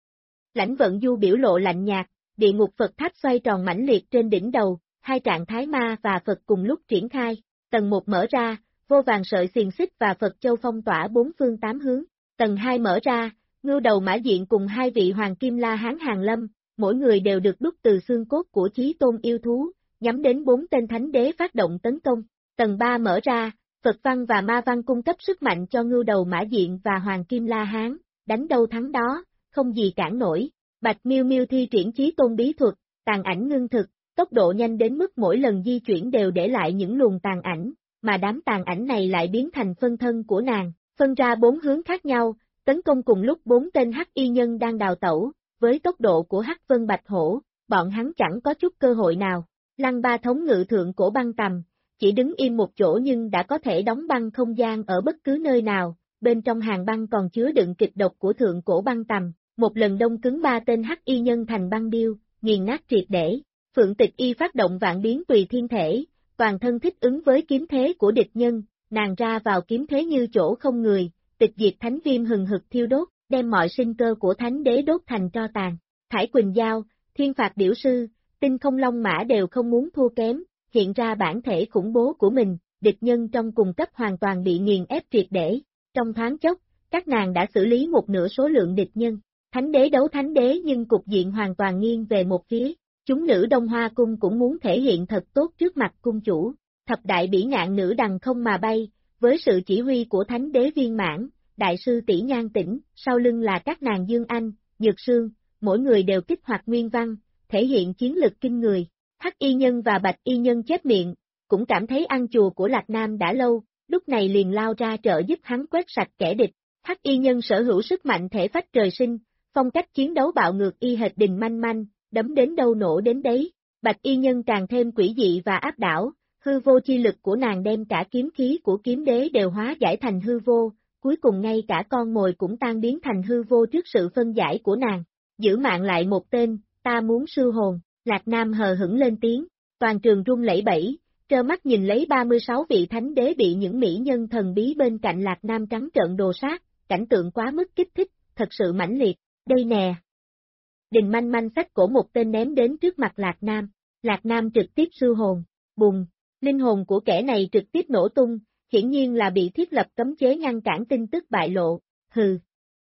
Speaker 2: Lãnh Vận Du biểu lộ lạnh nhạt, địa ngục Phật tháp xoay tròn mãnh liệt trên đỉnh đầu, hai trạng thái ma và Phật cùng lúc triển khai, tầng 1 mở ra, vô vàng sợi xiềng xích và Phật châu phong tỏa bốn phương tám hướng, tầng 2 mở ra, Ngưu Đầu Mã Diện cùng hai vị Hoàng Kim La Hán Hàng Lâm, mỗi người đều được đúc từ xương cốt của Chí Tôn yêu thú, nhắm đến 4 tên thánh đế phát động tấn công, tầng 3 mở ra, Phật văn và ma văn cung cấp sức mạnh cho Ngưu Đầu Mã Diện và Hoàng Kim La Hán, đánh đâu thắng đó, không gì cản nổi. Bạch Miêu Miêu thi triển Chí Tôn bí thuật, tàn ảnh ngưng thực, tốc độ nhanh đến mức mỗi lần di chuyển đều để lại những luồng tàn ảnh, mà đám tàn ảnh này lại biến thành phân thân của nàng, phân ra 4 hướng khác nhau, tấn công cùng lúc 4 tên hắc y nhân đang đào tẩu, với tốc độ của Hắc Vân Bạch Hổ, bọn hắn chẳng có chút cơ hội nào. Lăng Ba thống ngự thượng cổ băng tầm, chỉ đứng im một chỗ nhưng đã có thể đóng băng không gian ở bất cứ nơi nào, bên trong hàng băng còn chứa đựng kịch độc của thượng cổ băng tầm. Một lần đông cứng 3 tên hắc y nhân thành băng điêu, nghiền nát triệt để, Phượng Tịch Y phát động vạn biến tùy thiên thể, toàn thân thích ứng với kiếm thế của địch nhân, nàng ra vào kiếm thế như chỗ không người, tịch diệt thánh viêm hừng hực thiêu đốt, đem mọi sinh cơ của thánh đế đốt thành tro tàn. Thải Quỳnh Giao, Thiên Phạt Điểu Sư, Tinh Không Long Mã đều không muốn thua kém, hiện ra bản thể khủng bố của mình, địch nhân trong cùng cấp hoàn toàn bị nghiền ép triệt để. Trong thoáng chốc, các nàng đã xử lý một nửa số lượng địch nhân. Thánh đế đấu thánh đế nhưng cục diện hoàn toàn nghiêng về một phía. Chúng nữ Đông Hoa Cung cũng muốn thể hiện thật tốt trước mặt cung chủ. Thập đại bỉ ngạn nữ đằng không mà bay, với sự chỉ huy của thánh đế viên mãn, đại sư tỷ Nhan Tĩnh, sau lưng là các nàng Dương Anh, Nhược Sương, mỗi người đều kích hoạt nguyên văn, thể hiện chiến lực kinh người. Hắc y nhân và bạch y nhân chép miệng, cũng cảm thấy ăn chùa của Lạc Nam đã lâu, lúc này liền lao ra trợ giúp hắn quét sạch kẻ địch. Hắc y nhân sở hữu sức mạnh thể phách trời sinh, phong cách chiến đấu bạo ngược y hệt Đình Manh Manh, đấm đến đâu nổ đến đấy. Bạch y nhân càng thêm quỷ dị và áp đảo, hư vô chi lực của nàng đem cả kiếm khí của kiếm đế đều hóa giải thành hư vô, cuối cùng ngay cả con mồi cũng tan biến thành hư vô trước sự phân giải của nàng. Giữ mạng lại một tên, ta muốn sư hồn, Lạc Nam hờ hững lên tiếng, toàn trường rung lẩy bẩy, trơ mắt nhìn lấy 36 vị thánh đế bị những mỹ nhân thần bí bên cạnh Lạc Nam trắng trợn đồ sát, cảnh tượng quá mức kích thích, thật sự mãnh liệt, đây nè. Đình Manh Manh xách cổ một tên ném đến trước mặt Lạc Nam trực tiếp sư hồn, bùng, linh hồn của kẻ này trực tiếp nổ tung, hiển nhiên là bị thiết lập cấm chế ngăn cản tin tức bại lộ, hừ.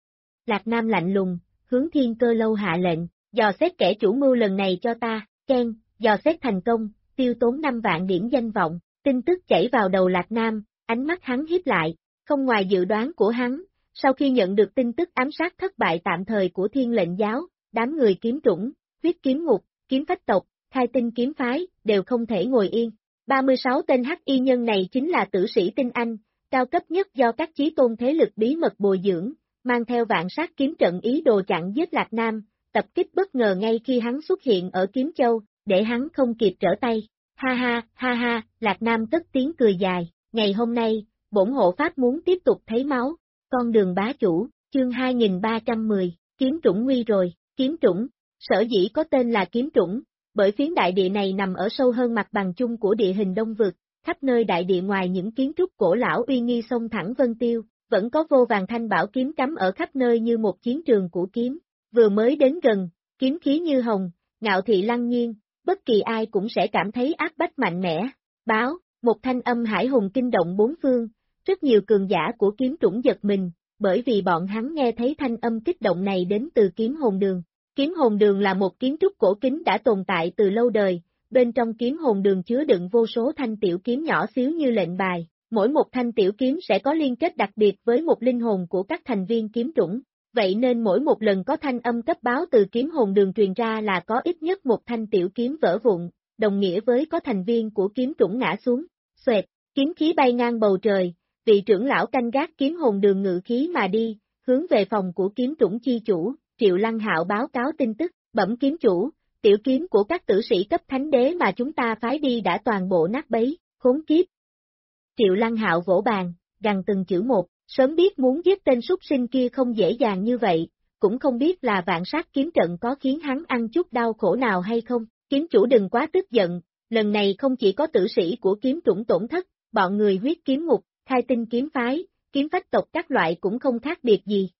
Speaker 2: Lạc Nam lạnh lùng, hướng Thiên Cơ Lâu hạ lệnh, dò xét kẻ chủ mưu lần này cho ta, khen, dò xét thành công, tiêu tốn 5 vạn điểm danh vọng, tin tức chảy vào đầu Lạc Nam, ánh mắt hắn híp lại, không ngoài dự đoán của hắn, sau khi nhận được tin tức ám sát thất bại tạm thời của Thiên Lệnh Giáo, đám người kiếm trũng, huyết kiếm ngục, kiếm phách tộc, khai tinh kiếm phái, đều không thể ngồi yên. 36 tên hắc y nhân này chính là tử sĩ tinh anh, cao cấp nhất do các chí tôn thế lực bí mật bồi dưỡng, mang theo vạn sát kiếm trận ý đồ chặn giết Lạc Nam, tập kích bất ngờ ngay khi hắn xuất hiện ở Kiếm Châu, để hắn không kịp trở tay. Ha ha, Lạc Nam cất tiếng cười dài, ngày hôm nay, bổn hộ pháp muốn tiếp tục thấy máu, con đường bá chủ, chương 2310, kiếm trũng nguy rồi, kiếm trũng, sở dĩ có tên là kiếm trũng, bởi phiến đại địa này nằm ở sâu hơn mặt bằng chung của địa hình Đông Vực, khắp nơi đại địa ngoài những kiến trúc cổ lão uy nghi sông thẳng vân tiêu, vẫn có vô vàn thanh bảo kiếm cắm ở khắp nơi như một chiến trường của kiếm, vừa mới đến gần, kiếm khí như hồng, ngạo thị lăng nhiên, bất kỳ ai cũng sẽ cảm thấy áp bách mạnh mẽ. Báo, một thanh âm hải hùng kinh động bốn phương, rất nhiều cường giả của kiếm trũng giật mình, bởi vì bọn hắn nghe thấy thanh âm kích động này đến từ kiếm hồn đường. Kiếm hồn đường là một kiến trúc cổ kính đã tồn tại từ lâu đời, bên trong kiếm hồn đường chứa đựng vô số thanh tiểu kiếm nhỏ xíu như lệnh bài, mỗi một thanh tiểu kiếm sẽ có liên kết đặc biệt với một linh hồn của các thành viên kiếm trũng. Vậy nên mỗi một lần có thanh âm cấp báo từ kiếm hồn đường truyền ra là có ít nhất một thanh tiểu kiếm vỡ vụn, đồng nghĩa với có thành viên của kiếm trũng ngã xuống. Xoẹt, kiếm khí bay ngang bầu trời, vị trưởng lão canh gác kiếm hồn đường ngự khí mà đi, hướng về phòng của kiếm trũng chi chủ, Triệu Lăng Hạo báo cáo tin tức, bẩm kiếm chủ, tiểu kiếm của các tử sĩ cấp thánh đế mà chúng ta phái đi đã toàn bộ nát bấy, khốn kiếp. Triệu Lăng Hạo vỗ bàn, gằn từng chữ một. Sớm biết muốn giết tên súc sinh kia không dễ dàng như vậy, cũng không biết là vạn sát kiếm trận có khiến hắn ăn chút đau khổ nào hay không, kiếm chủ đừng quá tức giận, lần này không chỉ có tử sĩ của kiếm trũng tổn thất, bọn người huyết kiếm ngục, khai tinh kiếm phái, kiếm phách tộc các loại cũng không khác biệt gì.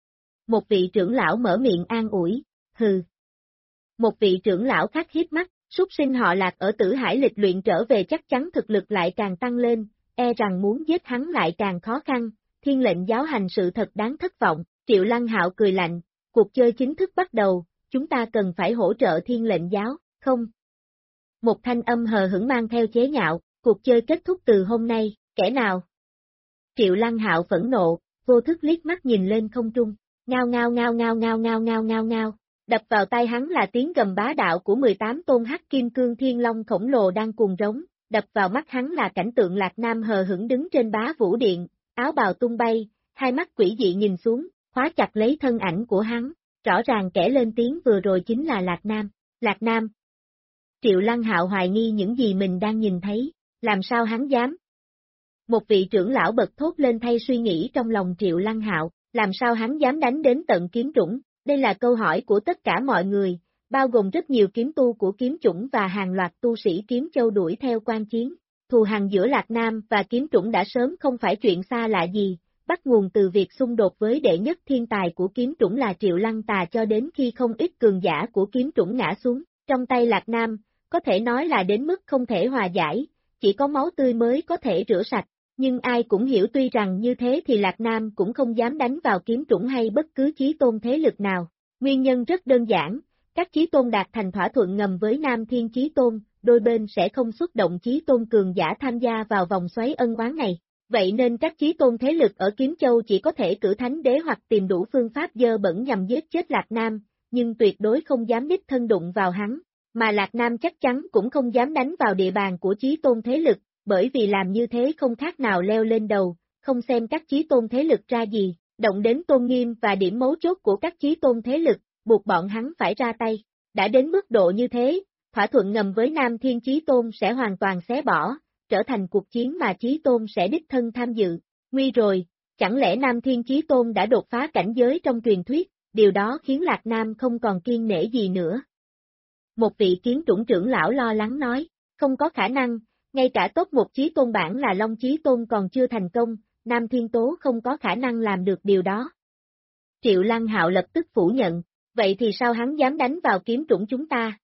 Speaker 2: Một vị trưởng lão mở miệng an ủi, hừ. Một vị trưởng lão khác hiếp mắt, súc sinh họ Lạc ở Tử Hải lịch luyện trở về chắc chắn thực lực lại càng tăng lên, e rằng muốn giết hắn lại càng khó khăn. Thiên Lệnh Giáo hành sự thật đáng thất vọng, Triệu Lăng Hạo cười lạnh, cuộc chơi chính thức bắt đầu, chúng ta cần phải hỗ trợ Thiên Lệnh Giáo, không? Một thanh âm hờ hững mang theo chế nhạo, cuộc chơi kết thúc từ hôm nay, kẻ nào? Triệu Lăng Hạo phẫn nộ, vô thức liếc mắt nhìn lên không trung, ngao, đập vào tai hắn là tiếng gầm bá đạo của 18 tôn hắc kim cương thiên long khổng lồ đang cuồng rống, đập vào mắt hắn là cảnh tượng Lạc Nam hờ hững đứng trên bá vũ điện. Áo bào tung bay, hai mắt quỷ dị nhìn xuống, khóa chặt lấy thân ảnh của hắn, rõ ràng kẻ lên tiếng vừa rồi chính là Lạc Nam. Lạc Nam. Triệu Lăng Hạo hoài nghi những gì mình đang nhìn thấy, làm sao hắn dám? Một vị trưởng lão bật thốt lên thay suy nghĩ trong lòng Triệu Lăng Hạo, làm sao hắn dám đánh đến tận kiếm trũng? Đây là câu hỏi của tất cả mọi người, bao gồm rất nhiều kiếm tu của kiếm chủng và hàng loạt tu sĩ kiếm châu đuổi theo quan chiến. Thù hằn giữa Lạc Nam và kiếm trũng đã sớm không phải chuyện xa lạ gì, bắt nguồn từ việc xung đột với đệ nhất thiên tài của kiếm trũng là Triệu Lăng Tà cho đến khi không ít cường giả của kiếm trũng ngã xuống, trong tay Lạc Nam, có thể nói là đến mức không thể hòa giải, chỉ có máu tươi mới có thể rửa sạch, nhưng ai cũng hiểu tuy rằng như thế thì Lạc Nam cũng không dám đánh vào kiếm trũng hay bất cứ chí tôn thế lực nào, nguyên nhân rất đơn giản, các chí tôn đạt thành thỏa thuận ngầm với Nam Thiên Chí Tôn, đôi bên sẽ không xuất động chí tôn cường giả tham gia vào vòng xoáy ân oán này. Vậy nên các chí tôn thế lực ở Kiếm Châu chỉ có thể cử thánh đế hoặc tìm đủ phương pháp dơ bẩn nhằm giết chết Lạc Nam, nhưng tuyệt đối không dám đích thân đụng vào hắn, mà Lạc Nam chắc chắn cũng không dám đánh vào địa bàn của chí tôn thế lực, bởi vì làm như thế không khác nào leo lên đầu, không xem các chí tôn thế lực ra gì, động đến tôn nghiêm và điểm mấu chốt của các chí tôn thế lực, buộc bọn hắn phải ra tay. Đã đến mức độ như thế, thỏa thuận ngầm với Nam Thiên Chí Tôn sẽ hoàn toàn xé bỏ, trở thành cuộc chiến mà Chí Tôn sẽ đích thân tham dự. Nguy rồi, chẳng lẽ Nam Thiên Chí Tôn đã đột phá cảnh giới trong truyền thuyết, điều đó khiến Lạc Nam không còn kiên nể gì nữa. Một vị kiến trũng trưởng lão lo lắng nói, không có khả năng, ngay cả top một Chí Tôn bản là Long Chí Tôn còn chưa thành công, Nam Thiên Tố không có khả năng làm được điều đó. Triệu Lăng Hạo lập tức phủ nhận, vậy thì sao hắn dám đánh vào kiếm trũng chúng ta?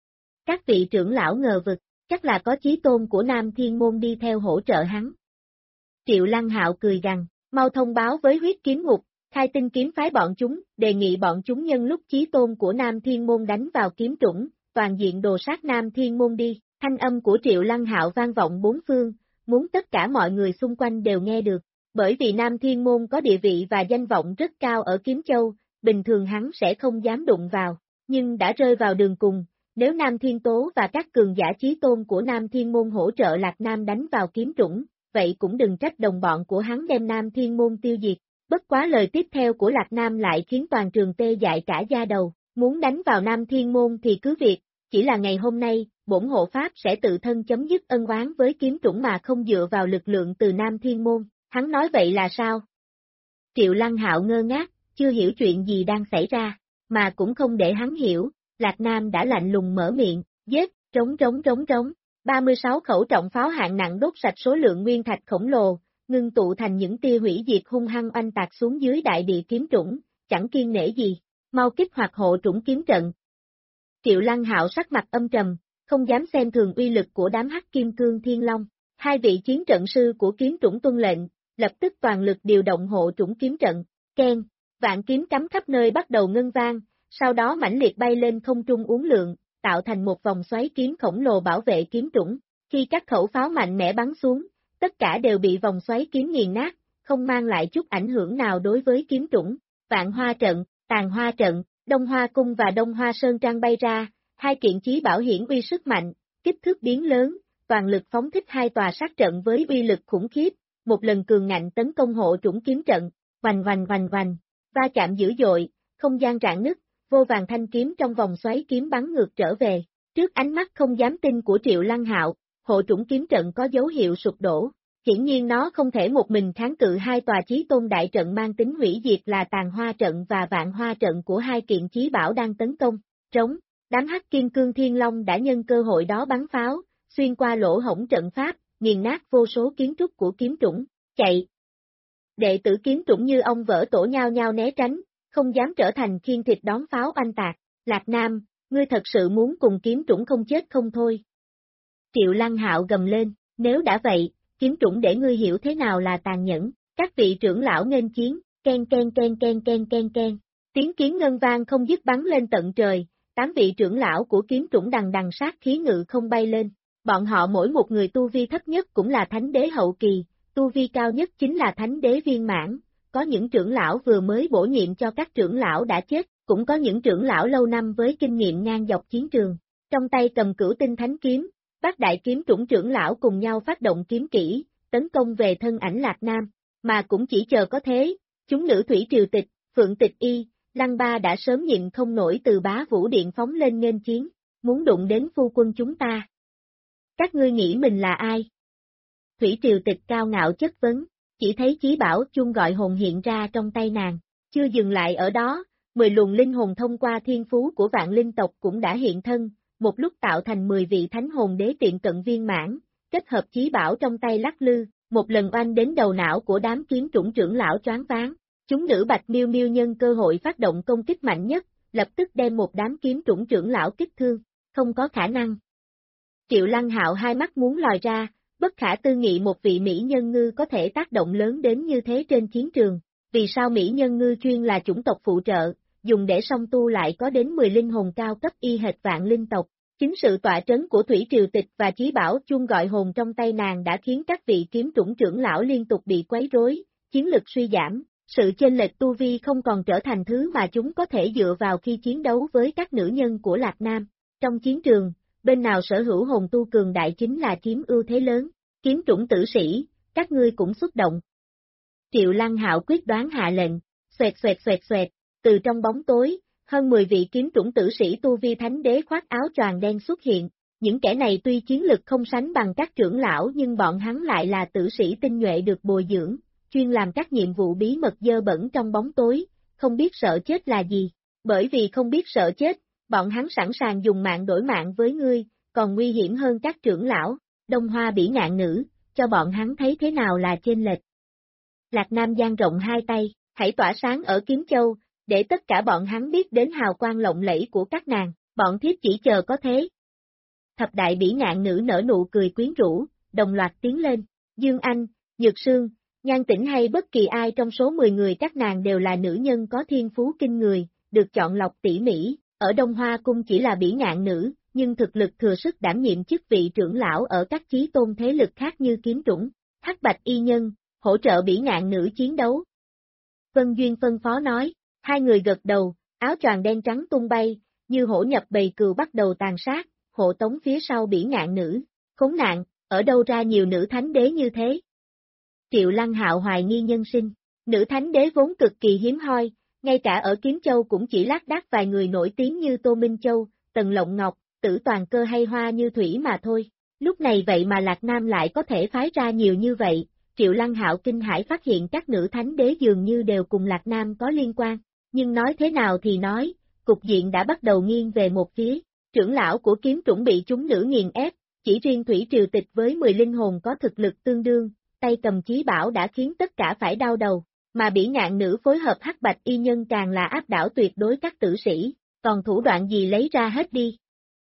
Speaker 2: Các vị trưởng lão ngờ vực, chắc là có chí tôn của Nam Thiên Môn đi theo hỗ trợ hắn. Triệu Lăng Hạo cười gằn, mau thông báo với huyết kiếm ngục, khai tinh kiếm phái bọn chúng, đề nghị bọn chúng nhân lúc chí tôn của Nam Thiên Môn đánh vào kiếm trũng, toàn diện đồ sát Nam Thiên Môn đi. Thanh âm của Triệu Lăng Hạo vang vọng bốn phương, muốn tất cả mọi người xung quanh đều nghe được, bởi vì Nam Thiên Môn có địa vị và danh vọng rất cao ở Kiếm Châu, bình thường hắn sẽ không dám đụng vào, nhưng đã rơi vào đường cùng. Nếu Nam Thiên Tố và các cường giả chí tôn của Nam Thiên Môn hỗ trợ Lạc Nam đánh vào kiếm trũng, vậy cũng đừng trách đồng bọn của hắn đem Nam Thiên Môn tiêu diệt. Bất quá lời tiếp theo của Lạc Nam lại khiến toàn trường tê dại cả da đầu, muốn đánh vào Nam Thiên Môn thì cứ việc, chỉ là ngày hôm nay, bổn hộ pháp sẽ tự thân chấm dứt ân oán với kiếm trũng mà không dựa vào lực lượng từ Nam Thiên Môn, hắn nói vậy là sao? Triệu Lăng Hạo ngơ ngác, chưa hiểu chuyện gì đang xảy ra, mà cũng không để hắn hiểu. Lạc Nam đã lạnh lùng mở miệng, giết, trống, 36 khẩu trọng pháo hạng nặng đốt sạch số lượng nguyên thạch khổng lồ, ngưng tụ thành những tia hủy diệt hung hăng oanh tạc xuống dưới đại địa kiếm trũng, chẳng kiêng nể gì, mau kích hoạt hộ trũng kiếm trận. Triệu Lăng Hạo sắc mặt âm trầm, không dám xem thường uy lực của đám hắc kim cương thiên long, hai vị chiến trận sư của kiếm trũng tuân lệnh, lập tức toàn lực điều động hộ trũng kiếm trận, keng, vạn kiếm cắm khắp nơi bắt đầu ngân vang. Sau đó mãnh liệt bay lên không trung uốn lượn, tạo thành một vòng xoáy kiếm khổng lồ bảo vệ kiếm trũng. Khi các khẩu pháo mạnh mẽ bắn xuống, tất cả đều bị vòng xoáy kiếm nghiền nát, không mang lại chút ảnh hưởng nào đối với kiếm trũng. Vạn Hoa trận, Tàn Hoa trận, Đông Hoa cung và Đông Hoa sơn trang bay ra, hai kiện chí bảo hiển uy sức mạnh, kích thước biến lớn, toàn lực phóng thích hai tòa sát trận với uy lực khủng khiếp, một lần cường ngạnh tấn công hộ trũng kiếm trận, oanh, va chạm dữ dội, không gian rạn nứt. Vô vàng thanh kiếm trong vòng xoáy kiếm bắn ngược trở về, trước ánh mắt không dám tin của Triệu Lăng Hạo, hộ trũng kiếm trận có dấu hiệu sụp đổ, hiển nhiên nó không thể một mình kháng cự hai tòa chí tôn đại trận mang tính hủy diệt là Tàn Hoa trận và Vạn Hoa trận của hai kiện chí bảo đang tấn công, trống, đám hắc kim cương thiên long đã nhân cơ hội đó bắn pháo, xuyên qua lỗ hổng trận pháp, nghiền nát vô số kiến trúc của kiếm trũng, chạy. Đệ tử kiếm trũng như ông vỡ tổ nhao nhao né tránh, không dám trở thành khiên thịt đón pháo oanh tạc. Lạc Nam, ngươi thật sự muốn cùng kiếm trũng không chết không thôi. Triệu Lăng Hạo gầm lên, nếu đã vậy, kiếm trũng để ngươi hiểu thế nào là tàn nhẫn. Các vị trưởng lão nghênh chiến, ken. Tiếng kiếm ngân vang không dứt bắn lên tận trời, 8 vị trưởng lão của kiếm trũng đằng sát khí ngự không bay lên. Bọn họ mỗi một người tu vi thấp nhất cũng là thánh đế hậu kỳ, tu vi cao nhất chính là thánh đế viên mãn. Có những trưởng lão vừa mới bổ nhiệm cho các trưởng lão đã chết, cũng có những trưởng lão lâu năm với kinh nghiệm ngang dọc chiến trường. Trong tay cầm Cửu Tinh Thánh Kiếm, Bát Đại Kiếm Trũng trưởng lão cùng nhau phát động kiếm kỹ, tấn công về thân ảnh Lạc Nam, mà cũng chỉ chờ có thế, chúng nữ Thủy Triều Tịch, Phượng Tịch Y, Lăng Ba đã sớm nhịn không nổi từ Bá Vũ Điện phóng lên nghênh chiến, muốn đụng đến phu quân chúng ta. Các ngươi nghĩ mình là ai? Thủy Triều Tịch cao ngạo chất vấn. Chỉ thấy chí bảo chuông gọi hồn hiện ra trong tay nàng, chưa dừng lại ở đó, 10 luồng linh hồn thông qua thiên phú của vạn linh tộc cũng đã hiện thân, một lúc tạo thành 10 vị thánh hồn đế tiệm cận viên mãn, kết hợp chí bảo trong tay lắc lư, một lần oanh đến đầu não của đám kiếm trũng trưởng lão choáng váng. Chúng nữ Bạch Miêu Miêu nhân cơ hội phát động công kích mạnh nhất, lập tức đem một đám kiếm trũng trưởng lão kích thương, không có khả năng. Triệu Lăng Hạo hai mắt muốn lòi ra, bất khả tư nghị một vị mỹ nhân ngư có thể tác động lớn đến như thế trên chiến trường, vì sao mỹ nhân ngư chuyên là chủng tộc phụ trợ, dùng để song tu lại có đến 10 linh hồn cao cấp y hệt vạn linh tộc. Chính sự tọa trấn của Thủy Triều Tịch và Chí Bảo chuông gọi hồn trong tay nàng đã khiến các vị kiếm trũng trưởng lão liên tục bị quấy rối, chiến lực suy giảm, sự chênh lệch tu vi không còn trở thành thứ mà chúng có thể dựa vào khi chiến đấu với các nữ nhân của Lạc Nam. Trong chiến trường, bên nào sở hữu hồn tu cường đại chính là chiếm ưu thế lớn, kiếm trũng tử sĩ, các ngươi cũng xuất động. Triệu Lăng Hạo quyết đoán hạ lệnh, xoẹt xoẹt xoẹt xoẹt, từ trong bóng tối, hơn 10 vị kiếm trũng tử sĩ tu vi thánh đế khoác áo choàng đen xuất hiện, những kẻ này tuy chiến lực không sánh bằng các trưởng lão nhưng bọn hắn lại là tử sĩ tinh nhuệ được bồi dưỡng, chuyên làm các nhiệm vụ bí mật dơ bẩn trong bóng tối, không biết sợ chết là gì, bởi vì không biết sợ chết, bọn hắn sẵn sàng dùng mạng đổi mạng với ngươi, còn nguy hiểm hơn các trưởng lão, Đông Hoa bỉ ngạn nữ, cho bọn hắn thấy thế nào là chênh lệch. Lạc Nam dang rộng hai tay, hãy tỏa sáng ở Kiếm Châu, để tất cả bọn hắn biết đến hào quang lộng lẫy của các nàng, bọn thiếp chỉ chờ có thế. Thập đại bỉ ngạn nữ nở nụ cười quyến rũ, đồng loạt tiến lên, Dương Anh, Nhược Sương, Nhan Tĩnh hay bất kỳ ai trong số 10 người các nàng đều là nữ nhân có thiên phú kinh người, được chọn lọc tỉ mỉ, ở Đông Hoa Cung chỉ là bỉ ngạn nữ, nhưng thực lực thừa sức đảm nhiệm chức vị trưởng lão ở các chí tôn thế lực khác như Kiếm Trũng, Hắc Bạch Y Nhân, hỗ trợ bỉ ngạn nữ chiến đấu. Vân Duyên phân phó nói, hai người gật đầu, áo choàng đen trắng tung bay, như hổ nhập bầy cừu bắt đầu tàn sát, hộ tống phía sau bỉ ngạn nữ, khốn nạn, ở đâu ra nhiều nữ thánh đế như thế? Triệu Lăng Hạo hoài nghi nhân sinh, nữ thánh đế vốn cực kỳ hiếm hoi, ngay cả ở Kiếm Châu cũng chỉ lác đác vài người nổi tiếng như Tô Minh Châu, Tần Lộng Ngọc, Tử Toàn Cơ hay Hoa Như Thủy mà thôi. Lúc này vậy mà Lạc Nam lại có thể phái ra nhiều như vậy, Triệu Lăng Hạo kinh hãi phát hiện các nữ thánh đế dường như đều cùng Lạc Nam có liên quan, nhưng nói thế nào thì nói, cục diện đã bắt đầu nghiêng về một phía, trưởng lão của Kiếm Trũng bị chúng nữ nghiền ép, chỉ riêng Thủy Triều Tịch với 10 linh hồn có thực lực tương đương, tay cầm chí bảo đã khiến tất cả phải đau đầu, mà bỉ ngạn nữ phối hợp Hắc Bạch Y Nhân càng là áp đảo tuyệt đối các tử sĩ, còn thủ đoạn gì lấy ra hết đi.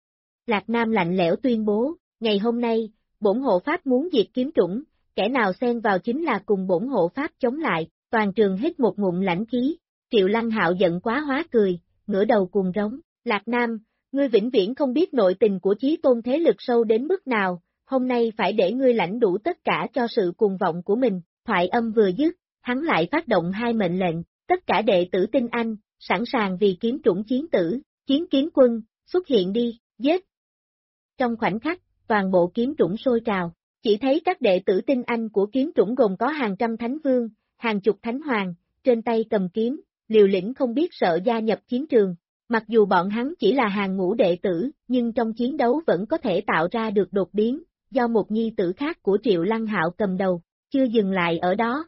Speaker 2: Lạc Nam lạnh lẽo tuyên bố, ngày hôm nay, bổn hộ pháp muốn diệt Kiếm Trũng, kẻ nào xen vào chính là cùng bổn hộ pháp chống lại, toàn trường hít một ngụm lãnh khí, Triệu Lăng Hạo giận quá hóa cười, ngửa đầu cùng rống, Lạc Nam, ngươi vĩnh viễn không biết nội tình của chí tôn thế lực sâu đến mức nào, hôm nay phải để ngươi lãnh đủ tất cả cho sự cuồng vọng của mình, thoại âm vừa dứt, hắn lại phát động hai mệnh lệnh, tất cả đệ tử tinh anh, sẵn sàng vì Kiếm Trũng chiến tử, chiến kiếm quân, xuất hiện đi, giết. Trong khoảnh khắc, toàn bộ Kiếm Trũng sôi trào, chỉ thấy các đệ tử tinh anh của Kiếm Trũng gồm có hàng trăm thánh vương, hàng chục thánh hoàng, trên tay cầm kiếm, liều lĩnh không biết sợ gia nhập chiến trường. Mặc dù bọn hắn chỉ là hàng ngũ đệ tử, nhưng trong chiến đấu vẫn có thể tạo ra được đột biến, do một nhi tử khác của Triệu Lăng Hạo cầm đầu, chưa dừng lại ở đó,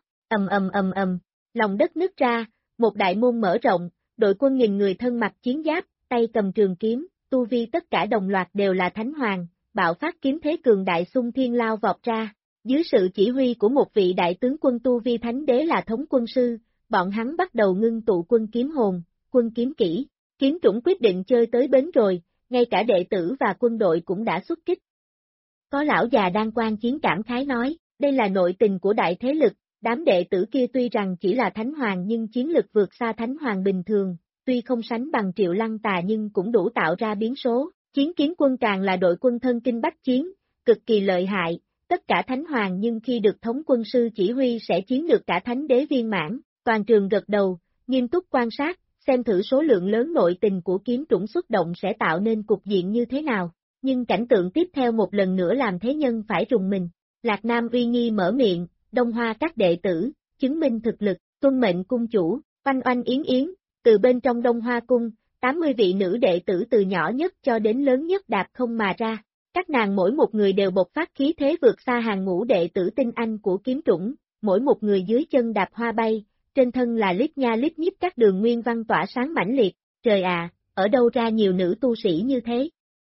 Speaker 2: lòng đất nứt ra, một đại môn mở rộng, đội quân nghìn người thân mặc chiến giáp, tay cầm trường kiếm, tu vi tất cả đồng loạt đều là thánh hoàng, bạo phát kiếm thế cường đại xung thiên lao vọt ra, dưới sự chỉ huy của một vị đại tướng quân tu vi thánh đế là thống quân sư, bọn hắn bắt đầu ngưng tụ quân kiếm hồn, quân kiếm kỹ. Kiếm Trũng quyết định chơi tới bến rồi, ngay cả đệ tử và quân đội cũng đã xuất kích. Có lão già đang quan chiến cảm khái nói, đây là nội tình của đại thế lực, đám đệ tử kia tuy rằng chỉ là thánh hoàng nhưng chiến lực vượt xa thánh hoàng bình thường, tuy không sánh bằng Triệu Lăng Tà nhưng cũng đủ tạo ra biến số, chiến kiếm quân càng là đội quân thân kinh bách chiến, cực kỳ lợi hại, tất cả thánh hoàng nhưng khi được thống quân sư chỉ huy sẽ chiến được cả thánh đế viên mãn, toàn trường gật đầu, nghiêm túc quan sát. Xem thử số lượng lớn nội tình của Kiếm Trũng xuất động sẽ tạo nên cục diện như thế nào, nhưng cảnh tượng tiếp theo một lần nữa làm thế nhân phải rùng mình. Lạc Nam uy nghi mở miệng, Đông Hoa các đệ tử, chứng minh thực lực, tuân mệnh cung chủ, oanh oanh yến yến, từ bên trong Đông Hoa cung, 80 vị nữ đệ tử từ nhỏ nhất cho đến lớn nhất đạp không mà ra. Các nàng mỗi một người đều bộc phát khí thế vượt xa hàng ngũ đệ tử tinh anh của Kiếm Trũng, mỗi một người dưới chân đạp hoa bay. Trên thân là lít nha lít nhít các đường nguyên văn tỏa sáng mãnh liệt, trời à, ở đâu ra nhiều nữ tu sĩ như thế?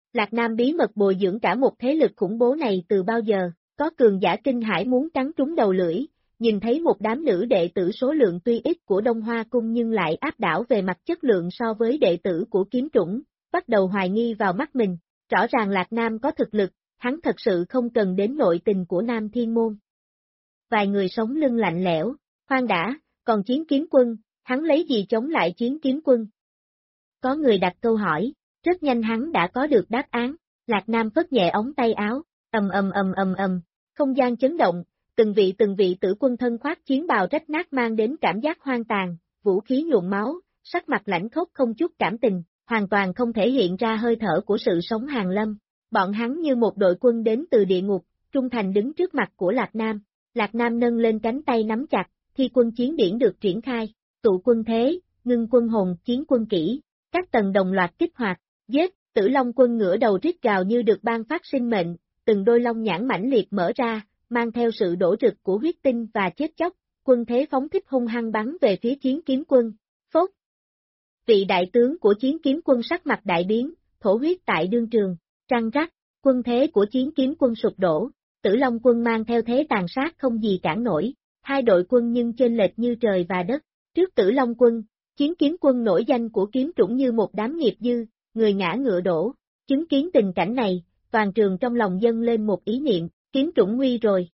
Speaker 2: Lạc Nam bí mật bồi dưỡng cả một thế lực khủng bố này từ bao giờ, có cường giả kinh hải muốn cắn trúng đầu lưỡi, nhìn thấy một đám nữ đệ tử số lượng tuy ít của Đông Hoa Cung nhưng lại áp đảo về mặt chất lượng so với đệ tử của kiếm trũng, bắt đầu hoài nghi vào mắt mình, rõ ràng Lạc Nam có thực lực, hắn thật sự không cần đến nội tình của Nam Thiên Môn. Vài người sống lưng lạnh lẽo, khoan đã, còn Chiến Kiếm Quân, hắn lấy gì chống lại Chiến Kiếm Quân? Có người đặt câu hỏi, rất nhanh hắn đã có được đáp án, Lạc Nam phất nhẹ ống tay áo, không gian chấn động, từng vị tử quân thân khoác chiến bào rách nát mang đến cảm giác hoang tàn, vũ khí nhuộm máu, sắc mặt lãnh khốc không chút cảm tình, hoàn toàn không thể hiện ra hơi thở của sự sống hàn lâm. Bọn hắn như một đội quân đến từ địa ngục, trung thành đứng trước mặt của Lạc Nam. Lạc Nam nâng lên cánh tay nắm chặt, thi quân chiến điển được triển khai, tụ quân thế, ngưng quân hồn, chiến quân kỹ, các tầng đồng loạt kích hoạt, giết, Tử Long quân ngửa đầu rít gào như được ban phát sinh mệnh, từng đôi long nhãn mãnh liệt mở ra, mang theo sự đổ rực của huyết tinh và chết chóc, quân thế phóng thích hung hăng bắn về phía Chiến Kiếm Quân. Phốt! Vị đại tướng của Chiến Kiếm Quân sắc mặt đại biến, thổ huyết tại đương trường, răng rắc, quân thế của Chiến Kiếm Quân sụp đổ, Tử Long quân mang theo thế tàn sát không gì cản nổi, hai đội quân nhưng chênh lệch như trời và đất, trước Tử Long quân, Chiến Kiếm Quân nổi danh của kiếm trũng như một đám nghiệp dư, người ngã ngựa đổ, chứng kiến tình cảnh này, toàn trường trong lòng dâng lên một ý niệm, kiếm trũng nguy rồi.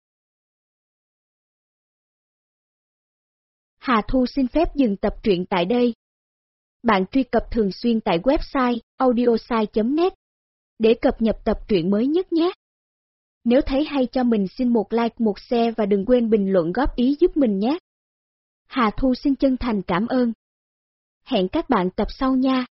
Speaker 1: Hà Thu xin phép dừng tập truyện tại đây. Bạn truy cập thường xuyên tại website audiosai.net để cập nhật tập truyện mới nhất nhé. Nếu thấy hay cho mình xin một like, một share và đừng quên bình luận góp ý giúp mình nhé. Hà Thu xin chân thành cảm ơn. Hẹn các bạn tập sau nha.